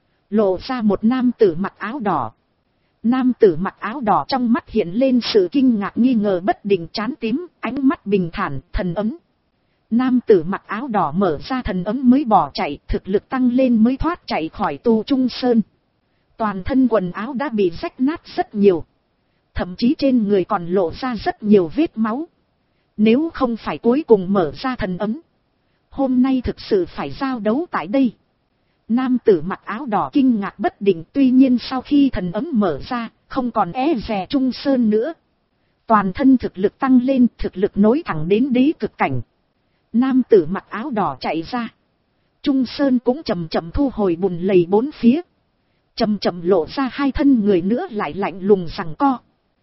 Lộ ra một nam tử mặc áo đỏ. Nam tử mặc áo đỏ trong mắt hiện lên sự kinh ngạc nghi ngờ bất định, trán tím, ánh mắt bình thản, thần ấm. Nam tử mặc áo đỏ mở ra thần ấm mới bỏ chạy, thực lực tăng lên mới thoát chạy khỏi Tu Trung Sơn. Toàn thân quần áo đã bị rách nát rất nhiều. Thậm chí trên người còn lộ ra rất nhiều vết máu. Nếu không phải cuối cùng mở ra thần ấm, hôm nay thực sự phải giao đấu tại đây. Nam tử mặc áo đỏ kinh ngạc bất định, tuy nhiên sau khi thần ấm mở ra, không còn e dè Trung Sơn nữa. Toàn thân thực lực tăng lên, thực lực nối thẳng đến đế cực cảnh. Nam tử mặc áo đỏ chạy ra. Trung Sơn cũng chậm chậm thu hồi bùn lầy 4 phía. Chậm chậm lộ ra 2 thân người nữa lại lạnh lùng giằng co.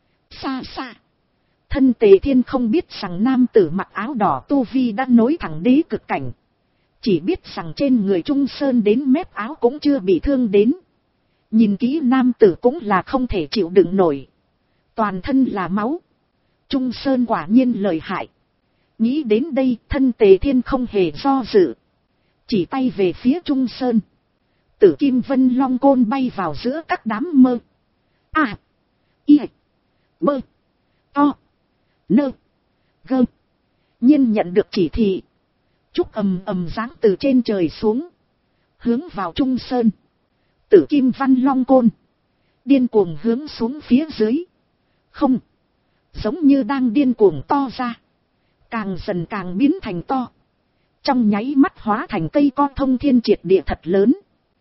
Xa xa. Thân Tề Thiên không biết rằng nam tử mặc áo đỏ tu vi đã nối thẳng đế cực cảnh. Chỉ biết rằng trên người Trung Sơn đến mép áo cũng chưa bị thương đến. Nhìn kỹ nam tử cũng là không thể chịu đựng nổi. Toàn thân là máu. Trung Sơn quả nhiên lợi hại. Nghĩ đến đây thân Tề Thiên không hề do dự. Chỉ tay về phía Trung Sơn. Tử Kim Vân Long Côn bay vào giữa các đám mơ. À. Y. Mơ. To. Nơ. Gơ. Nhiên nhận được chỉ thị. Trúc ầm ầm giáng từ trên trời xuống. Hướng vào Trung Sơn. Tử Kim Văn Long Côn. Điên cuồng hướng xuống phía dưới. Không. Giống như đang điên cuồng to ra. Càng dần càng biến thành to. Trong nháy mắt hóa thành cây con thông thiên triệt địa thật lớn.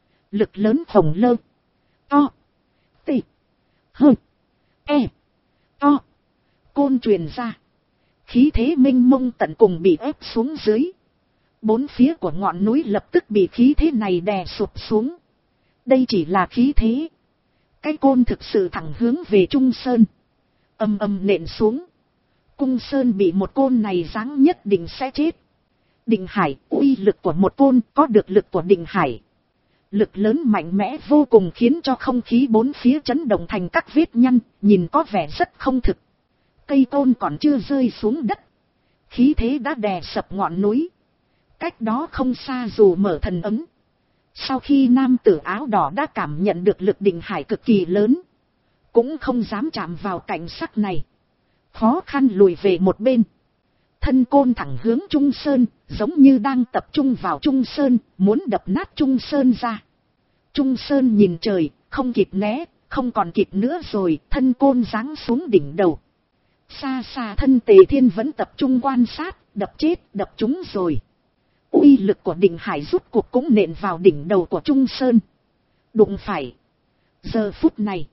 Lực lớn khổng lơ. To. Tị. Hơ. E. To. Côn truyền ra. Khí thế mênh mông tận cùng bị ép xuống dưới. 4 phía của ngọn núi lập tức bị khí thế này đè sụp xuống. Đây chỉ là khí thế. Cái côn thực sự thẳng hướng về Trung Sơn. Ầm ầm nện xuống. Cung Sơn bị một côn này giáng nhất định sẽ chết. Định Hải, uy lực của một côn có được lực của Định Hải. Lực lớn mạnh mẽ vô cùng khiến cho không khí bốn phía chấn động thành các vết nhăn, nhìn có vẻ rất không thực. Cây côn còn chưa rơi xuống đất, khí thế đã đè sập ngọn núi. Cách đó không xa dù mở thần ấm. Sau khi nam tử áo đỏ đã cảm nhận được lực định hải cực kỳ lớn, cũng không dám chạm vào cảnh sắc này. Khó khăn lùi về một bên. Thân côn thẳng hướng Trung Sơn, giống như đang tập trung vào Trung Sơn, muốn đập nát Trung Sơn ra. Trung Sơn nhìn trời, không kịp né, không còn kịp nữa rồi, thân côn giáng xuống đỉnh đầu. Xa xa thân Tề Thiên vẫn tập trung quan sát, đập chết, đập trúng rồi. Uy lực của định hải rút cuộc cũng nện vào đỉnh đầu của Trung Sơn. Đụng phải. Giờ phút này,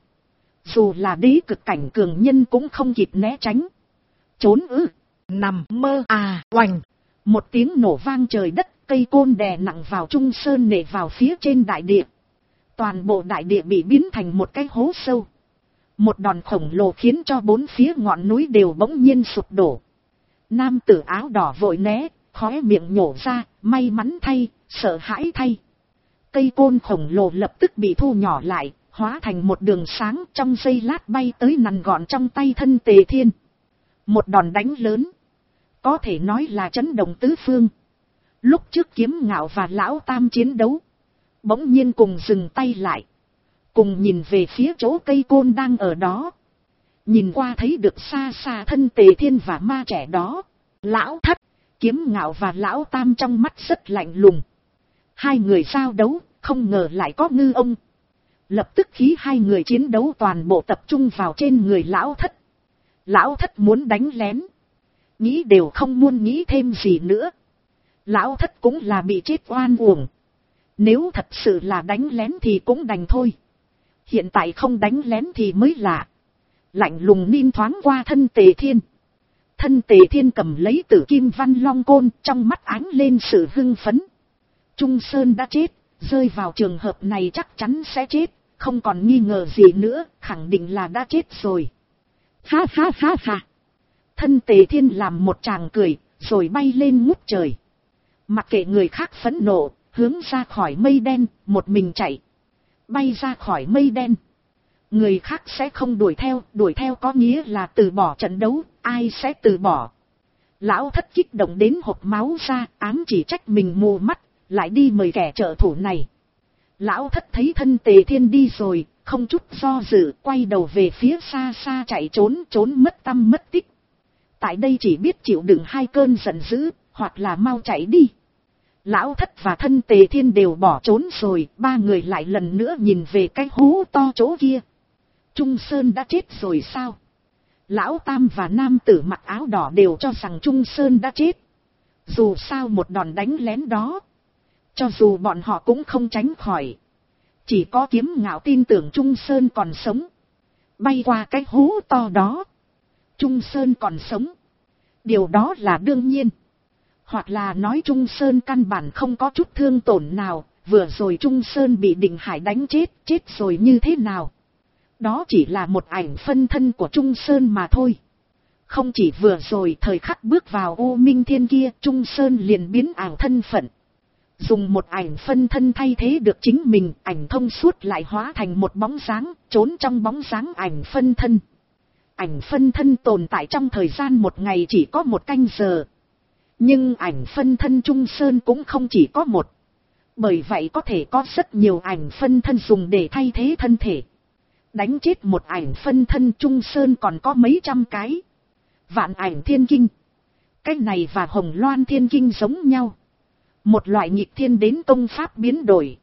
dù là đế cực cảnh cường nhân cũng không kịp né tránh. Trốn ư, nằm mơ à, oành. Một tiếng nổ vang trời đất, cây côn đè nặng vào Trung Sơn nện vào phía trên đại địa. Toàn bộ đại địa bị biến thành một cái hố sâu. Một đòn khổng lồ khiến cho bốn phía ngọn núi đều bỗng nhiên sụp đổ. Nam tử áo đỏ vội né, khóe miệng nhổ ra, may mắn thay, sợ hãi thay. Cây côn khổng lồ lập tức bị thu nhỏ lại, hóa thành một đường sáng, trong giây lát bay tới nằm gọn trong tay thân Tề Thiên. Một đòn đánh lớn, có thể nói là chấn động tứ phương. Lúc trước Kiếm Ngạo và Lão Tam chiến đấu, bỗng nhiên cùng dừng tay lại, cùng nhìn về phía chỗ cây côn đang ở đó. Nhìn qua thấy được xa xa thân Tề Thiên và ma trẻ đó. Lão Thất, Kiếm Ngạo và Lão Tam trong mắt rất lạnh lùng. Hai người giao đấu, không ngờ lại có ngư ông. Lập tức khí hai người chiến đấu toàn bộ tập trung vào trên người Lão Thất. Lão Thất muốn đánh lén, nghĩ đều không muốn nghĩ thêm gì nữa. Lão Thất cũng là bị chết oan uổng. Nếu thật sự là đánh lén thì cũng đành thôi. Hiện tại không đánh lén thì mới lạ. Lạnh lùng nhìn thoáng qua thân Tề Thiên. Thân Tề Thiên cầm lấy Tử Kim Văn Long côn, trong mắt ánh lên sự hưng phấn. Trung Sơn đã chết, rơi vào trường hợp này chắc chắn sẽ chết, không còn nghi ngờ gì nữa, khẳng định là đã chết rồi. Ha ha ha ha. Thân Tề Thiên làm một tràng cười, rồi bay lên ngút trời. Mặc kệ người khác phẫn nộ, hướng ra khỏi mây đen, một mình chạy. Bay ra khỏi mây đen. Người khác sẽ không đuổi theo có nghĩa là từ bỏ trận đấu, ai sẽ từ bỏ. Lão Thất kích động đến hộc máu ra, ám chỉ trách mình mù mắt, lại đi mời kẻ trợ thủ này. Lão Thất thấy thân Tề Thiên đi rồi, không chút do dự, quay đầu về phía xa xa chạy trốn mất tăm mất tích. Tại đây chỉ biết chịu đựng hai cơn giận dữ, hoặc là mau chạy đi. Lão Thất và thân Tề Thiên đều bỏ trốn rồi, ba người lại lần nữa nhìn về cái hố to chỗ kia. Trung Sơn đã chết rồi sao? Lão Tam và nam tử mặc áo đỏ đều cho rằng Trung Sơn đã chết. Dù sao một đòn đánh lén đó, cho dù bọn họ cũng không tránh khỏi. Chỉ có Kiếm Ngạo tin tưởng Trung Sơn còn sống. Bay qua cái hố to đó, Trung Sơn còn sống. Điều đó là đương nhiên. Hoặc là nói Trung Sơn căn bản không có chút thương tổn nào, vừa rồi Trung Sơn bị Định Hải đánh chết rồi như thế nào. Đó chỉ là một ảnh phân thân của Trung Sơn mà thôi. Không chỉ vừa rồi thời khắc bước vào U Minh Thiên kia, Trung Sơn liền biến ảo thân phận. Dùng một ảnh phân thân thay thế được chính mình, ảnh thông suốt lại hóa thành một bóng dáng, trốn trong bóng dáng ảnh phân thân. Ảnh phân thân tồn tại trong thời gian một ngày chỉ có một canh giờ. Nhưng ảnh phân thân Trung Sơn cũng không chỉ có một. Bởi vậy có thể có rất nhiều ảnh phân thân dùng để thay thế thân thể. Đánh chết một ảnh phân thân Trung Sơn còn có mấy trăm cái. Vạn ảnh thiên kinh. Cái này và Hồng Loan thiên kinh giống nhau. Một loại nghịch thiên đến công pháp biến đổi.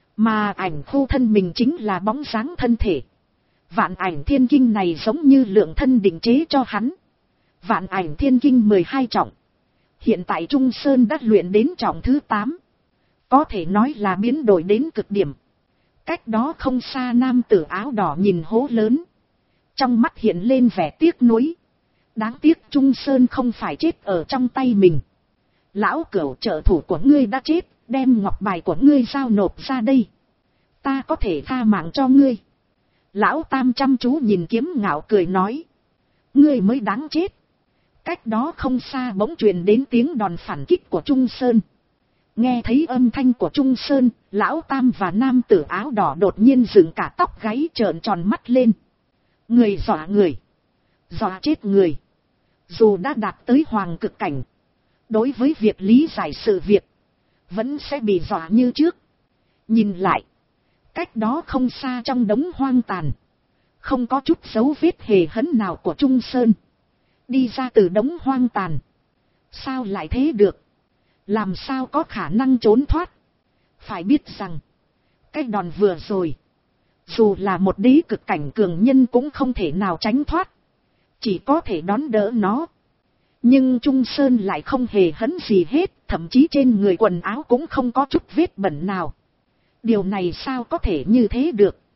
Mà ảnh khu thân mình chính là bóng dáng thân thể. Vạn ảnh thiên kinh này giống như lượng thân định chế cho hắn. Vạn ảnh thiên kinh 12 trọng. Hiện tại Trung Sơn đã luyện đến trọng thứ 8. Có thể nói là biến đổi đến cực điểm. Cách đó không xa nam tử áo đỏ nhìn hố lớn. Trong mắt hiện lên vẻ tiếc nuối. Đáng tiếc Trung Sơn không phải chết ở trong tay mình. Lão Cửu trợ thủ của ngươi đã chết, đem ngọc bài của ngươi giao nộp ra đây. Ta có thể tha mạng cho ngươi. Lão Tam chăm chú nhìn Kiếm Ngạo cười nói. Ngươi mới đáng chết. Cách đó không xa bỗng truyền đến tiếng đòn phản kích của Trung Sơn. Nghe thấy âm thanh của Trung Sơn, lão tam và nam tử áo đỏ đột nhiên dựng cả tóc gáy trợn tròn mắt lên. Người dọa người, dọa chết người. Dù đã đạt tới hoàng cực cảnh, đối với việc lý giải sự việc, vẫn sẽ bị dọa như trước. Nhìn lại, cách đó không xa trong đống hoang tàn, không có chút dấu vết hề hấn nào của Trung Sơn. Đi ra từ đống hoang tàn. Sao lại thế được? Làm sao có khả năng trốn thoát? Phải biết rằng, cái đòn vừa rồi, dù là một đế cực cảnh cường nhân cũng không thể nào tránh thoát, chỉ có thể đón đỡ nó. Nhưng Trung Sơn lại không hề hấn gì hết, thậm chí trên người quần áo cũng không có chút vết bẩn nào. Điều này sao có thể như thế được?